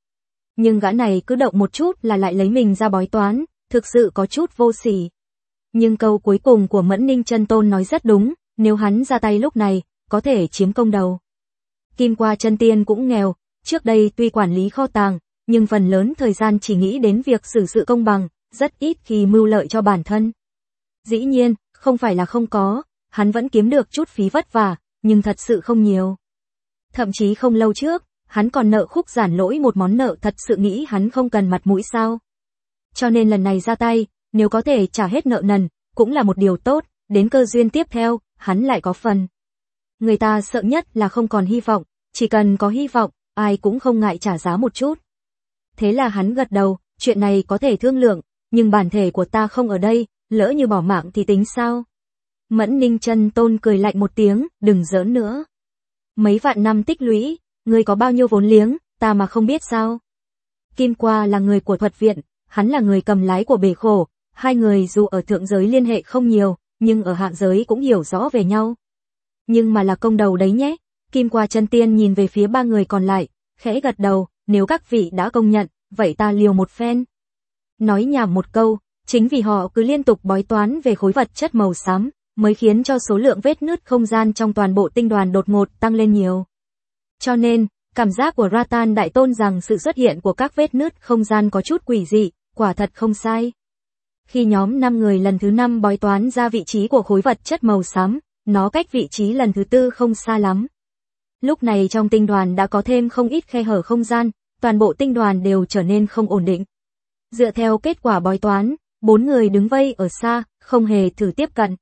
Nhưng gã này cứ động một chút là lại lấy mình ra bói toán, thực sự có chút vô sỉ. Nhưng câu cuối cùng của Mẫn Ninh Chân Tôn nói rất đúng, nếu hắn ra tay lúc này, có thể chiếm công đầu. Kim Qua Chân Tiên cũng nghèo, trước đây tuy quản lý kho tàng, nhưng phần lớn thời gian chỉ nghĩ đến việc xử sự công bằng, rất ít khi mưu lợi cho bản thân. Dĩ nhiên, không phải là không có, hắn vẫn kiếm được chút phí vất vả, nhưng thật sự không nhiều. Thậm chí không lâu trước, hắn còn nợ Khúc Giản Lỗi một món nợ thật sự nghĩ hắn không cần mặt mũi sao. Cho nên lần này ra tay, nếu có thể trả hết nợ nần, cũng là một điều tốt, đến cơ duyên tiếp theo, hắn lại có phần. Người ta sợ nhất là không còn hy vọng, chỉ cần có hy vọng, ai cũng không ngại trả giá một chút. Thế là hắn gật đầu, chuyện này có thể thương lượng, nhưng bản thể của ta không ở đây, lỡ như bỏ mạng thì tính sao? Mẫn Ninh Chân Tôn cười lạnh một tiếng, đừng giỡn nữa. Mấy vạn năm tích lũy, ngươi có bao nhiêu vốn liếng, ta mà không biết sao? Kim Qua là người của Thuật Viện, hắn là người cầm lái của bể khổ, hai người dù ở thượng giới liên hệ không nhiều, nhưng ở hạ giới cũng hiểu rõ về nhau. Nhưng mà là công đầu đấy nhé. Kim Qua Chân Tiên nhìn về phía ba người còn lại, khẽ gật đầu, nếu các vị đã công nhận, vậy ta liều một phen. Nói nhảm một câu, chính vì họ cứ liên tục bói toán về khối vật chất màu xám, mới khiến cho số lượng vết nứt không gian trong toàn bộ tinh đoàn đột ngột tăng lên nhiều. Cho nên, cảm giác của Ratan Đại Tôn rằng sự xuất hiện của các vết nứt không gian có chút quỷ dị, quả thật không sai. Khi nhóm năm người lần thứ năm bói toán ra vị trí của khối vật chất màu xám, nó cách vị trí lần thứ tư không xa lắm. Lúc này trong tinh đoàn đã có thêm không ít khe hở không gian, toàn bộ tinh đoàn đều trở nên không ổn định. Dựa theo kết quả bói toán, bốn người đứng vây ở xa, không hề thử tiếp cận.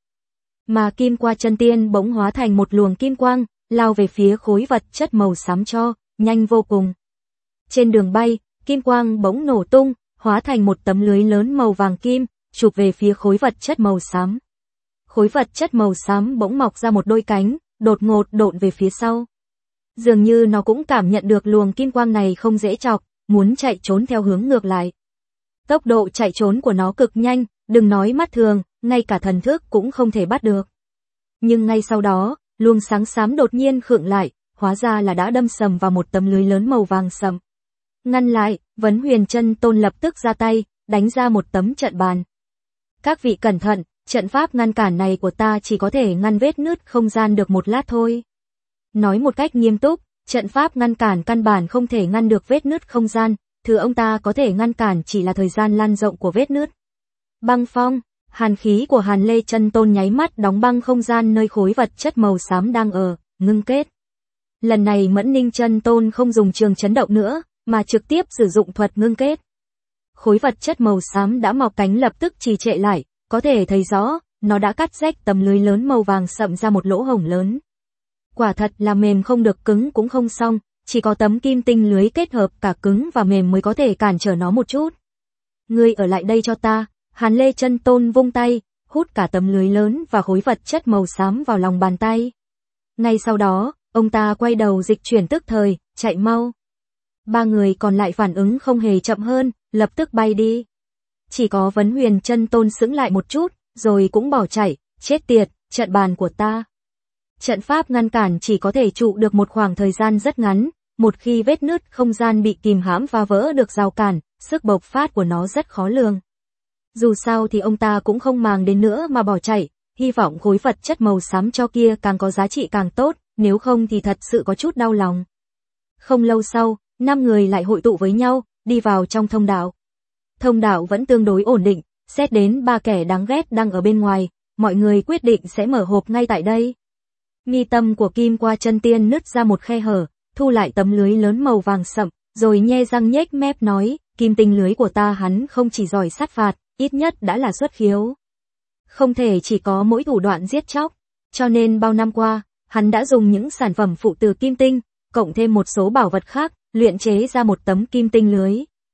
Mà Kim Qua Chân Tiên bỗng hóa thành một luồng kim quang, lao về phía khối vật chất màu xám cho, nhanh vô cùng. Trên đường bay, kim quang bỗng nổ tung, hóa thành một tấm lưới lớn màu vàng kim, chụp về phía khối vật chất màu xám. Khối vật chất màu xám bỗng mọc ra một đôi cánh, đột ngột độn về phía sau. Dường như nó cũng cảm nhận được luồng kim quang này không dễ chọc, muốn chạy trốn theo hướng ngược lại. Tốc độ chạy trốn của nó cực nhanh, đừng nói mắt thường, ngay cả thần thức cũng không thể bắt được. Nhưng ngay sau đó, luồng sáng xám đột nhiên khựng lại, hóa ra là đã đâm sầm vào một tấm lưới lớn màu vàng sậm. Ngăn lại, Vấn Huyền Chân Tôn lập tức ra tay, đánh ra một tấm trận bàn. Các vị cẩn thận, trận pháp ngăn cản này của ta chỉ có thể ngăn vết nứt không gian được một lát thôi. Nói một cách nghiêm túc, trận pháp ngăn cản căn bản không thể ngăn được vết nứt không gian, thứ ông ta có thể ngăn cản chỉ là thời gian lan rộng của vết nứt. Băng phong, hàn khí của Hàn Lê Chân Tôn nháy mắt đóng băng không gian nơi khối vật chất màu xám đang ở, ngưng kết. Lần này Mẫn Ninh Chân Tôn không dùng trường chấn động nữa, mà trực tiếp sử dụng thuật ngưng kết. Khối vật chất màu xám đã mọc cánh lập tức trì trệ lại, có thể thấy rõ, nó đã cắt rách tấm lưới lớn màu vàng sậm ra một lỗ hổng lớn. Quả thật là mềm không được cứng cũng không xong, chỉ có tấm kim tinh lưới kết hợp cả cứng và mềm mới có thể cản trở nó một chút. Ngươi ở lại đây cho ta, Hàn Lê Chân Tôn vung tay, hút cả tấm lưới lớn và khối vật chất màu xám vào lòng bàn tay. Ngay sau đó, ông ta quay đầu dịch chuyển tức thời, chạy mau. Ba người còn lại phản ứng không hề chậm hơn, lập tức bay đi. Chỉ có Vấn Huyền Chân Tôn sững lại một chút, rồi cũng bỏ chạy, chết tiệt, trận bàn của ta. Trận pháp ngăn cản chỉ có thể trụ được một khoảng thời gian rất ngắn, một khi vết nứt không gian bị kìm hãm phá vỡ được rào cản, sức bộc phát của nó rất khó lường. Dù sao thì ông ta cũng không màng đến nữa mà bỏ chạy, hy vọng khối vật chất màu xám cho kia càng có giá trị càng tốt, nếu không thì thật sự có chút đau lòng. Không lâu sau, năm người lại hội tụ với nhau, đi vào trong thông đạo. Thông đạo vẫn tương đối ổn định, xét đến ba kẻ đáng ghét đang ở bên ngoài, mọi người quyết định sẽ mở hộp ngay tại đây. Mi tâm của Kim Qua Chân Tiên nứt ra một khe hở, thu lại tấm lưới lớn màu vàng sậm, rồi nhe răng nhếch mép nói, kim tinh lưới của ta hắn không chỉ giỏi sát phạt, ít nhất đã là xuất khiếu. Không thể chỉ có mỗi thủ đoạn giết chóc, cho nên bao năm qua, hắn đã dùng những sản phẩm phụ từ kim tinh, cộng thêm một số bảo vật khác, luyện chế ra một tấm kim tinh lưới.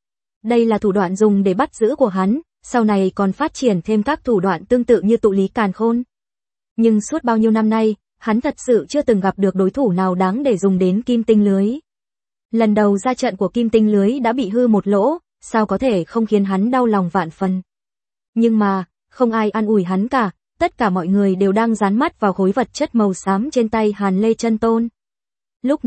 Đây là thủ đoạn dùng để bắt giữ của hắn, sau này còn phát triển thêm các thủ đoạn tương tự như tụ lý càn khôn. Nhưng suốt bao nhiêu năm nay, hắn thật sự chưa từng gặp được đối thủ nào đáng để dùng đến kim tinh lưới. Lần đầu ra trận của kim tinh lưới đã bị hư một lỗ, sao có thể không khiến hắn đau lòng vạn phần. Nhưng mà, không ai an ủi hắn cả, tất cả mọi người đều đang dán mắt vào khối vật chất màu xám trên tay Hàn Lê Chân Tôn. Lúc này,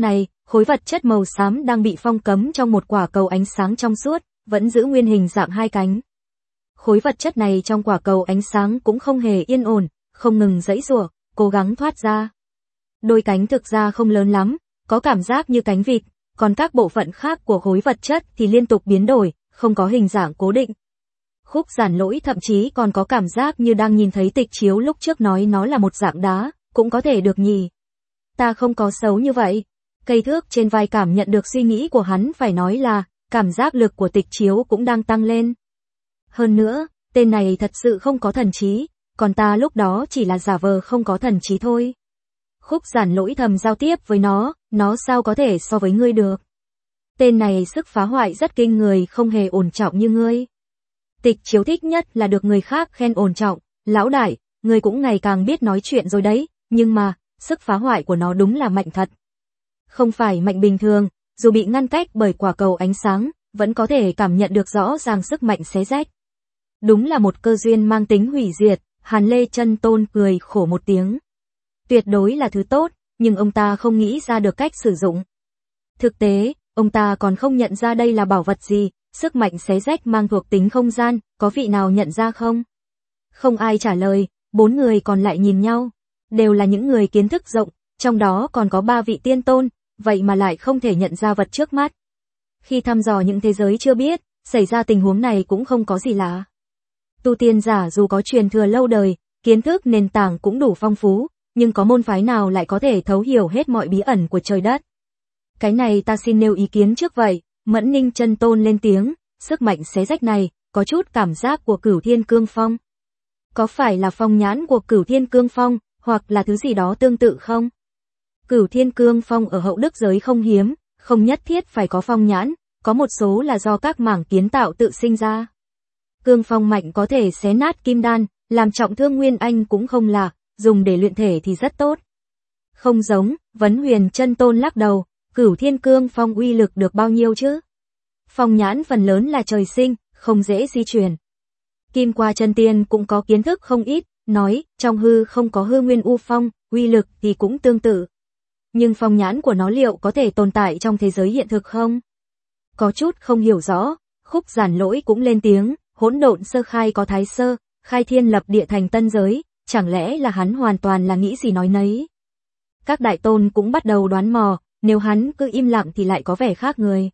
khối vật chất màu xám đang bị phong cấm trong một quả cầu ánh sáng trong suốt, vẫn giữ nguyên hình dạng hai cánh. Khối vật chất này trong quả cầu ánh sáng cũng không hề yên ổn, không ngừng giãy giụa, cố gắng thoát ra. Đôi cánh thực ra không lớn lắm, có cảm giác như cánh vịt, còn các bộ phận khác của khối vật chất thì liên tục biến đổi, không có hình dạng cố định. Khúc Giản Lỗi thậm chí còn có cảm giác như đang nhìn thấy Tịch Chiếu lúc trước nói nó là một dạng đá, cũng có thể được nhỉ. Ta không có xấu như vậy. Cây thước trên vai cảm nhận được suy nghĩ của hắn, phải nói là, cảm giác lực của Tịch Chiếu cũng đang tăng lên. Hơn nữa, tên này thật sự không có thần trí, còn ta lúc đó chỉ là giả vờ không có thần trí thôi. Khúc Giản Lỗi thầm giao tiếp với nó, nó sao có thể so với ngươi được. Tên này sức phá hoại rất kinh người, không hề ổn trọng như ngươi. Tịch Chiếu thích nhất là được người khác khen ổn trọng, lão đại, ngươi cũng ngày càng biết nói chuyện rồi đấy, nhưng mà, sức phá hoại của nó đúng là mạnh thật. Không phải mạnh bình thường, dù bị ngăn cách bởi quả cầu ánh sáng, vẫn có thể cảm nhận được rõ ràng sức mạnh xé rách. Đúng là một cơ duyên mang tính hủy diệt, Hàn Lê Chân Tôn cười khổ một tiếng. Tuyệt đối là thứ tốt, nhưng ông ta không nghĩ ra được cách sử dụng. Thực tế, ông ta còn không nhận ra đây là bảo vật gì, sức mạnh xé rách mang thuộc tính không gian, có vị nào nhận ra không? Không ai trả lời, bốn người còn lại nhìn nhau. Đều là những người kiến thức rộng, trong đó còn có ba vị tiên tôn, vậy mà lại không thể nhận ra vật trước mắt. Khi thăm dò những thế giới chưa biết, xảy ra tình huống này cũng không có gì lạ. Tu tiên giả dù có truyền thừa lâu đời, kiến thức nền tảng cũng đủ phong phú, nhưng có môn phái nào lại có thể thấu hiểu hết mọi bí ẩn của trời đất. Cái này ta xin nêu ý kiến trước vậy, Mẫn Ninh Chân Tôn lên tiếng, sức mạnh xé rách này, có chút cảm giác của Cửu Thiên Cương Phong. Có phải là phong nhãn của Cửu Thiên Cương Phong, hoặc là thứ gì đó tương tự không? Cửu Thiên Cương Phong ở hậu đức giới không hiếm, không nhất thiết phải có phong nhãn, có một số là do các mảng kiến tạo tự sinh ra. Cương Phong mạnh có thể xé nát kim đan, làm trọng thương nguyên anh cũng không lạ, dùng để luyện thể thì rất tốt. Không giống, Vấn Huyền Chân Tôn lắc đầu, Cửu Thiên Cương Phong uy lực được bao nhiêu chứ? Phong nhãn phần lớn là trời sinh, không dễ di chuyển. Kim Qua Chân Tiên cũng có kiến thức không ít, nói, trong hư không có hư nguyên u phong, uy lực thì cũng tương tự. Nhưng phong nhãn của nó liệu có thể tồn tại trong thế giới hiện thực không? Có chút không hiểu rõ, Khúc Giản Lỗi cũng lên tiếng, hỗn độn sơ khai có thái sơ, khai thiên lập địa thành tân giới, chẳng lẽ là hắn hoàn toàn là nghĩ gì nói nấy? Các đại tôn cũng bắt đầu đoán mò, nếu hắn cứ im lặng thì lại có vẻ khác người.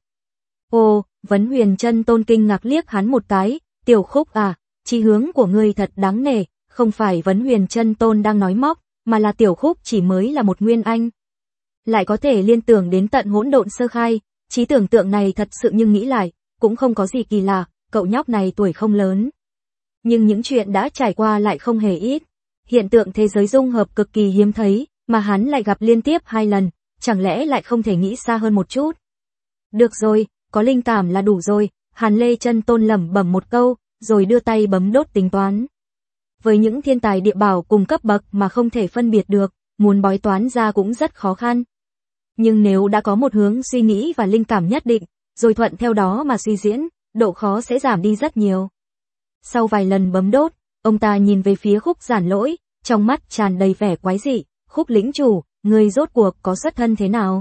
Ồ, Vấn Huyền Chân Tôn kinh ngạc liếc hắn một cái, Tiểu Khúc à, chí hướng của ngươi thật đáng nể, không phải Vấn Huyền Chân Tôn đang nói móc, mà là Tiểu Khúc chỉ mới là một nguyên anh. Lại có thể liên tưởng đến tận hỗn độn sơ khai, trí tưởng tượng này thật sự nhưng nghĩ lại, cũng không có gì kỳ lạ, cậu nhóc này tuổi không lớn. Nhưng những chuyện đã trải qua lại không hề ít. Hiện tượng thế giới dung hợp cực kỳ hiếm thấy, mà hắn lại gặp liên tiếp hai lần, chẳng lẽ lại không thể nghĩ xa hơn một chút. Được rồi, có linh cảm là đủ rồi, Hàn Lê Chân Tôn lẩm bẩm một câu, rồi đưa tay bấm đốt tính toán. Với những thiên tài địa bảo cùng cấp bậc mà không thể phân biệt được, muốn bói toán ra cũng rất khó khăn. Nhưng nếu đã có một hướng suy nghĩ và linh cảm nhất định, rồi thuận theo đó mà suy diễn, độ khó sẽ giảm đi rất nhiều. Sau vài lần bấm đốt, ông ta nhìn về phía Khúc Giản Lỗi, trong mắt tràn đầy vẻ quái dị, Khúc lĩnh chủ, người rốt cuộc có xuất thân thế nào?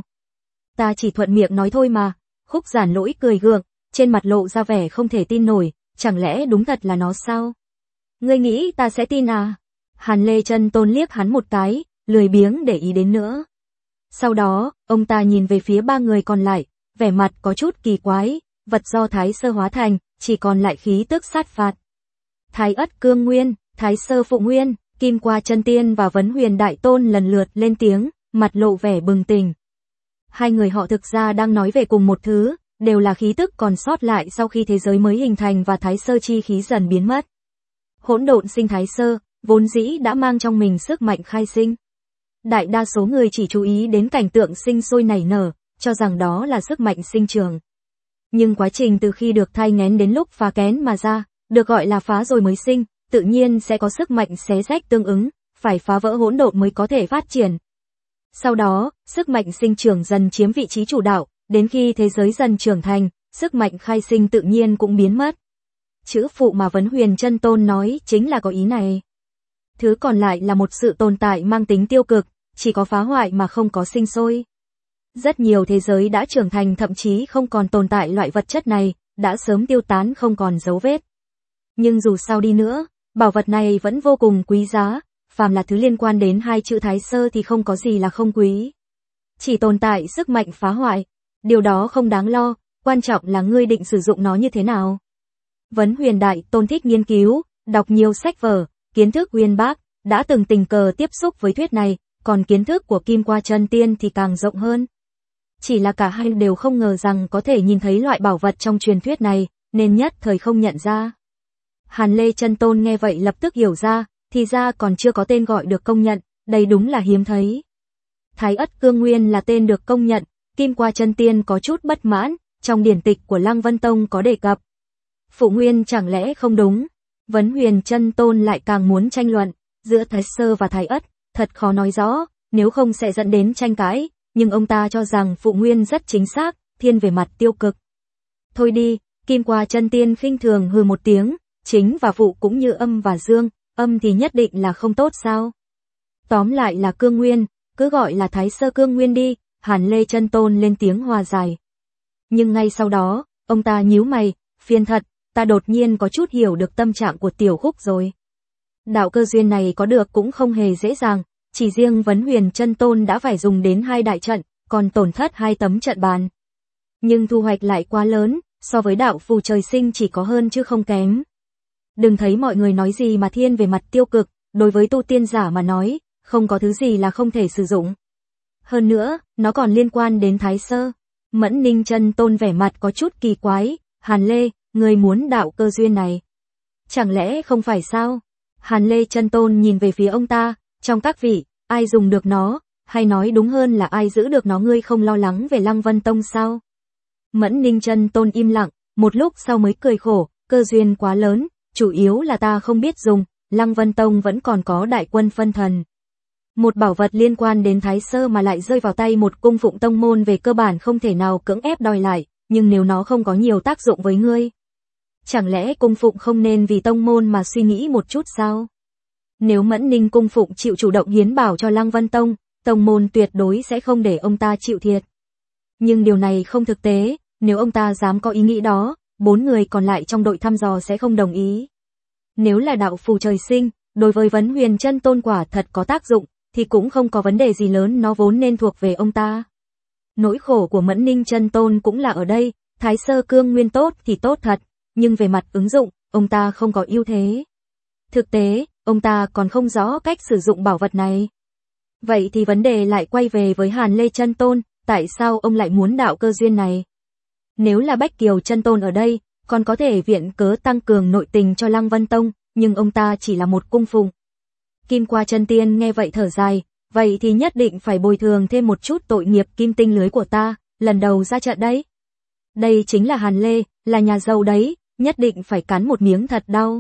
Ta chỉ thuận miệng nói thôi mà. Khúc Giản Lỗi cười gượng, trên mặt lộ ra vẻ không thể tin nổi, chẳng lẽ đúng thật là nó sao? Ngươi nghĩ ta sẽ tin à? Hàn Lê Chân Tôn liếc hắn một cái, lười biếng để ý đến nữa. Sau đó, ông ta nhìn về phía ba người còn lại, vẻ mặt có chút kỳ quái, vật do Thái Sơ hóa thành, chỉ còn lại khí tức sát phạt. Thái Ất Cương Nguyên, Thái Sơ Phụ Nguyên, Kim Qua Chân Tiên và Vấn Huyền Đại Tôn lần lượt lên tiếng, mặt lộ vẻ bừng tỉnh. Hai người họ thực ra đang nói về cùng một thứ, đều là khí tức còn sót lại sau khi thế giới mới hình thành và Thái Sơ chi khí dần biến mất. Hỗn độn sinh Thái Sơ, vốn dĩ đã mang trong mình sức mạnh khai sinh. Đại đa số người chỉ chú ý đến cảnh tượng sinh sôi nảy nở, cho rằng đó là sức mạnh sinh trường. Nhưng quá trình từ khi được thai nghén đến lúc phá kén mà ra, được gọi là phá rồi mới sinh, tự nhiên sẽ có sức mạnh xé rách tương ứng, phải phá vỡ hỗn độn mới có thể phát triển. Sau đó, sức mạnh sinh trưởng dần chiếm vị trí chủ đạo, đến khi thế giới dần trưởng thành, sức mạnh khai sinh tự nhiên cũng biến mất. Chữ phụ mà Vấn Huyền Chân Tôn nói chính là có ý này. Thứ còn lại là một sự tồn tại mang tính tiêu cực, chỉ có phá hoại mà không có sinh sôi. Rất nhiều thế giới đã trưởng thành thậm chí không còn tồn tại loại vật chất này, đã sớm tiêu tán không còn dấu vết. Nhưng dù sao đi nữa, bảo vật này vẫn vô cùng quý giá, phàm là thứ liên quan đến hai chữ Thái Sơ thì không có gì là không quý. Chỉ tồn tại sức mạnh phá hoại, điều đó không đáng lo, quan trọng là ngươi định sử dụng nó như thế nào. Vấn Huyền Đại Tôn thích nghiên cứu, đọc nhiều sách vở, kiến thức uyên bác, đã từng tình cờ tiếp xúc với thuyết này, còn kiến thức của Kim Qua Chân Tiên thì càng rộng hơn. Chỉ là cả hai đều không ngờ rằng có thể nhìn thấy loại bảo vật trong truyền thuyết này, nên nhất thời không nhận ra. Hàn Lê Chân Tôn nghe vậy lập tức hiểu ra, thì ra còn chưa có tên gọi được công nhận, đây đúng là hiếm thấy. Thái Ất Cương Nguyên là tên được công nhận, Kim Qua Chân Tiên có chút bất mãn, trong điển tịch của Lăng Vân Tông có đề cập. Phụ nguyên chẳng lẽ không đúng? Vấn Huyền Chân Tôn lại càng muốn tranh luận, giữa Thái Sơ và Thái Ất, thật khó nói rõ, nếu không sẽ dẫn đến tranh cãi, nhưng ông ta cho rằng phụ nguyên rất chính xác, thiên về mặt tiêu cực. Thôi đi, Kim Qua Chân Tiên khinh thường hừ một tiếng, chính và phụ cũng như âm và dương, âm thì nhất định là không tốt sao? Tóm lại là cương nguyên, cứ gọi là Thái Sơ Cương Nguyên đi, Hàn Lê Chân Tôn lên tiếng hòa giải. Nhưng ngay sau đó, ông ta nhíu mày, phiền thật, ta đột nhiên có chút hiểu được tâm trạng của Tiểu Khúc rồi. Đạo cơ duyên này có được cũng không hề dễ dàng, chỉ riêng Vấn Huyền Chân Tôn đã phải dùng đến hai đại trận, còn tổn thất hai tấm trận bàn. Nhưng thu hoạch lại quá lớn, so với đạo phù trời sinh chỉ có hơn chứ không kém. Đừng thấy mọi người nói gì mà thiên về mặt tiêu cực, đối với tu tiên giả mà nói, không có thứ gì là không thể sử dụng. Hơn nữa, nó còn liên quan đến Thái Sơ. Mẫn Ninh Chân Tôn vẻ mặt có chút kỳ quái, Hàn Lê, người muốn đạo cơ duyên này. Chẳng lẽ không phải sao? Hàn Lê Chân Tôn nhìn về phía ông ta, trong các vị, ai dùng được nó, hay nói đúng hơn là ai giữ được nó, ngươi không lo lắng về Lăng Vân Tông sao? Mẫn Ninh Chân Tôn im lặng, một lúc sau mới cười khổ, cơ duyên quá lớn, chủ yếu là ta không biết dùng, Lăng Vân Tông vẫn còn có đại quân phân thần. Một bảo vật liên quan đến Thái Sơ mà lại rơi vào tay một cung phụng tông môn về cơ bản không thể nào cưỡng ép đòi lại, nhưng nếu nó không có nhiều tác dụng với ngươi, chẳng lẽ cung phụng không nên vì tông môn mà suy nghĩ một chút sao? Nếu Mẫn Ninh cung phụng chịu chủ động hiến bảo cho Lăng Vân Tông, tông môn tuyệt đối sẽ không để ông ta chịu thiệt. Nhưng điều này không thực tế, nếu ông ta dám có ý nghĩ đó, bốn người còn lại trong đội thăm dò sẽ không đồng ý. Nếu là đạo phù trời sinh, đối với Vấn Huyền Chân Tôn quả thật có tác dụng, thì cũng không có vấn đề gì lớn, nó vốn nên thuộc về ông ta. Nỗi khổ của Mẫn Ninh Chân Tôn cũng là ở đây, Thái Sơ Cương Nguyên tốt thì tốt thật, nhưng về mặt ứng dụng, ông ta không có ưu thế. Thực tế, ông ta còn không rõ cách sử dụng bảo vật này. Vậy thì vấn đề lại quay về với Hàn Lê Chân Tôn, tại sao ông lại muốn đạo cơ duyên này? Nếu là Bách Kiều Chân Tôn ở đây, còn có thể viện cớ tăng cường nội tình cho Lăng Vân Tông, nhưng ông ta chỉ là một cung phụng. Kim Qua Chân Tiên nghe vậy thở dài, vậy thì nhất định phải bồi thường thêm một chút tội nghiệp kim tinh lưới của ta, lần đầu ra trận đấy. Đây chính là Hàn Lê, là nhà giàu đấy, nhất định phải cắn một miếng thật đau.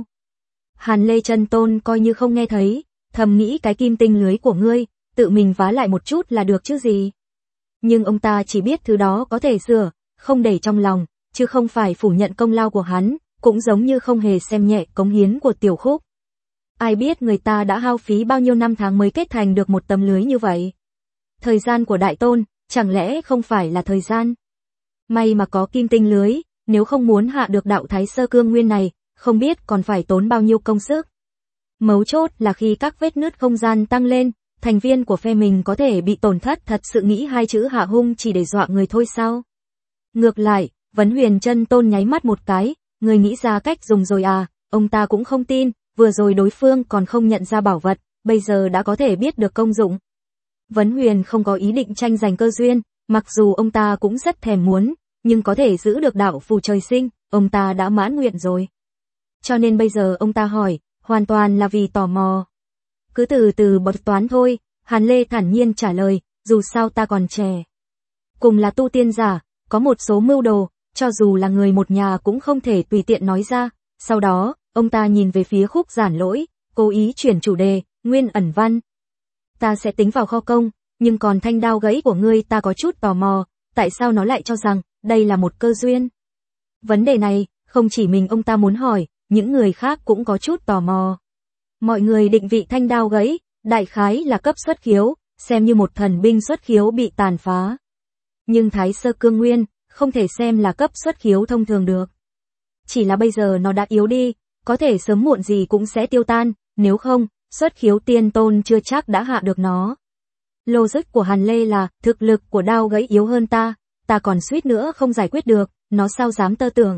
Hàn Lê Chân Tôn coi như không nghe thấy, thầm nghĩ cái kim tinh lưới của ngươi, tự mình vá lại một chút là được chứ gì. Nhưng ông ta chỉ biết thứ đó có thể sửa, không để trong lòng, chứ không phải phủ nhận công lao của hắn, cũng giống như không hề xem nhẹ cống hiến của Tiểu Khúc. Ai biết người ta đã hao phí bao nhiêu năm tháng mới kết thành được một tấm lưới như vậy. Thời gian của Đại Tôn, chẳng lẽ không phải là thời gian? May mà có kim tinh lưới, nếu không muốn hạ được đạo Thái Sơ Cương Nguyên này, không biết còn phải tốn bao nhiêu công sức. Mấu chốt là khi các vết nứt không gian tăng lên, thành viên của phe mình có thể bị tổn thất, thật sự nghĩ hai chữ hạ hung chỉ để dọa người thôi sao? Ngược lại, Vấn Huyền Chân Tôn nháy mắt một cái, người nghĩ ra cách dùng rồi à, ông ta cũng không tin, vừa rồi đối phương còn không nhận ra bảo vật, bây giờ đã có thể biết được công dụng. Vấn Huyền không có ý định tranh giành cơ duyên, mặc dù ông ta cũng rất thèm muốn, nhưng có thể giữ được đạo phù trời sinh, ông ta đã mãn nguyện rồi. Cho nên bây giờ ông ta hỏi, hoàn toàn là vì tò mò. Cứ từ từ bật toán thôi, Hàn Lê thản nhiên trả lời, dù sao ta còn trẻ. Cùng là tu tiên giả, có một số mưu đồ, cho dù là người một nhà cũng không thể tùy tiện nói ra. Sau đó, ông ta nhìn về phía Khúc Giản Lỗi, cố ý chuyển chủ đề, Nguyên ẩn văn. Ta sẽ tính vào kho công, nhưng còn thanh đao gãy của ngươi ta có chút tò mò, tại sao nó lại cho rằng, đây là một cơ duyên? Vấn đề này, không chỉ mình ông ta muốn hỏi, những người khác cũng có chút tò mò. Mọi người định vị thanh đao gãy, đại khái là cấp xuất khiếu, xem như một thần binh xuất khiếu bị tàn phá. Nhưng Thái Sơ Cương Nguyên, không thể xem là cấp xuất khiếu thông thường được. Chỉ là bây giờ nó đã yếu đi, có thể sớm muộn gì cũng sẽ tiêu tan, nếu không, xuất khiếu tiên tôn chưa chắc đã hạ được nó. Logic của Hàn Lê là, thực lực của đao gãy yếu hơn ta, ta còn suýt nữa không giải quyết được, nó sao dám tơ tưởng.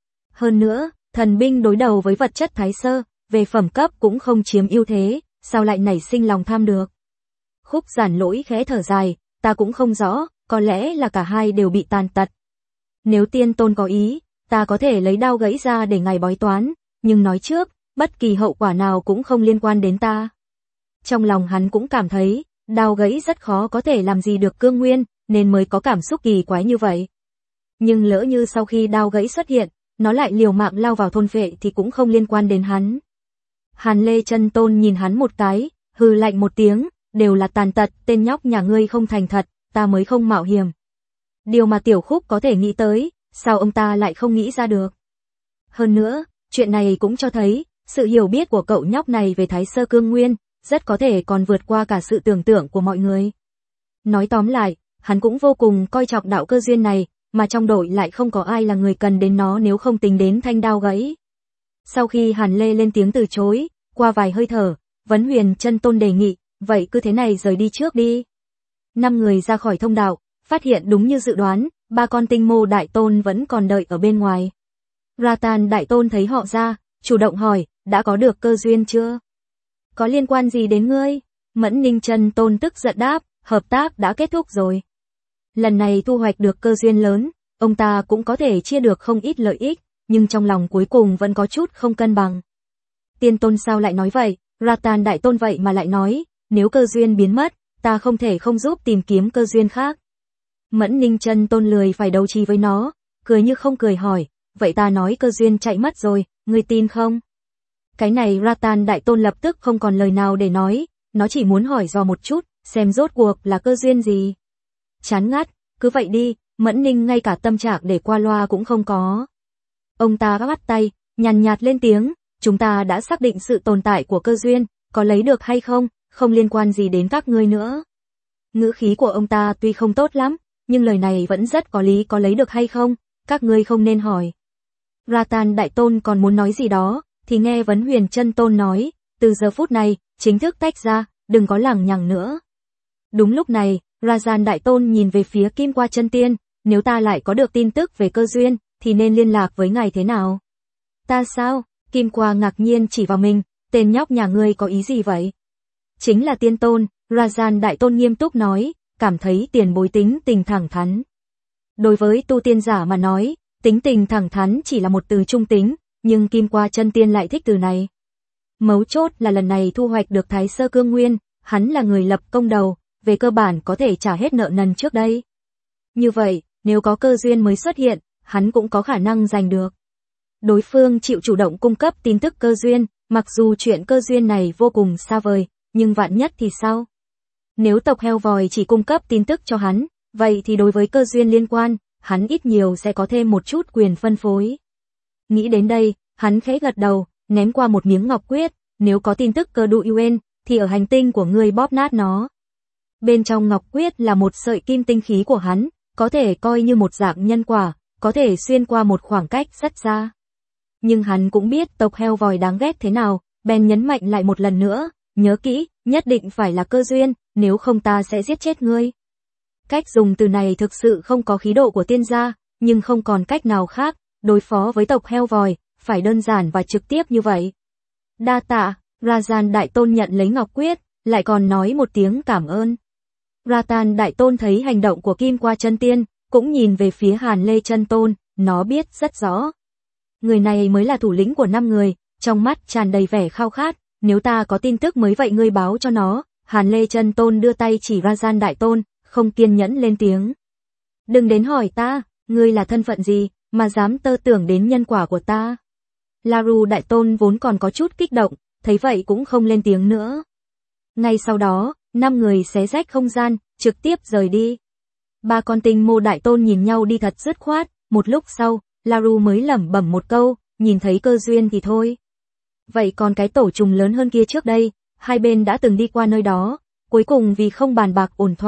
Hơn nữa, thần binh đối đầu với vật chất Thái Sơ, về phẩm cấp cũng không chiếm ưu thế, sao lại nảy sinh lòng tham được. Khúc Giản Lỗi khẽ thở dài, ta cũng không rõ, có lẽ là cả hai đều bị tàn tật. Nếu tiên tôn có ý, ta có thể lấy đao gãy ra để ngài bói toán, nhưng nói trước, bất kỳ hậu quả nào cũng không liên quan đến ta. Trong lòng hắn cũng cảm thấy, đao gãy rất khó có thể làm gì được Cương Nguyên, nên mới có cảm xúc kỳ quái như vậy. Nhưng lỡ như sau khi đao gãy xuất hiện, nó lại liều mạng lao vào thôn phệ thì cũng không liên quan đến hắn. Hàn Lê Chân Tôn nhìn hắn một cái, hừ lạnh một tiếng, đều là tàn tật, tên nhóc nhà ngươi không thành thật, ta mới không mạo hiểm. Điều mà Tiểu Khúc có thể nghĩ tới, sao ông ta lại không nghĩ ra được. Hơn nữa, chuyện này cũng cho thấy, sự hiểu biết của cậu nhóc này về Thái Sơ Cương Nguyên, rất có thể còn vượt qua cả sự tưởng tượng của mọi người. Nói tóm lại, hắn cũng vô cùng coi trọng đạo cơ duyên này, mà trong đội lại không có ai là người cần đến nó nếu không tính đến thanh đao gãy. Sau khi Hàn Lê lên tiếng từ chối, qua vài hơi thở, Vấn Huyền Chân Tôn đề nghị, vậy cứ thế này rời đi trước đi. Năm người ra khỏi thông đạo, phát hiện đúng như dự đoán, ba con tinh mô đại tôn vẫn còn đợi ở bên ngoài. Ratan đại tôn thấy họ ra, chủ động hỏi, đã có được cơ duyên chưa? Có liên quan gì đến ngươi? Mẫn Ninh Chân Tôn tức giận đáp, hợp tác đã kết thúc rồi. Lần này thu hoạch được cơ duyên lớn, ông ta cũng có thể chia được không ít lợi ích, nhưng trong lòng cuối cùng vẫn có chút không cân bằng. Tiên tôn sao lại nói vậy? Ratan đại tôn vậy mà lại nói, nếu cơ duyên biến mất, ta không thể không giúp tìm kiếm cơ duyên khác. Mẫn Ninh Chân Tôn lười phải đấu trí với nó, cười như không cười hỏi, vậy ta nói cơ duyên chạy mất rồi, ngươi tin không? Cái này Ratan đại tôn lập tức không còn lời nào để nói, nó chỉ muốn hỏi dò một chút, xem rốt cuộc là cơ duyên gì. Chán ngắt, cứ vậy đi, Mẫn Ninh ngay cả tâm trạng để qua loa cũng không có. Ông ta bắt tay, nhàn nhạt lên tiếng, chúng ta đã xác định sự tồn tại của cơ duyên, có lấy được hay không, không liên quan gì đến các ngươi nữa. Ngữ khí của ông ta tuy không tốt lắm, nhưng lời này vẫn rất có lý, có lấy được hay không, các ngươi không nên hỏi. Ratan đại tôn còn muốn nói gì đó, thì nghe Vấn Huyền Chân Tôn nói, từ giờ phút này, chính thức tách ra, đừng có lằng nhằng nữa. Đúng lúc này, Rajan đại tôn nhìn về phía Kim Qua Chân Tiên, nếu ta lại có được tin tức về cơ duyên, thì nên liên lạc với ngài thế nào? Ta sao? Kim Qua ngạc nhiên chỉ vào mình, tên nhóc nhà ngươi có ý gì vậy? Chính là tiên tôn, Rajan đại tôn nghiêm túc nói, cảm thấy tiền bối tính tình thẳng thắn. Đối với tu tiên giả mà nói, tính tình thẳng thắn chỉ là một từ trung tính, nhưng Kim Qua Chân Tiên lại thích từ này. Mấu chốt là lần này thu hoạch được Thái Sơ Cương Nguyên, hắn là người lập công đầu, về cơ bản có thể trả hết nợ nần trước đây. Như vậy, nếu có cơ duyên mới xuất hiện, hắn cũng có khả năng giành được. Đối phương chịu chủ động cung cấp tin tức cơ duyên, mặc dù chuyện cơ duyên này vô cùng xa vời, nhưng vạn nhất thì sao? Nếu tộc heo vòi chỉ cung cấp tin tức cho hắn, vậy thì đối với cơ duyên liên quan, hắn ít nhiều sẽ có thêm một chút quyền phân phối. Nghĩ đến đây, hắn khẽ gật đầu, ném qua một miếng ngọc quyết, nếu có tin tức cơ đụ Yuen, thì ở hành tinh của ngươi bóp nát nó. Bên trong ngọc quyết là một sợi kim tinh khí của hắn, có thể coi như một dạng nhân quả, có thể xuyên qua một khoảng cách rất xa. Nhưng hắn cũng biết tộc heo vòi đáng ghét thế nào, bèn nhấn mạnh lại một lần nữa, nhớ kỹ, nhất định phải là cơ duyên, nếu không ta sẽ giết chết ngươi. Cách dùng từ này thực sự không có khí độ của tiên gia, nhưng không còn cách nào khác, đối phó với tộc heo vòi, phải đơn giản và trực tiếp như vậy. Đa tạ, Rajan đại tôn nhận lấy ngọc quyết, lại còn nói một tiếng cảm ơn. Ratan đại tôn thấy hành động của Kim Qua Chân Tiên, cũng nhìn về phía Hàn Lê Chân Tôn, nó biết rất rõ. Người này mới là thủ lĩnh của năm người, trong mắt tràn đầy vẻ khao khát, nếu ta có tin tức mới vậy ngươi báo cho nó. Hàn Lê Chân Tôn đưa tay chỉ Rajan đại tôn, không kiên nhẫn lên tiếng. Đừng đến hỏi ta, ngươi là thân phận gì, mà dám tơ tưởng đến nhân quả của ta. Laru đại tôn vốn còn có chút kích động, thấy vậy cũng không lên tiếng nữa. Ngay sau đó, năm người xé rách không gian, trực tiếp rời đi. Ba con tinh mô đại tôn nhìn nhau đi thật dứt khoát, một lúc sau, Laru mới lẩm bẩm một câu, nhìn thấy cơ duyên thì thôi. Vậy còn cái tổ trùng lớn hơn kia trước đây, hai bên đã từng đi qua nơi đó, cuối cùng vì không bàn bạc ổn thỏa,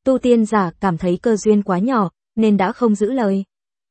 Tu tiên giả cảm thấy cơ duyên quá nhỏ, nên đã không giữ lời.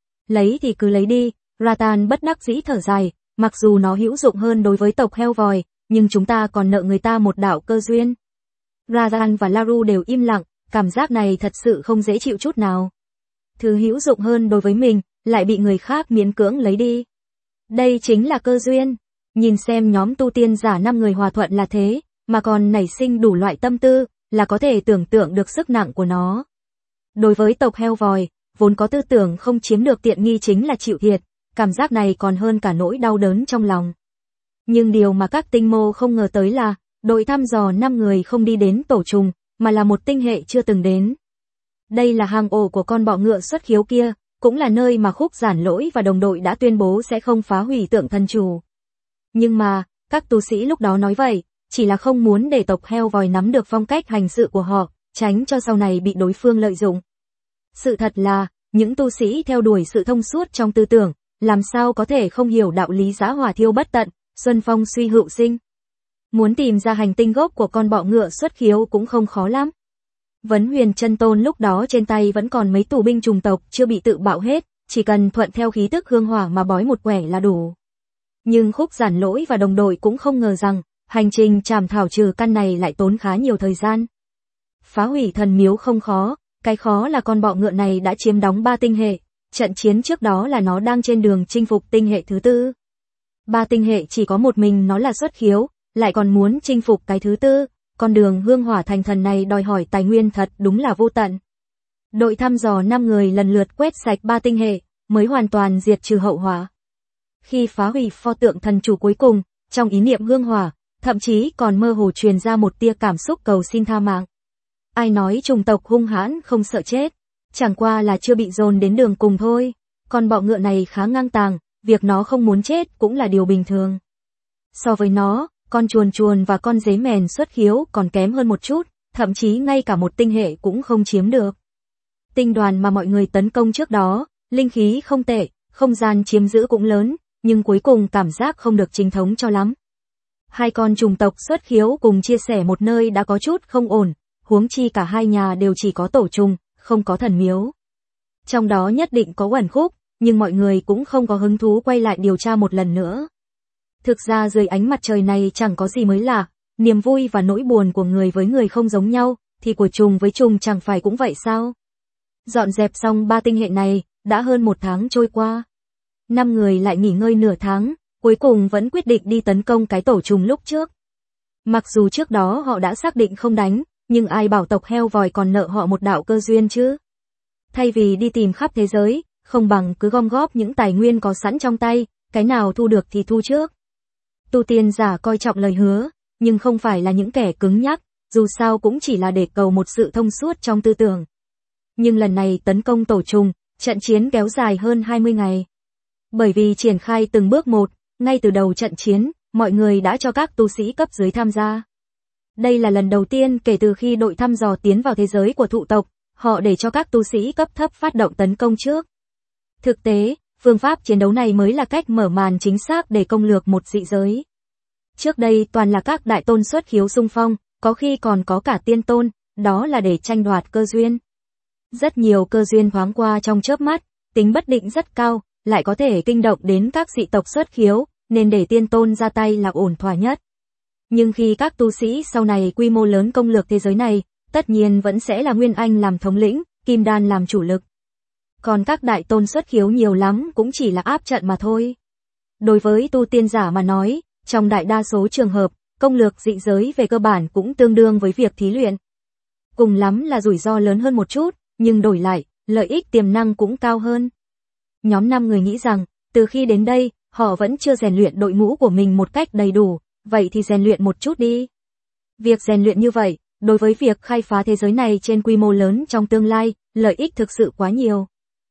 Lấy thì cứ lấy đi, Ratan bất đắc dĩ thở dài, mặc dù nó hữu dụng hơn đối với tộc heo vòi, nhưng chúng ta còn nợ người ta một đạo cơ duyên. Ratan và Laru đều im lặng, cảm giác này thật sự không dễ chịu chút nào. Thứ hữu dụng hơn đối với mình, lại bị người khác miễn cưỡng lấy đi. Đây chính là cơ duyên. Nhìn xem nhóm tu tiên giả năm người hòa thuận là thế, mà còn nảy sinh đủ loại tâm tư, là có thể tưởng tượng được sức nặng của nó. Đối với tộc heo vòi, vốn có tư tưởng không chiếm được tiện nghi chính là chịu thiệt, cảm giác này còn hơn cả nỗi đau đớn trong lòng. Nhưng điều mà các tinh mô không ngờ tới là, đội thăm dò năm người không đi đến tổ trùng, mà là một tinh hệ chưa từng đến. Đây là hang ổ của con bọ ngựa xuất khiếu kia, cũng là nơi mà Khúc Giản Lỗi và đồng đội đã tuyên bố sẽ không phá hủy tượng thần chủ. Nhưng mà, các tu sĩ lúc đó nói vậy, chỉ là không muốn để tộc heo vòi nắm được phong cách hành sự của họ, tránh cho sau này bị đối phương lợi dụng. Sự thật là, những tu sĩ theo đuổi sự thông suốt trong tư tưởng, làm sao có thể không hiểu đạo lý giã hỏa thiêu bất tận, xuân phong suy hữu sinh. Muốn tìm ra hành tinh gốc của con bọ ngựa xuất khiếu cũng không khó lắm. Vấn Huyền Chân Tôn lúc đó trên tay vẫn còn mấy tù binh trùng tộc chưa bị tự bạo hết, chỉ cần thuận theo khí tức hương hỏa mà bói một quẻ là đủ. Nhưng Khúc Giản Lỗi và đồng đội cũng không ngờ rằng, hành trình trảm thảo trừ căn này lại tốn khá nhiều thời gian. Phá hủy thần miếu không khó, cái khó là con bọ ngựa này đã chiếm đóng ba tinh hệ, trận chiến trước đó là nó đang trên đường chinh phục tinh hệ thứ tư. Ba tinh hệ chỉ có một mình nó là xuất khiếu, lại còn muốn chinh phục cái thứ tư, con đường hương hỏa thành thần này đòi hỏi tài nguyên thật đúng là vô tận. Đội thăm dò năm người lần lượt quét sạch ba tinh hệ, mới hoàn toàn diệt trừ hậu hỏa. Khi phá hủy pho tượng thần chủ cuối cùng, trong ý niệm hương hỏa, thậm chí còn mơ hồ truyền ra một tia cảm xúc cầu xin tha mạng. Ai nói chủng tộc hung hãn không sợ chết, chẳng qua là chưa bị dồn đến đường cùng thôi. Con bọ ngựa này khá ngang tàng, việc nó không muốn chết cũng là điều bình thường. So với nó, con chuồn chuồn và con dế mèn xuất khiếu còn kém hơn một chút, thậm chí ngay cả một tinh hệ cũng không chiếm được. Tinh đoàn mà mọi người tấn công trước đó, linh khí không tệ, không gian chiếm giữ cũng lớn, nhưng cuối cùng cảm giác không được chính thống cho lắm. Hai con trùng tộc xuất khiếu cùng chia sẻ một nơi đã có chút không ổn, huống chi cả hai nhà đều chỉ có tổ trùng, không có thần miếu. Trong đó nhất định có uẩn khúc, nhưng mọi người cũng không có hứng thú quay lại điều tra một lần nữa. Thực ra dưới ánh mặt trời này chẳng có gì mới lạ, niềm vui và nỗi buồn của người với người không giống nhau, thì của trùng với trùng chẳng phải cũng vậy sao? Dọn dẹp xong ba tinh hệ này, đã hơn một tháng trôi qua. Năm người lại nghỉ ngơi nửa tháng, cuối cùng vẫn quyết định đi tấn công cái tổ trùng lúc trước. Mặc dù trước đó họ đã xác định không đánh, nhưng ai bảo tộc heo vòi còn nợ họ một đạo cơ duyên chứ? Thay vì đi tìm khắp thế giới, không bằng cứ gom góp những tài nguyên có sẵn trong tay, cái nào thu được thì thu trước. Tu tiên giả coi trọng lời hứa, nhưng không phải là những kẻ cứng nhắc, dù sao cũng chỉ là để cầu một sự thông suốt trong tư tưởng. Nhưng lần này tấn công tổ trùng, trận chiến kéo dài hơn hai mươi ngày. Bởi vì triển khai từng bước một, ngay từ đầu trận chiến, mọi người đã cho các tu sĩ cấp dưới tham gia. Đây là lần đầu tiên kể từ khi đội thăm dò tiến vào thế giới của thụ tộc, họ để cho các tu sĩ cấp thấp phát động tấn công trước. Thực tế, phương pháp chiến đấu này mới là cách mở màn chính xác để công lược một dị giới. Trước đây toàn là các đại tôn xuất khiếu xung phong, có khi còn có cả tiên tôn, đó là để tranh đoạt cơ duyên. Rất nhiều cơ duyên thoáng qua trong chớp mắt, tính bất định rất cao, lại có thể kinh động đến các dị tộc xuất khiếu, nên để tiên tôn ra tay là ổn thỏa nhất. Nhưng khi các tu sĩ sau này quy mô lớn công lược thế giới này, tất nhiên vẫn sẽ là Nguyên Anh làm thống lĩnh, Kim Đan làm chủ lực. Còn các đại tôn xuất khiếu nhiều lắm cũng chỉ là áp trận mà thôi. Đối với tu tiên giả mà nói, trong đại đa số trường hợp, công lược dị giới về cơ bản cũng tương đương với việc thí luyện. Cùng lắm là rủi ro lớn hơn một chút, nhưng đổi lại, lợi ích tiềm năng cũng cao hơn. Nhóm năm người nghĩ rằng, từ khi đến đây, họ vẫn chưa rèn luyện đội ngũ của mình một cách đầy đủ, vậy thì rèn luyện một chút đi. Việc rèn luyện như vậy, đối với việc khai phá thế giới này trên quy mô lớn trong tương lai, lợi ích thực sự quá nhiều.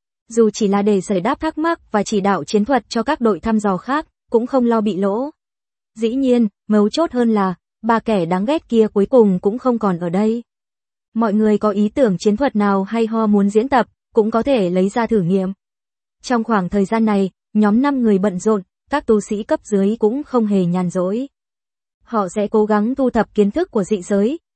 Dù chỉ là để giải đáp thắc mắc và chỉ đạo chiến thuật cho các đội thăm dò khác, cũng không lo bị lỗ. Dĩ nhiên, mấu chốt hơn là, ba kẻ đáng ghét kia cuối cùng cũng không còn ở đây. Mọi người có ý tưởng chiến thuật nào hay ho muốn diễn tập, cũng có thể lấy ra thử nghiệm. Trong khoảng thời gian này, nhóm năm người bận rộn, các tu sĩ cấp dưới cũng không hề nhàn rỗi. Họ sẽ cố gắng thu thập kiến thức của dị giới,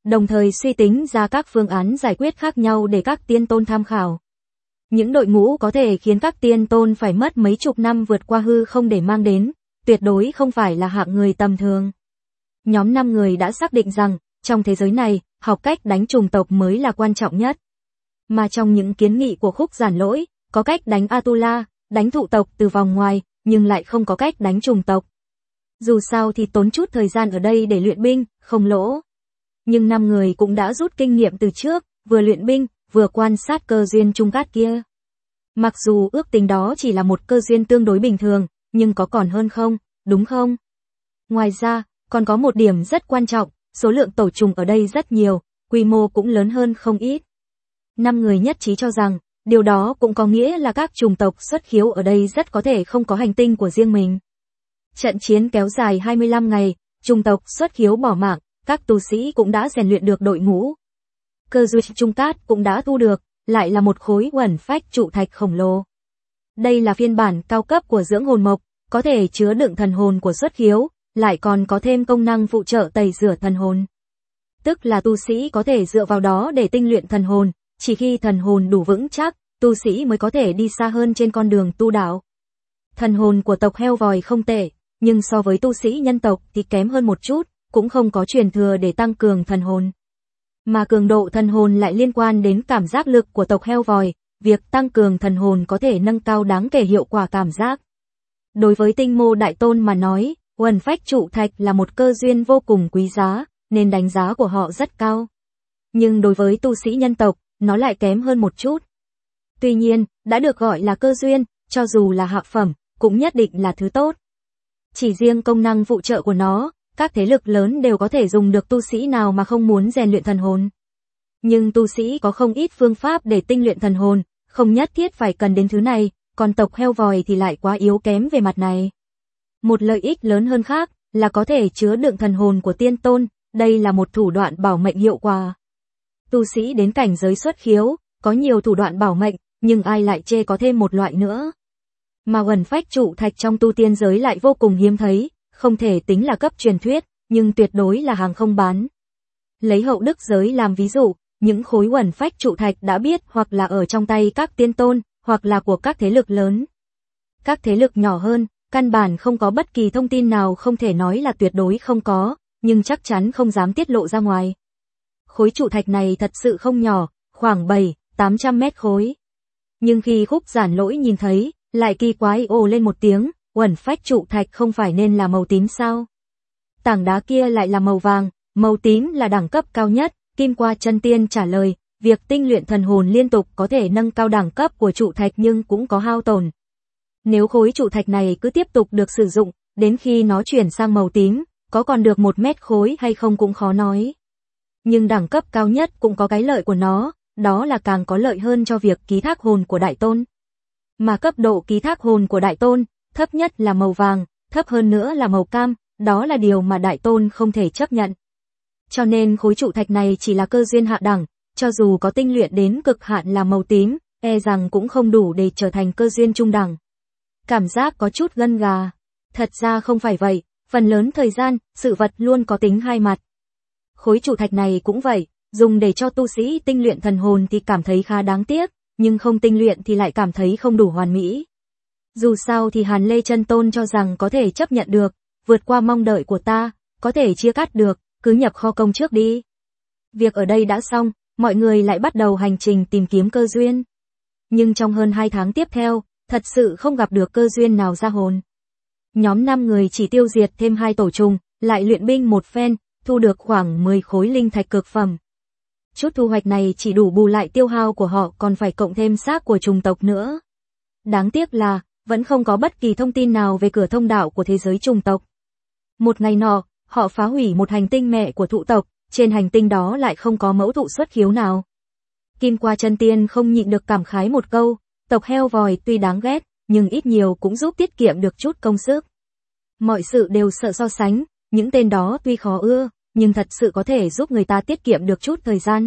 đồng thời suy tính ra các phương án giải quyết khác nhau để các tiên tôn tham khảo. Những đội ngũ có thể khiến các tiên tôn phải mất mấy chục năm vượt qua hư không để mang đến, tuyệt đối không phải là hạng người tầm thường. Nhóm năm người đã xác định rằng, trong thế giới này, học cách đánh trùng tộc mới là quan trọng nhất. Mà trong những kiến nghị của Khúc Giản Lỗi, có cách đánh Atula, đánh thụ tộc từ vòng ngoài, nhưng lại không có cách đánh trùng tộc. Dù sao thì tốn chút thời gian ở đây để luyện binh, không lỗ. Nhưng năm người cũng đã rút kinh nghiệm từ trước, vừa luyện binh, vừa quan sát cơ duyên Trung Cát kia. Mặc dù ước tính đó chỉ là một cơ duyên tương đối bình thường, nhưng có còn hơn không, đúng không? Ngoài ra, còn có một điểm rất quan trọng, số lượng tổ trùng ở đây rất nhiều, quy mô cũng lớn hơn không ít. Năm người nhất trí cho rằng, điều đó cũng có nghĩa là các trùng tộc xuất khiếu ở đây rất có thể không có hành tinh của riêng mình. Trận chiến kéo dài hai mươi lăm ngày, trùng tộc xuất khiếu bỏ mạng, các tu sĩ cũng đã rèn luyện được đội ngũ. Cơ duyên Trung Cát cũng đã thu được, lại là một khối uẩn phách trụ thạch khổng lồ. Đây là phiên bản cao cấp của dưỡng hồn mộc, có thể chứa đựng thần hồn của xuất khiếu, lại còn có thêm công năng phụ trợ tẩy rửa thần hồn. Tức là tu sĩ có thể dựa vào đó để tinh luyện thần hồn, chỉ khi thần hồn đủ vững chắc, tu sĩ mới có thể đi xa hơn trên con đường tu đạo. Thần hồn của tộc heo vòi không tệ, nhưng so với tu sĩ nhân tộc thì kém hơn một chút, cũng không có truyền thừa để tăng cường thần hồn. Mà cường độ thần hồn lại liên quan đến cảm giác lực của tộc heo vòi, việc tăng cường thần hồn có thể nâng cao đáng kể hiệu quả cảm giác. Đối với tinh mô đại tôn mà nói, uẩn phách trụ thạch là một cơ duyên vô cùng quý giá, nên đánh giá của họ rất cao. Nhưng đối với tu sĩ nhân tộc, nó lại kém hơn một chút. Tuy nhiên, đã được gọi là cơ duyên, cho dù là hạ phẩm, cũng nhất định là thứ tốt. Chỉ riêng công năng phụ trợ của nó, các thế lực lớn đều có thể dùng được, tu sĩ nào mà không muốn rèn luyện thần hồn. Nhưng tu sĩ có không ít phương pháp để tinh luyện thần hồn, không nhất thiết phải cần đến thứ này, còn tộc heo vòi thì lại quá yếu kém về mặt này. Một lợi ích lớn hơn khác là có thể chứa đựng thần hồn của tiên tôn, đây là một thủ đoạn bảo mệnh hiệu quả. Tu sĩ đến cảnh giới xuất khiếu, có nhiều thủ đoạn bảo mệnh, nhưng ai lại chê có thêm một loại nữa. Mà uẩn phách trụ thạch trong tu tiên giới lại vô cùng hiếm thấy, không thể tính là cấp truyền thuyết, nhưng tuyệt đối là hàng không bán. Lấy hậu đức giới làm ví dụ, những khối uẩn phách trụ thạch đã biết hoặc là ở trong tay các tiên tôn, hoặc là của các thế lực lớn. Các thế lực nhỏ hơn, căn bản không có bất kỳ thông tin nào, không thể nói là tuyệt đối không có, nhưng chắc chắn không dám tiết lộ ra ngoài. Khối trụ thạch này thật sự không nhỏ, khoảng bảy, tám trăm mét khối. Nhưng khi Khúc Giản Lỗi nhìn thấy, lại kỳ quái ồ lên một tiếng, uẩn phách trụ thạch không phải nên là màu tím sao? Tảng đá kia lại là màu vàng, màu tím là đẳng cấp cao nhất. Kim Qua Chân Tiên trả lời, việc tinh luyện thần hồn liên tục có thể nâng cao đẳng cấp của trụ thạch nhưng cũng có hao tổn. Nếu khối trụ thạch này cứ tiếp tục được sử dụng, đến khi nó chuyển sang màu tím, có còn được một mét khối hay không cũng khó nói. Nhưng đẳng cấp cao nhất cũng có cái lợi của nó, đó là càng có lợi hơn cho việc ký thác hồn của Đại Tôn. Mà cấp độ ký thác hồn của Đại Tôn, thấp nhất là màu vàng, thấp hơn nữa là màu cam, đó là điều mà Đại Tôn không thể chấp nhận. Cho nên khối trụ thạch này chỉ là cơ duyên hạ đẳng, cho dù có tinh luyện đến cực hạn là màu tím, e rằng cũng không đủ để trở thành cơ duyên trung đẳng. Cảm giác có chút gân gà. Thật ra không phải vậy, phần lớn thời gian, sự vật luôn có tính hai mặt. Khối trụ thạch này cũng vậy, dùng để cho tu sĩ tinh luyện thần hồn thì cảm thấy khá đáng tiếc, nhưng không tinh luyện thì lại cảm thấy không đủ hoàn mỹ. Dù sao thì Hàn Lê Chân Tôn cho rằng có thể chấp nhận được, vượt qua mong đợi của ta, có thể chia cắt được, cứ nhập kho công trước đi. Việc ở đây đã xong, mọi người lại bắt đầu hành trình tìm kiếm cơ duyên. Nhưng trong hơn hai tháng tiếp theo, thật sự không gặp được cơ duyên nào ra hồn. Nhóm năm người chỉ tiêu diệt thêm hai tổ trùng, lại luyện binh một phen, thu được khoảng mười khối linh thạch cực phẩm. Chút thu hoạch này chỉ đủ bù lại tiêu hao của họ, còn phải cộng thêm xác của trùng tộc nữa. Đáng tiếc là, vẫn không có bất kỳ thông tin nào về cửa thông đạo của thế giới trùng tộc. Một ngày nọ, họ phá hủy một hành tinh mẹ của thụ tộc, trên hành tinh đó lại không có mẫu thụ xuất khiếu nào. Kim Qua Chân Tiên không nhịn được cảm khái một câu, tộc heo vòi tuy đáng ghét, nhưng ít nhiều cũng giúp tiết kiệm được chút công sức. Mọi sự đều sợ so sánh, những tên đó tuy khó ưa, nhưng thật sự có thể giúp người ta tiết kiệm được chút thời gian.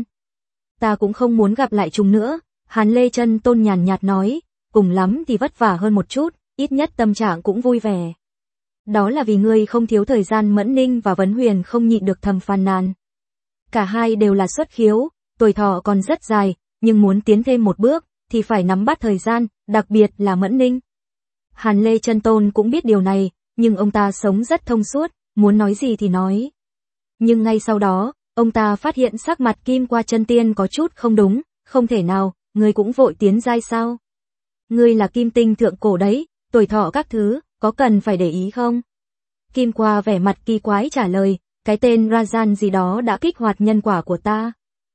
Ta cũng không muốn gặp lại chúng nữa, Hàn Lê Chân Tôn nhàn nhạt nói, cùng lắm thì vất vả hơn một chút, ít nhất tâm trạng cũng vui vẻ. Đó là vì ngươi không thiếu thời gian. Mẫn Ninh và Vấn Huyền không nhịn được thầm phàn nàn. Cả hai đều là xuất khiếu, tuổi thọ còn rất dài, nhưng muốn tiến thêm một bước, thì phải nắm bắt thời gian, đặc biệt là Mẫn Ninh. Hàn Lê Chân Tôn cũng biết điều này, nhưng ông ta sống rất thông suốt, muốn nói gì thì nói. Nhưng ngay sau đó, ông ta phát hiện sắc mặt Kim Qua Chân Tiên có chút không đúng, không thể nào, ngươi cũng vội tiến giai sao? Ngươi là kim tinh thượng cổ đấy, tuổi thọ các thứ, có cần phải để ý không? Kim Qua vẻ mặt kỳ quái trả lời, cái tên Rajan gì đó đã kích hoạt nhân quả của ta.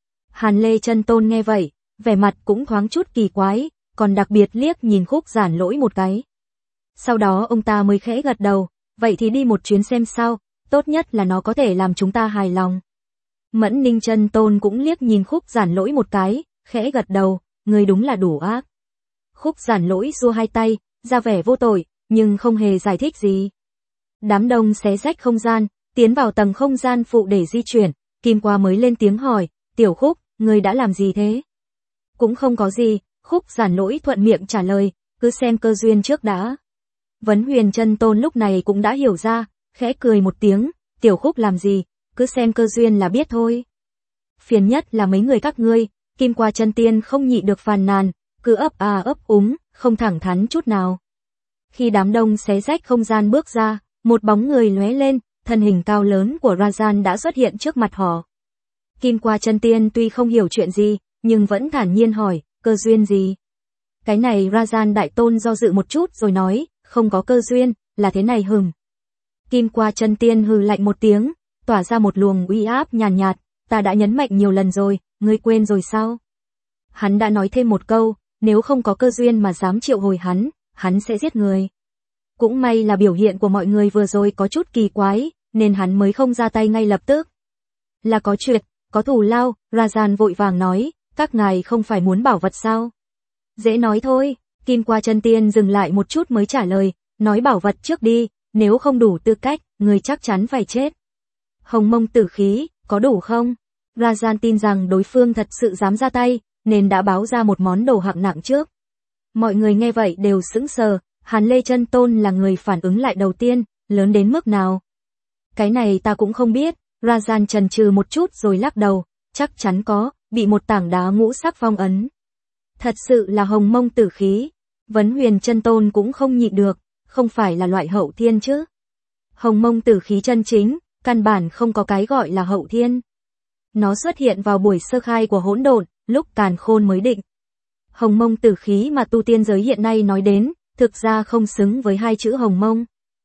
Hàn Lê Chân Tôn nghe vậy, vẻ mặt cũng thoáng chút kỳ quái, còn đặc biệt liếc nhìn Khúc Giản Lỗi một cái. Sau đó ông ta mới khẽ gật đầu, vậy thì đi một chuyến xem sao, tốt nhất là nó có thể làm chúng ta hài lòng. Mẫn Ninh Chân Tôn cũng liếc nhìn Khúc Giản Lỗi một cái, khẽ gật đầu, ngươi đúng là đủ ác. Khúc Giản Lỗi giơ hai tay, ra vẻ vô tội, nhưng không hề giải thích gì. Đám đông xé rách không gian, tiến vào tầng không gian phụ để di chuyển, Kim Qua mới lên tiếng hỏi, Tiểu Khúc, ngươi đã làm gì thế? Cũng không có gì, Khúc Giản Lỗi thuận miệng trả lời, cứ xem cơ duyên trước đã. Vấn Huyền Chân Tôn lúc này cũng đã hiểu ra, khẽ cười một tiếng, Tiểu Khúc làm gì, cứ xem cơ duyên là biết thôi. Phiền nhất là mấy người các ngươi, Kim Qua Chân Tiên không nhịn được phàn nàn, cứ ấp à ấp úng, không thẳng thắn chút nào. Khi đám đông xé rách không gian bước ra, một bóng người lóe lên, thân hình cao lớn của Rajan đã xuất hiện trước mặt họ. Kim Qua Chân Tiên tuy không hiểu chuyện gì, nhưng vẫn thản nhiên hỏi, cơ duyên gì? Cái này Rajan Đại Tôn do dự một chút rồi nói, không có cơ duyên, là thế này hừm. Kim Qua Chân Tiên hừ lạnh một tiếng, tỏa ra một luồng uy áp nhàn nhạt, nhạt, ta đã nhấn mạnh nhiều lần rồi, ngươi quên rồi sao? Hắn đã nói thêm một câu, nếu không có cơ duyên mà dám triệu hồi hắn, hắn sẽ giết người. Cũng may là biểu hiện của mọi người vừa rồi có chút kỳ quái, nên hắn mới không ra tay ngay lập tức. Là có chuyện, có thù lao, Rajan vội vàng nói, các ngài không phải muốn bảo vật sao? Dễ nói thôi, Kim Qua Chân Tiên dừng lại một chút mới trả lời, nói bảo vật trước đi, nếu không đủ tư cách, người chắc chắn phải chết. Hồng Mông tử khí, có đủ không? Rajan tin rằng đối phương thật sự dám ra tay, nên đã báo ra một món đồ hạng nặng trước. Mọi người nghe vậy đều sững sờ, Hàn Lê Chân Tôn là người phản ứng lại đầu tiên, lớn đến mức nào? Cái này ta cũng không biết, Rajan chần chừ một chút rồi lắc đầu, chắc chắn có, bị một tảng đá ngũ sắc phong ấn. Thật sự là Hồng Mông tử khí. Vấn Huyền Chân Tôn cũng không nhịn được, không phải là loại hậu thiên chứ? Hồng Mông tử khí chân chính, căn bản không có cái gọi là hậu thiên. Nó xuất hiện vào buổi sơ khai của hỗn độn, lúc càn khôn mới định. Hồng Mông tử khí mà tu tiên giới hiện nay nói đến, thực ra không xứng với hai chữ Hồng Mông.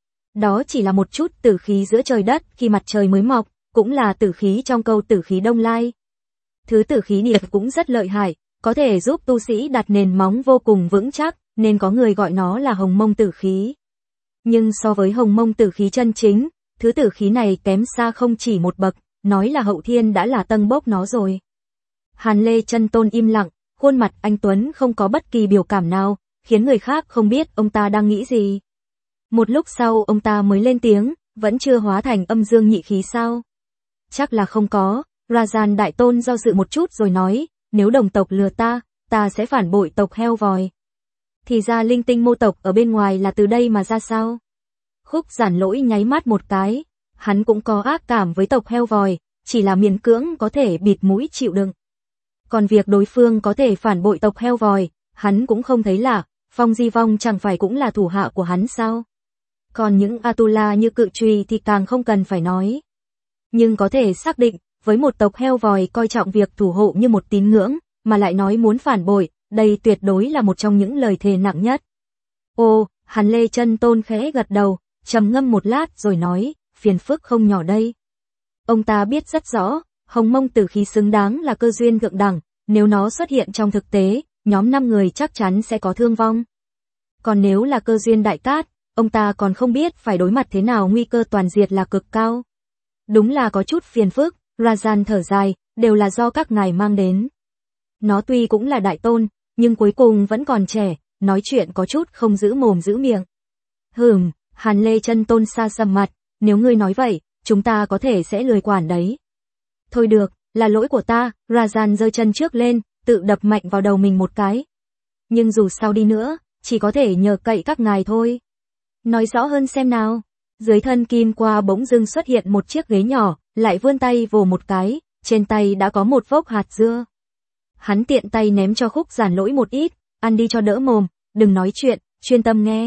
Đó chỉ là một chút tử khí giữa trời đất khi mặt trời mới mọc, cũng là tử khí trong câu tử khí đông lai. Thứ tử khí này cũng rất lợi hại, có thể giúp tu sĩ đặt nền móng vô cùng vững chắc, nên có người gọi nó là Hồng Mông tử khí. Nhưng so với Hồng Mông tử khí chân chính, thứ tử khí này kém xa không chỉ một bậc, nói là hậu thiên đã là tâng bốc nó rồi. Hàn Lê Chân Tôn im lặng, khuôn mặt anh Tuấn không có bất kỳ biểu cảm nào, khiến người khác không biết ông ta đang nghĩ gì. Một lúc sau ông ta mới lên tiếng, vẫn chưa hóa thành âm dương nhị khí sao? Chắc là không có, Rajan Đại Tôn do dự một chút rồi nói, nếu đồng tộc lừa ta, ta sẽ phản bội tộc heo vòi. Thì ra linh tinh mô tộc ở bên ngoài là từ đây mà ra sao? Khúc Giản Lỗi nháy mắt một cái, hắn cũng có ác cảm với tộc heo vòi, chỉ là miễn cưỡng có thể bịt mũi chịu đựng. Còn việc đối phương có thể phản bội tộc heo vòi, hắn cũng không thấy lạ, Phong Di Vong chẳng phải cũng là thủ hạ của hắn sao? Còn những Atula như Cự Trùy thì càng không cần phải nói. Nhưng có thể xác định, với một tộc heo vòi coi trọng việc thủ hộ như một tín ngưỡng, mà lại nói muốn phản bội, đây tuyệt đối là một trong những lời thề nặng nhất. Ô, Hàn Lê Chân Tôn khẽ gật đầu, trầm ngâm một lát rồi nói, phiền phức không nhỏ đây. Ông ta biết rất rõ, Hồng Mông tử khí xứng đáng là cơ duyên thượng đẳng, nếu nó xuất hiện trong thực tế, nhóm năm người chắc chắn sẽ có thương vong. Còn nếu là cơ duyên đại cát, ông ta còn không biết phải đối mặt thế nào, nguy cơ toàn diệt là cực cao. Đúng là có chút phiền phức, Rajan thở dài, đều là do các ngài mang đến. Nó tuy cũng là đại tôn, nhưng cuối cùng vẫn còn trẻ, nói chuyện có chút không giữ mồm giữ miệng. Hừm, Hàn Lê Chân Tôn xa sầm mặt, nếu ngươi nói vậy, chúng ta có thể sẽ lười quản đấy. Thôi được, là lỗi của ta, Rajan giơ chân trước lên, tự đập mạnh vào đầu mình một cái. Nhưng dù sao đi nữa, chỉ có thể nhờ cậy các ngài thôi. Nói rõ hơn xem nào. Dưới thân Kim Qua bỗng dưng xuất hiện một chiếc ghế nhỏ, lại vươn tay vồ một cái, trên tay đã có một vốc hạt dưa. Hắn tiện tay ném cho Khúc Giản Lỗi một ít, ăn đi cho đỡ mồm, đừng nói chuyện, chuyên tâm nghe.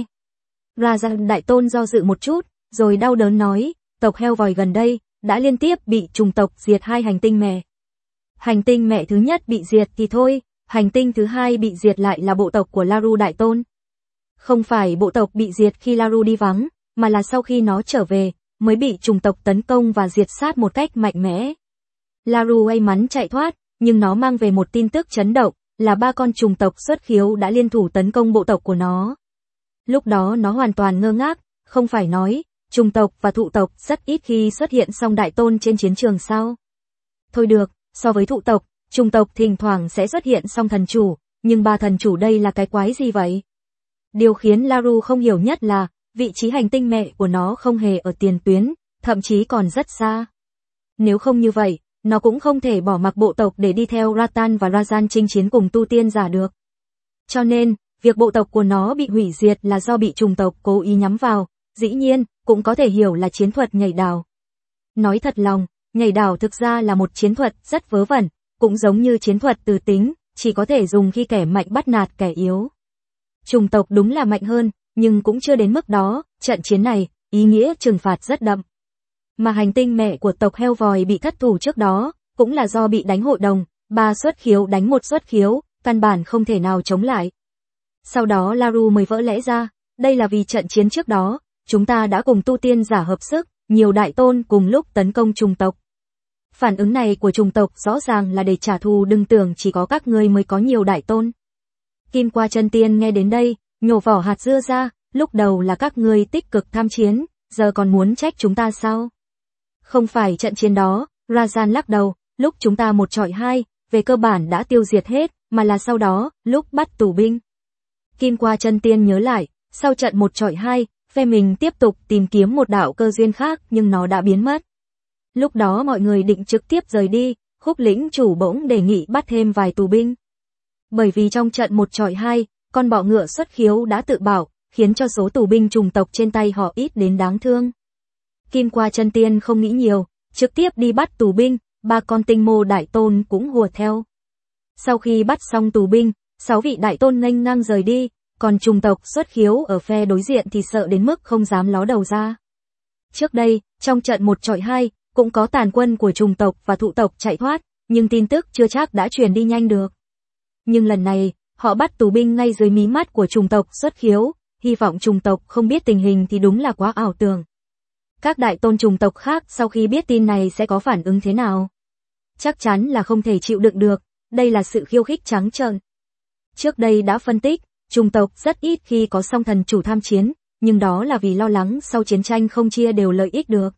Rajan đại tôn do dự một chút, rồi đau đớn nói, tộc heo vòi gần đây, đã liên tiếp bị trùng tộc diệt hai hành tinh mẹ. Hành tinh mẹ thứ nhất bị diệt thì thôi, hành tinh thứ hai bị diệt lại là bộ tộc của Laru đại tôn. Không phải bộ tộc bị diệt khi Laru đi vắng, mà là sau khi nó trở về, mới bị trùng tộc tấn công và diệt sát một cách mạnh mẽ. Laru may mắn chạy thoát, nhưng nó mang về một tin tức chấn động, là ba con trùng tộc xuất khiếu đã liên thủ tấn công bộ tộc của nó. Lúc đó nó hoàn toàn ngơ ngác, không phải nói, trùng tộc và thụ tộc rất ít khi xuất hiện song đại tôn trên chiến trường sao. Thôi được, so với thụ tộc, trùng tộc thỉnh thoảng sẽ xuất hiện song thần chủ, nhưng ba thần chủ đây là cái quái gì vậy? Điều khiến Laru không hiểu nhất là, vị trí hành tinh mẹ của nó không hề ở tiền tuyến, thậm chí còn rất xa. Nếu không như vậy, nó cũng không thể bỏ mặc bộ tộc để đi theo Ratan và Rajan chinh chiến cùng tu tiên giả được. Cho nên, việc bộ tộc của nó bị hủy diệt là do bị trùng tộc cố ý nhắm vào, dĩ nhiên, cũng có thể hiểu là chiến thuật nhảy đảo. Nói thật lòng, nhảy đảo thực ra là một chiến thuật rất vớ vẩn, cũng giống như chiến thuật từ tính, chỉ có thể dùng khi kẻ mạnh bắt nạt kẻ yếu. Trùng tộc đúng là mạnh hơn, nhưng cũng chưa đến mức đó, trận chiến này, ý nghĩa trừng phạt rất đậm. Mà hành tinh mẹ của tộc heo vòi bị thất thủ trước đó, cũng là do bị đánh hội đồng, ba xuất khiếu đánh một xuất khiếu, căn bản không thể nào chống lại. Sau đó Laru mới vỡ lẽ ra, đây là vì trận chiến trước đó, chúng ta đã cùng tu tiên giả hợp sức, nhiều đại tôn cùng lúc tấn công trùng tộc. Phản ứng này của trùng tộc rõ ràng là để trả thù, đừng tưởng chỉ có các ngươi mới có nhiều đại tôn. Kim Qua Chân Tiên nghe đến đây, nhổ vỏ hạt dưa ra, lúc đầu là các ngươi tích cực tham chiến, giờ còn muốn trách chúng ta sao? Không phải trận chiến đó, Rajan lắc đầu, lúc chúng ta một trọi hai, về cơ bản đã tiêu diệt hết, mà là sau đó, lúc bắt tù binh. Kim Qua Chân Tiên nhớ lại, sau trận một trọi hai, phe mình tiếp tục tìm kiếm một đạo cơ duyên khác nhưng nó đã biến mất. Lúc đó mọi người định trực tiếp rời đi, Khúc lĩnh chủ bỗng đề nghị bắt thêm vài tù binh. Bởi vì trong trận một trọi hai, con bọ ngựa xuất khiếu đã tự bảo, khiến cho số tù binh trùng tộc trên tay họ ít đến đáng thương. Kim Qua Chân Tiên không nghĩ nhiều, trực tiếp đi bắt tù binh, ba con tinh mô đại tôn cũng hùa theo. Sau khi bắt xong tù binh, sáu vị đại tôn nghênh ngang rời đi, còn trùng tộc xuất khiếu ở phe đối diện thì sợ đến mức không dám ló đầu ra. Trước đây, trong trận một trọi hai, cũng có tàn quân của trùng tộc và thụ tộc chạy thoát, nhưng tin tức chưa chắc đã truyền đi nhanh được. Nhưng lần này, họ bắt tù binh ngay dưới mí mắt của trùng tộc xuất khiếu, hy vọng trùng tộc không biết tình hình thì đúng là quá ảo tưởng. Các đại tôn trùng tộc khác sau khi biết tin này sẽ có phản ứng thế nào? Chắc chắn là không thể chịu đựng được, đây là sự khiêu khích trắng trợn. Trước đây đã phân tích, trùng tộc rất ít khi có song thần chủ tham chiến, nhưng đó là vì lo lắng sau chiến tranh không chia đều lợi ích được.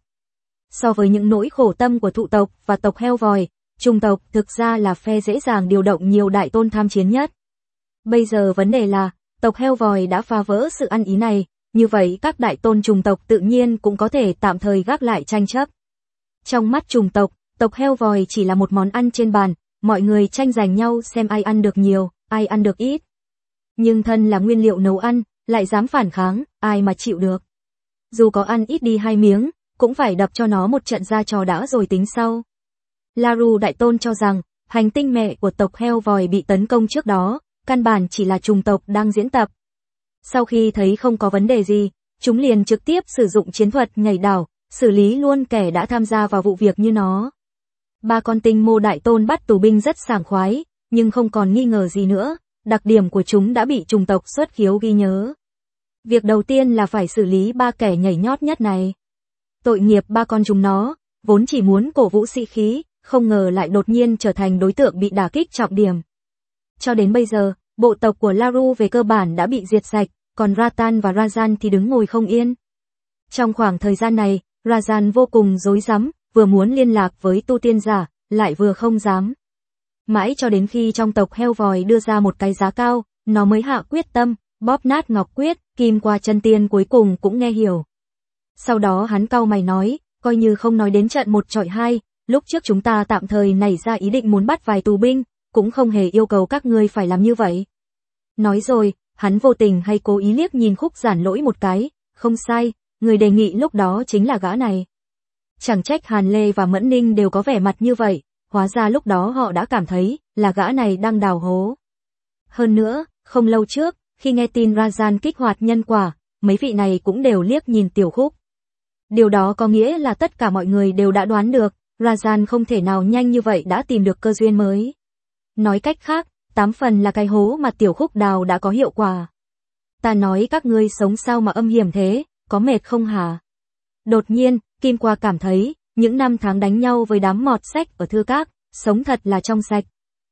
So với những nỗi khổ tâm của thụ tộc và tộc heo vòi, trùng tộc thực ra là phe dễ dàng điều động nhiều đại tôn tham chiến nhất. Bây giờ vấn đề là, tộc heo vòi đã phá vỡ sự ăn ý này, như vậy các đại tôn trùng tộc tự nhiên cũng có thể tạm thời gác lại tranh chấp. Trong mắt trùng tộc, tộc heo vòi chỉ là một món ăn trên bàn, mọi người tranh giành nhau xem ai ăn được nhiều, ai ăn được ít. Nhưng thân là nguyên liệu nấu ăn, lại dám phản kháng, ai mà chịu được. Dù có ăn ít đi hai miếng, cũng phải đập cho nó một trận ra trò đã rồi tính sau. Laru đại tôn cho rằng, hành tinh mẹ của tộc heo vòi bị tấn công trước đó, căn bản chỉ là trùng tộc đang diễn tập. Sau khi thấy không có vấn đề gì, chúng liền trực tiếp sử dụng chiến thuật nhảy đảo, xử lý luôn kẻ đã tham gia vào vụ việc như nó. Ba con tinh mô đại tôn bắt tù binh rất sảng khoái, nhưng không còn nghi ngờ gì nữa, đặc điểm của chúng đã bị trùng tộc xuất khiếu ghi nhớ. Việc đầu tiên là phải xử lý ba kẻ nhảy nhót nhất này. Tội nghiệp ba con chúng nó, vốn chỉ muốn cổ vũ sĩ khí, không ngờ lại đột nhiên trở thành đối tượng bị đả kích trọng điểm. Cho đến bây giờ, bộ tộc của Laru về cơ bản đã bị diệt sạch, còn Ratan và Rajan thì đứng ngồi không yên. Trong khoảng thời gian này, Rajan vô cùng rối rắm, vừa muốn liên lạc với tu tiên giả, lại vừa không dám. Mãi cho đến khi trong tộc heo vòi đưa ra một cái giá cao, nó mới hạ quyết tâm, bóp nát ngọc quyết, Kim Qua Chân Tiên cuối cùng cũng nghe hiểu. Sau đó hắn cau mày nói, coi như không nói đến trận một trọi hai, lúc trước chúng ta tạm thời nảy ra ý định muốn bắt vài tù binh, cũng không hề yêu cầu các ngươi phải làm như vậy. Nói rồi, hắn vô tình hay cố ý liếc nhìn Khúc Giản Lỗi một cái, không sai, người đề nghị lúc đó chính là gã này. Chẳng trách Hàn Lê và Mẫn Ninh đều có vẻ mặt như vậy, hóa ra lúc đó họ đã cảm thấy là gã này đang đào hố. Hơn nữa, không lâu trước, khi nghe tin Rajan kích hoạt nhân quả, mấy vị này cũng đều liếc nhìn Tiểu Khúc. Điều đó có nghĩa là tất cả mọi người đều đã đoán được, Rajan không thể nào nhanh như vậy đã tìm được cơ duyên mới. Nói cách khác, tám phần là cái hố mà Tiểu Khúc đào đã có hiệu quả. Ta nói các ngươi sống sao mà âm hiểm thế, có mệt không hả? Đột nhiên, Kim Qua cảm thấy, những năm tháng đánh nhau với đám mọt sách ở thư các, sống thật là trong sạch.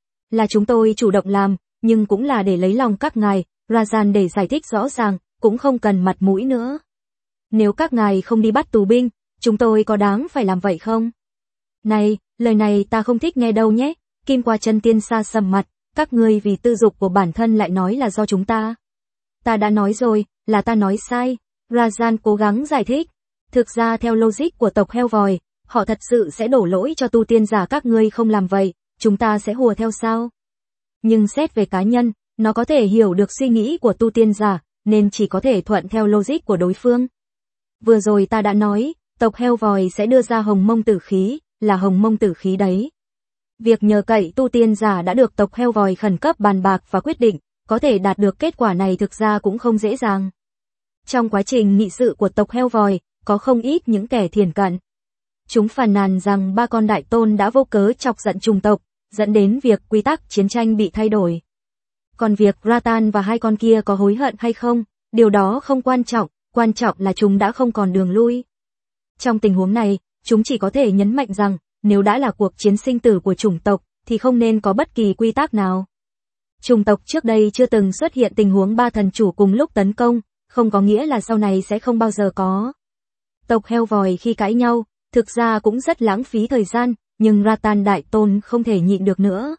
Là chúng tôi chủ động làm, nhưng cũng là để lấy lòng các ngài, Rajan để giải thích rõ ràng, cũng không cần mặt mũi nữa. Nếu các ngài không đi bắt tù binh, chúng tôi có đáng phải làm vậy không? Này, lời này ta không thích nghe đâu nhé, Kim Qua Chân Tiên xa sầm mặt, các ngươi vì tư dục của bản thân lại nói là do chúng ta. Ta đã nói rồi, là ta nói sai, Rajan cố gắng giải thích. Thực ra theo logic của tộc heo vòi, họ thật sự sẽ đổ lỗi cho tu tiên giả các ngươi không làm vậy, chúng ta sẽ hùa theo sao? Nhưng xét về cá nhân, nó có thể hiểu được suy nghĩ của tu tiên giả, nên chỉ có thể thuận theo logic của đối phương. Vừa rồi ta đã nói, tộc heo vòi sẽ đưa ra hồng mông tử khí, là hồng mông tử khí đấy. Việc nhờ cậy tu tiên giả đã được tộc heo vòi khẩn cấp bàn bạc và quyết định, có thể đạt được kết quả này thực ra cũng không dễ dàng. Trong quá trình nghị sự của tộc heo vòi, có không ít những kẻ thiển cận. Chúng phàn nàn rằng ba con đại tôn đã vô cớ chọc giận trùng tộc, dẫn đến việc quy tắc chiến tranh bị thay đổi. Còn việc Ratan và hai con kia có hối hận hay không, điều đó không quan trọng, quan trọng là chúng đã không còn đường lui. Trong tình huống này, chúng chỉ có thể nhấn mạnh rằng, nếu đã là cuộc chiến sinh tử của chủng tộc, thì không nên có bất kỳ quy tắc nào. Chủng tộc trước đây chưa từng xuất hiện tình huống ba thần chủ cùng lúc tấn công, không có nghĩa là sau này sẽ không bao giờ có. Tộc heo vòi khi cãi nhau, thực ra cũng rất lãng phí thời gian, nhưng Ratan đại tôn không thể nhịn được nữa.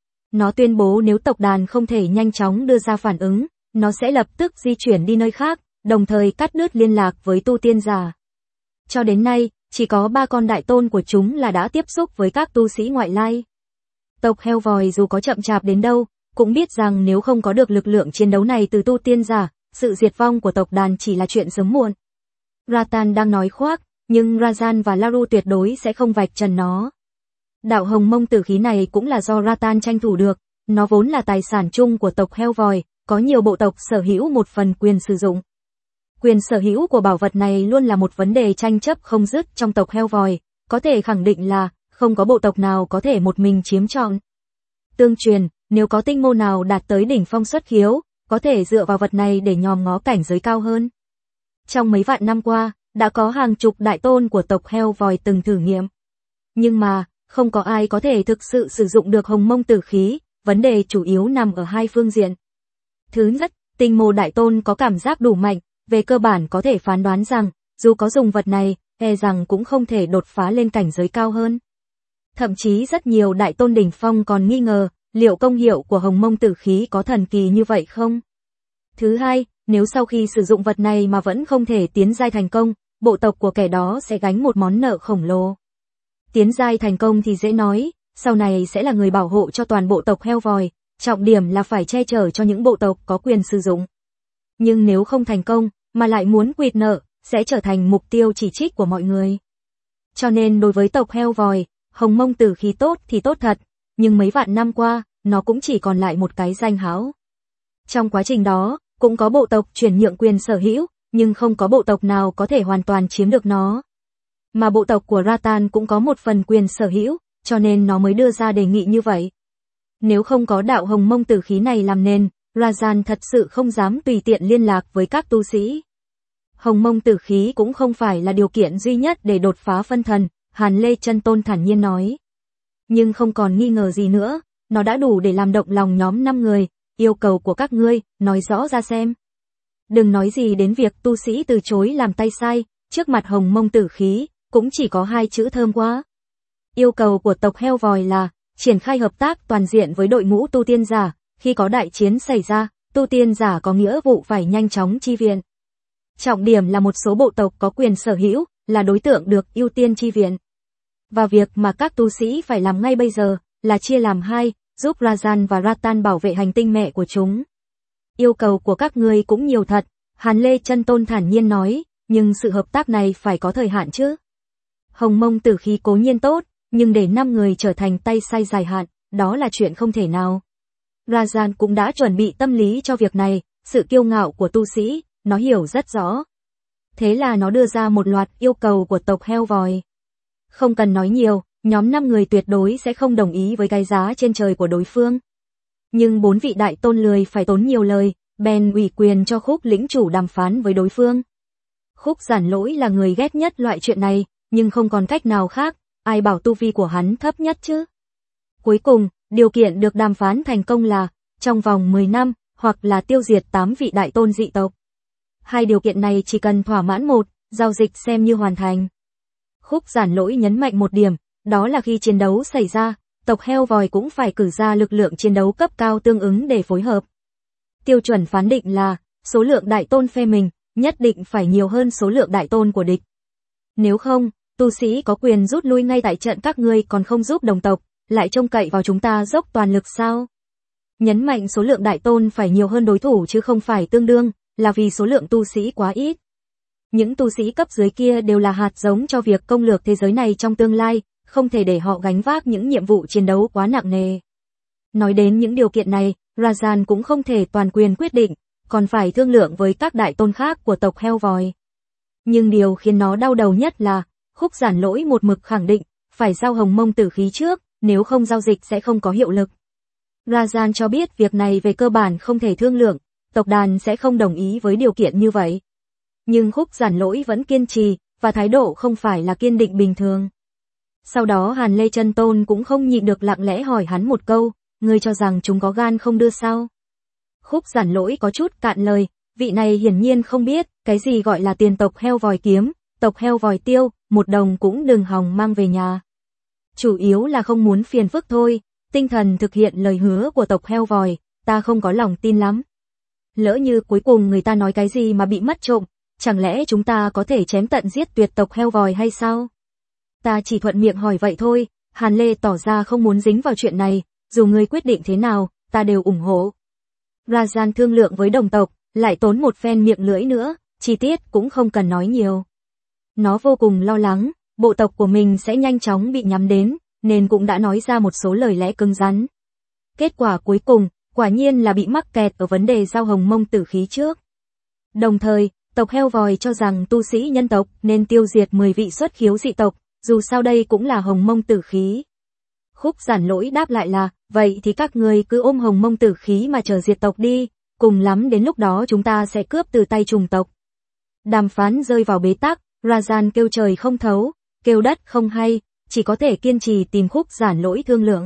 Nó tuyên bố nếu tộc đàn không thể nhanh chóng đưa ra phản ứng, nó sẽ lập tức di chuyển đi nơi khác, đồng thời cắt đứt liên lạc với tu tiên giả. Cho đến nay, chỉ có ba con đại tôn của chúng là đã tiếp xúc với các tu sĩ ngoại lai. Tộc heo vòi dù có chậm chạp đến đâu, cũng biết rằng nếu không có được lực lượng chiến đấu này từ tu tiên giả, sự diệt vong của tộc đàn chỉ là chuyện sớm muộn. Ratan đang nói khoác, nhưng Rajan và Laru tuyệt đối sẽ không vạch trần nó. Đạo hồng mông tử khí này cũng là do Ratan tranh thủ được, nó vốn là tài sản chung của tộc heo vòi, có nhiều bộ tộc sở hữu một phần quyền sử dụng. Quyền sở hữu của bảo vật này luôn là một vấn đề tranh chấp không dứt trong tộc heo vòi, có thể khẳng định là không có bộ tộc nào có thể một mình chiếm trọn. Tương truyền, nếu có tinh mô nào đạt tới đỉnh phong xuất khiếu, có thể dựa vào vật này để nhòm ngó cảnh giới cao hơn. Trong mấy vạn năm qua, đã có hàng chục đại tôn của tộc heo vòi từng thử nghiệm. Nhưng mà, không có ai có thể thực sự sử dụng được hồng mông tử khí, vấn đề chủ yếu nằm ở hai phương diện. Thứ nhất, tinh mô đại tôn có cảm giác đủ mạnh, về cơ bản có thể phán đoán rằng, dù có dùng vật này, e rằng cũng không thể đột phá lên cảnh giới cao hơn. Thậm chí rất nhiều đại tôn đỉnh phong còn nghi ngờ, liệu công hiệu của hồng mông tử khí có thần kỳ như vậy không? Thứ hai, nếu sau khi sử dụng vật này mà vẫn không thể tiến giai thành công, bộ tộc của kẻ đó sẽ gánh một món nợ khổng lồ. Tiến giai thành công thì dễ nói, sau này sẽ là người bảo hộ cho toàn bộ tộc heo vòi, trọng điểm là phải che chở cho những bộ tộc có quyền sử dụng. Nhưng nếu không thành công, mà lại muốn quỵt nợ, sẽ trở thành mục tiêu chỉ trích của mọi người. Cho nên đối với tộc heo vòi, hồng mông tử khí tốt thì tốt thật, nhưng mấy vạn năm qua, nó cũng chỉ còn lại một cái danh hão. Trong quá trình đó, cũng có bộ tộc chuyển nhượng quyền sở hữu, nhưng không có bộ tộc nào có thể hoàn toàn chiếm được nó. Mà bộ tộc của Ratan cũng có một phần quyền sở hữu, cho nên nó mới đưa ra đề nghị như vậy. Nếu không có đạo hồng mông tử khí này làm nền, Rajan thật sự không dám tùy tiện liên lạc với các tu sĩ. Hồng mông tử khí cũng không phải là điều kiện duy nhất để đột phá phân thần, Hàn Lê Chân Tôn thản nhiên nói. Nhưng không còn nghi ngờ gì nữa, nó đã đủ để làm động lòng nhóm năm người, yêu cầu của các ngươi, nói rõ ra xem. Đừng nói gì đến việc tu sĩ từ chối làm tay sai, trước mặt hồng mông tử khí, cũng chỉ có hai chữ thơm quá. Yêu cầu của tộc heo vòi là, triển khai hợp tác toàn diện với đội ngũ tu tiên giả, khi có đại chiến xảy ra, tu tiên giả có nghĩa vụ phải nhanh chóng chi viện. Trọng điểm là một số bộ tộc có quyền sở hữu, là đối tượng được ưu tiên chi viện. Và việc mà các tu sĩ phải làm ngay bây giờ, là chia làm hai, giúp Rajan và Ratan bảo vệ hành tinh mẹ của chúng. Yêu cầu của các ngươi cũng nhiều thật, Hàn Lê Chân Tôn thản nhiên nói, nhưng sự hợp tác này phải có thời hạn chứ. Hồng mông tử khí cố nhiên tốt, nhưng để năm người trở thành tay sai dài hạn, đó là chuyện không thể nào. Rajan cũng đã chuẩn bị tâm lý cho việc này, sự kiêu ngạo của tu sĩ, nó hiểu rất rõ. Thế là nó đưa ra một loạt yêu cầu của tộc heo vòi. Không cần nói nhiều, nhóm năm người tuyệt đối sẽ không đồng ý với cái giá trên trời của đối phương. Nhưng bốn vị đại tôn lười phải tốn nhiều lời, bèn ủy quyền cho Khúc lĩnh chủ đàm phán với đối phương. Khúc Giản Lỗi là người ghét nhất loại chuyện này, nhưng không còn cách nào khác, ai bảo tu vi của hắn thấp nhất chứ. Cuối cùng, điều kiện được đàm phán thành công là, trong vòng mười năm, hoặc là tiêu diệt tám vị đại tôn dị tộc. Hai điều kiện này chỉ cần thỏa mãn một, giao dịch xem như hoàn thành. Khúc Giản Lỗi nhấn mạnh một điểm, đó là khi chiến đấu xảy ra, tộc heo vòi cũng phải cử ra lực lượng chiến đấu cấp cao tương ứng để phối hợp. Tiêu chuẩn phán định là, số lượng đại tôn phe mình, nhất định phải nhiều hơn số lượng đại tôn của địch. Nếu không, tu sĩ có quyền rút lui ngay tại trận, các ngươi còn không giúp đồng tộc, lại trông cậy vào chúng ta dốc toàn lực sao? Nhấn mạnh số lượng đại tôn phải nhiều hơn đối thủ chứ không phải tương đương, là vì số lượng tu sĩ quá ít. Những tu sĩ cấp dưới kia đều là hạt giống cho việc công lược thế giới này trong tương lai, không thể để họ gánh vác những nhiệm vụ chiến đấu quá nặng nề. Nói đến những điều kiện này, Rajan cũng không thể toàn quyền quyết định, còn phải thương lượng với các đại tôn khác của tộc heo vòi. Nhưng điều khiến nó đau đầu nhất là, Khúc Giản Lỗi một mực khẳng định, phải giao hồng mông tử khí trước, nếu không giao dịch sẽ không có hiệu lực. Rajan cho biết việc này về cơ bản không thể thương lượng, tộc đàn sẽ không đồng ý với điều kiện như vậy. Nhưng Khúc Giản Lỗi vẫn kiên trì, và thái độ không phải là kiên định bình thường. Sau đó Hàn Lê Chân Tôn cũng không nhịn được lặng lẽ hỏi hắn một câu, ngươi cho rằng chúng có gan không đưa sao? Khúc Giản Lỗi có chút cạn lời, vị này hiển nhiên không biết, cái gì gọi là tiền tộc heo vòi kiếm, tộc heo vòi tiêu, một đồng cũng đừng hòng mang về nhà. Chủ yếu là không muốn phiền phức thôi, tinh thần thực hiện lời hứa của tộc heo vòi, ta không có lòng tin lắm. Lỡ như cuối cùng người ta nói cái gì mà bị mất trộm, chẳng lẽ chúng ta có thể chém tận giết tuyệt tộc heo vòi hay sao? Ta chỉ thuận miệng hỏi vậy thôi, Hàn Lê tỏ ra không muốn dính vào chuyện này, dù ngươi quyết định thế nào, ta đều ủng hộ. Rajan thương lượng với đồng tộc, lại tốn một phen miệng lưỡi nữa, chi tiết cũng không cần nói nhiều. Nó vô cùng lo lắng, bộ tộc của mình sẽ nhanh chóng bị nhắm đến, nên cũng đã nói ra một số lời lẽ cứng rắn. Kết quả cuối cùng, quả nhiên là bị mắc kẹt ở vấn đề giao hồng mông tử khí trước. Đồng thời, tộc heo vòi cho rằng tu sĩ nhân tộc nên tiêu diệt mười vị xuất khiếu dị tộc, dù sao đây cũng là hồng mông tử khí. Khúc Giản Lỗi đáp lại là, vậy thì các người cứ ôm hồng mông tử khí mà chờ diệt tộc đi, cùng lắm đến lúc đó chúng ta sẽ cướp từ tay trùng tộc. Đàm phán rơi vào bế tắc, Rajan kêu trời không thấu, kêu đất không hay, chỉ có thể kiên trì tìm Khúc Giản Lỗi thương lượng.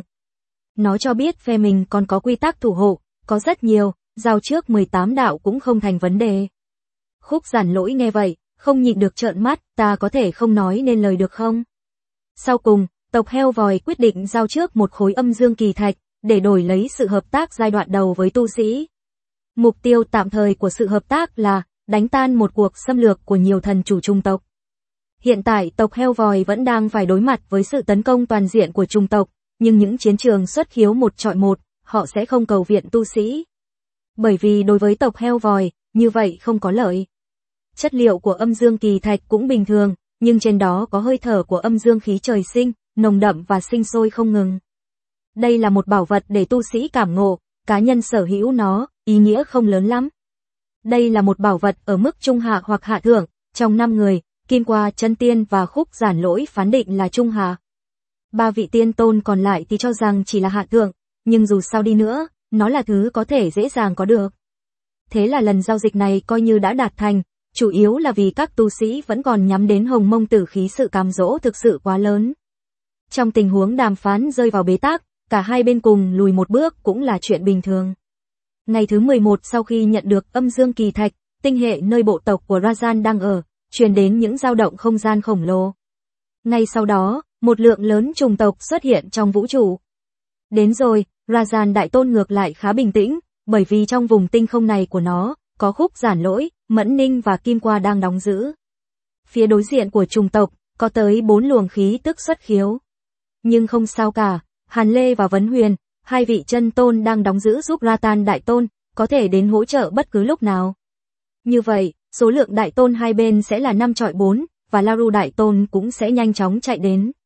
Nó cho biết phe mình còn có quy tắc thủ hộ, có rất nhiều, giao trước mười tám đạo cũng không thành vấn đề. Khúc Giản Lỗi nghe vậy, không nhịn được trợn mắt, ta có thể không nói nên lời được không? Sau cùng, tộc heo vòi quyết định giao trước một khối âm dương kỳ thạch, để đổi lấy sự hợp tác giai đoạn đầu với tu sĩ. Mục tiêu tạm thời của sự hợp tác là đánh tan một cuộc xâm lược của nhiều thần chủ trùng tộc. Hiện tại tộc heo vòi vẫn đang phải đối mặt với sự tấn công toàn diện của trùng tộc, nhưng những chiến trường xuất khiếu một trọi một, họ sẽ không cầu viện tu sĩ. Bởi vì đối với tộc heo vòi, như vậy không có lợi. Chất liệu của âm dương kỳ thạch cũng bình thường, nhưng trên đó có hơi thở của âm dương khí trời sinh, nồng đậm và sinh sôi không ngừng. Đây là một bảo vật để tu sĩ cảm ngộ, cá nhân sở hữu nó, ý nghĩa không lớn lắm. Đây là một bảo vật ở mức trung hạ hoặc hạ thượng, trong năm người, Kim Qua Chân Tiên và Khúc Giản Lỗi phán định là trung hạ. Ba vị tiên tôn còn lại thì cho rằng chỉ là hạ thượng, nhưng dù sao đi nữa, nó là thứ có thể dễ dàng có được. Thế là lần giao dịch này coi như đã đạt thành, chủ yếu là vì các tu sĩ vẫn còn nhắm đến hồng mông tử khí, sự cám dỗ thực sự quá lớn. Trong tình huống đàm phán rơi vào bế tắc, cả hai bên cùng lùi một bước cũng là chuyện bình thường. Ngày thứ mười một sau khi nhận được âm dương kỳ thạch, tinh hệ nơi bộ tộc của Rajan đang ở, truyền đến những dao động không gian khổng lồ. Ngay sau đó, một lượng lớn trùng tộc xuất hiện trong vũ trụ. Đến rồi, Rajan đại tôn ngược lại khá bình tĩnh, bởi vì trong vùng tinh không này của nó, có Khúc Giản Lỗi, Mẫn Ninh và Kim Qua đang đóng giữ. Phía đối diện của trùng tộc, có tới bốn luồng khí tức xuất khiếu. Nhưng không sao cả, Hàn Lê và Vấn Huyền, hai vị chân tôn đang đóng giữ giúp Ratan đại tôn, có thể đến hỗ trợ bất cứ lúc nào. Như vậy, số lượng đại tôn hai bên sẽ là năm chọi bốn, và Laru đại tôn cũng sẽ nhanh chóng chạy đến.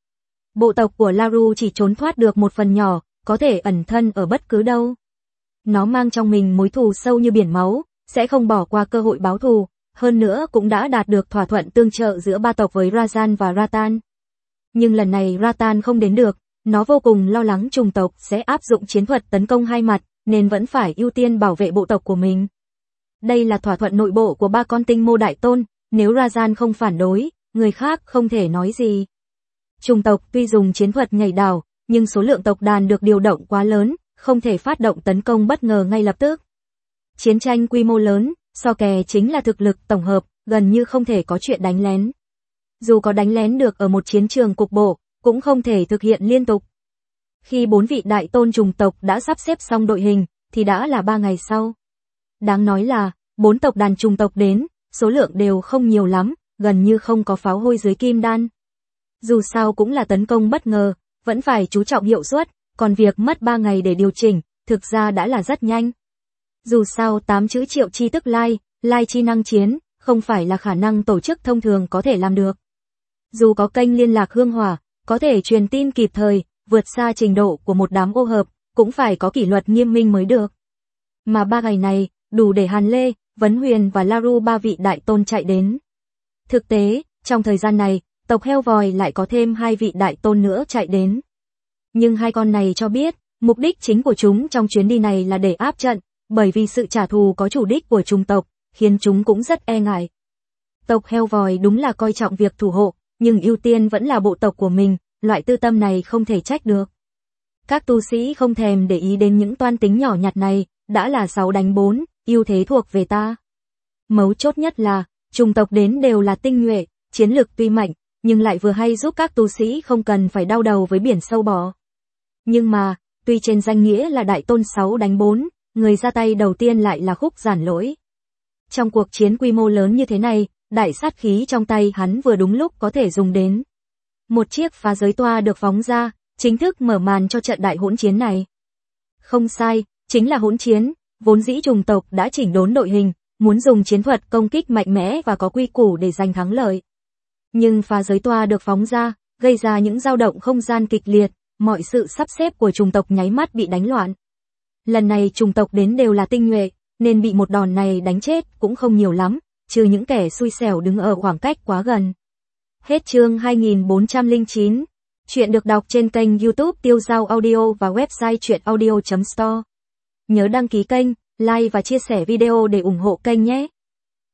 Bộ tộc của Laru chỉ trốn thoát được một phần nhỏ, có thể ẩn thân ở bất cứ đâu. Nó mang trong mình mối thù sâu như biển máu, sẽ không bỏ qua cơ hội báo thù, hơn nữa cũng đã đạt được thỏa thuận tương trợ giữa ba tộc với Rajan và Ratan. Nhưng lần này Ratan không đến được, nó vô cùng lo lắng chủng tộc sẽ áp dụng chiến thuật tấn công hai mặt, nên vẫn phải ưu tiên bảo vệ bộ tộc của mình. Đây là thỏa thuận nội bộ của ba con tinh mô đại tôn, nếu Rajan không phản đối, người khác không thể nói gì. Chủng tộc tuy dùng chiến thuật nhảy đảo, nhưng số lượng tộc đàn được điều động quá lớn, không thể phát động tấn công bất ngờ ngay lập tức. Chiến tranh quy mô lớn, so kè chính là thực lực tổng hợp, gần như không thể có chuyện đánh lén. Dù có đánh lén được ở một chiến trường cục bộ, cũng không thể thực hiện liên tục. Khi bốn vị đại tôn chủng tộc đã sắp xếp xong đội hình, thì đã là ba ngày sau. Đáng nói là, bốn tộc đàn chủng tộc đến, số lượng đều không nhiều lắm, gần như không có pháo hôi dưới kim đan. Dù sao cũng là tấn công bất ngờ, vẫn phải chú trọng hiệu suất, còn việc mất ba ngày để điều chỉnh, thực ra đã là rất nhanh. Dù sao tám chữ triệu chi tức lai, lai chi năng chiến, không phải là khả năng tổ chức thông thường có thể làm được. Dù có kênh liên lạc hương hỏa, có thể truyền tin kịp thời, vượt xa trình độ của một đám ô hợp, cũng phải có kỷ luật nghiêm minh mới được. Mà ba ngày này, đủ để Hàn Lê, Vấn Huyền và Laru ba vị đại tôn chạy đến. Thực tế, trong thời gian này, tộc heo vòi lại có thêm hai vị đại tôn nữa chạy đến. Nhưng hai con này cho biết, mục đích chính của chúng trong chuyến đi này là để áp trận, bởi vì sự trả thù có chủ đích của chủng tộc, khiến chúng cũng rất e ngại. Tộc heo vòi đúng là coi trọng việc thủ hộ, nhưng ưu tiên vẫn là bộ tộc của mình, loại tư tâm này không thể trách được. Các tu sĩ không thèm để ý đến những toan tính nhỏ nhặt này, đã là sáu đánh bốn, ưu thế thuộc về ta. Mấu chốt nhất là, chủng tộc đến đều là tinh nhuệ, chiến lực tuy mạnh, nhưng lại vừa hay giúp các tu sĩ không cần phải đau đầu với biển sâu bò. Nhưng mà, tuy trên danh nghĩa là đại tôn sáu đánh bốn, người ra tay đầu tiên lại là Khúc Giản Lỗi. Trong cuộc chiến quy mô lớn như thế này, đại sát khí trong tay hắn vừa đúng lúc có thể dùng đến. Một chiếc phá giới toa được phóng ra, chính thức mở màn cho trận đại hỗn chiến này. Không sai, chính là hỗn chiến, vốn dĩ chủng tộc đã chỉnh đốn đội hình, muốn dùng chiến thuật công kích mạnh mẽ và có quy củ để giành thắng lợi. Nhưng phá giới toa được phóng ra, gây ra những dao động không gian kịch liệt, mọi sự sắp xếp của chủng tộc nháy mắt bị đánh loạn. Lần này chủng tộc đến đều là tinh nhuệ, nên bị một đòn này đánh chết cũng không nhiều lắm, trừ những kẻ xui xẻo đứng ở khoảng cách quá gần. Hết chương hai nghìn bốn trăm lẻ chín. Chuyện được đọc trên kênh YouTube Tiêu Dao Audio và website truyện audio chấm store. Nhớ đăng ký kênh, like và chia sẻ video để ủng hộ kênh nhé.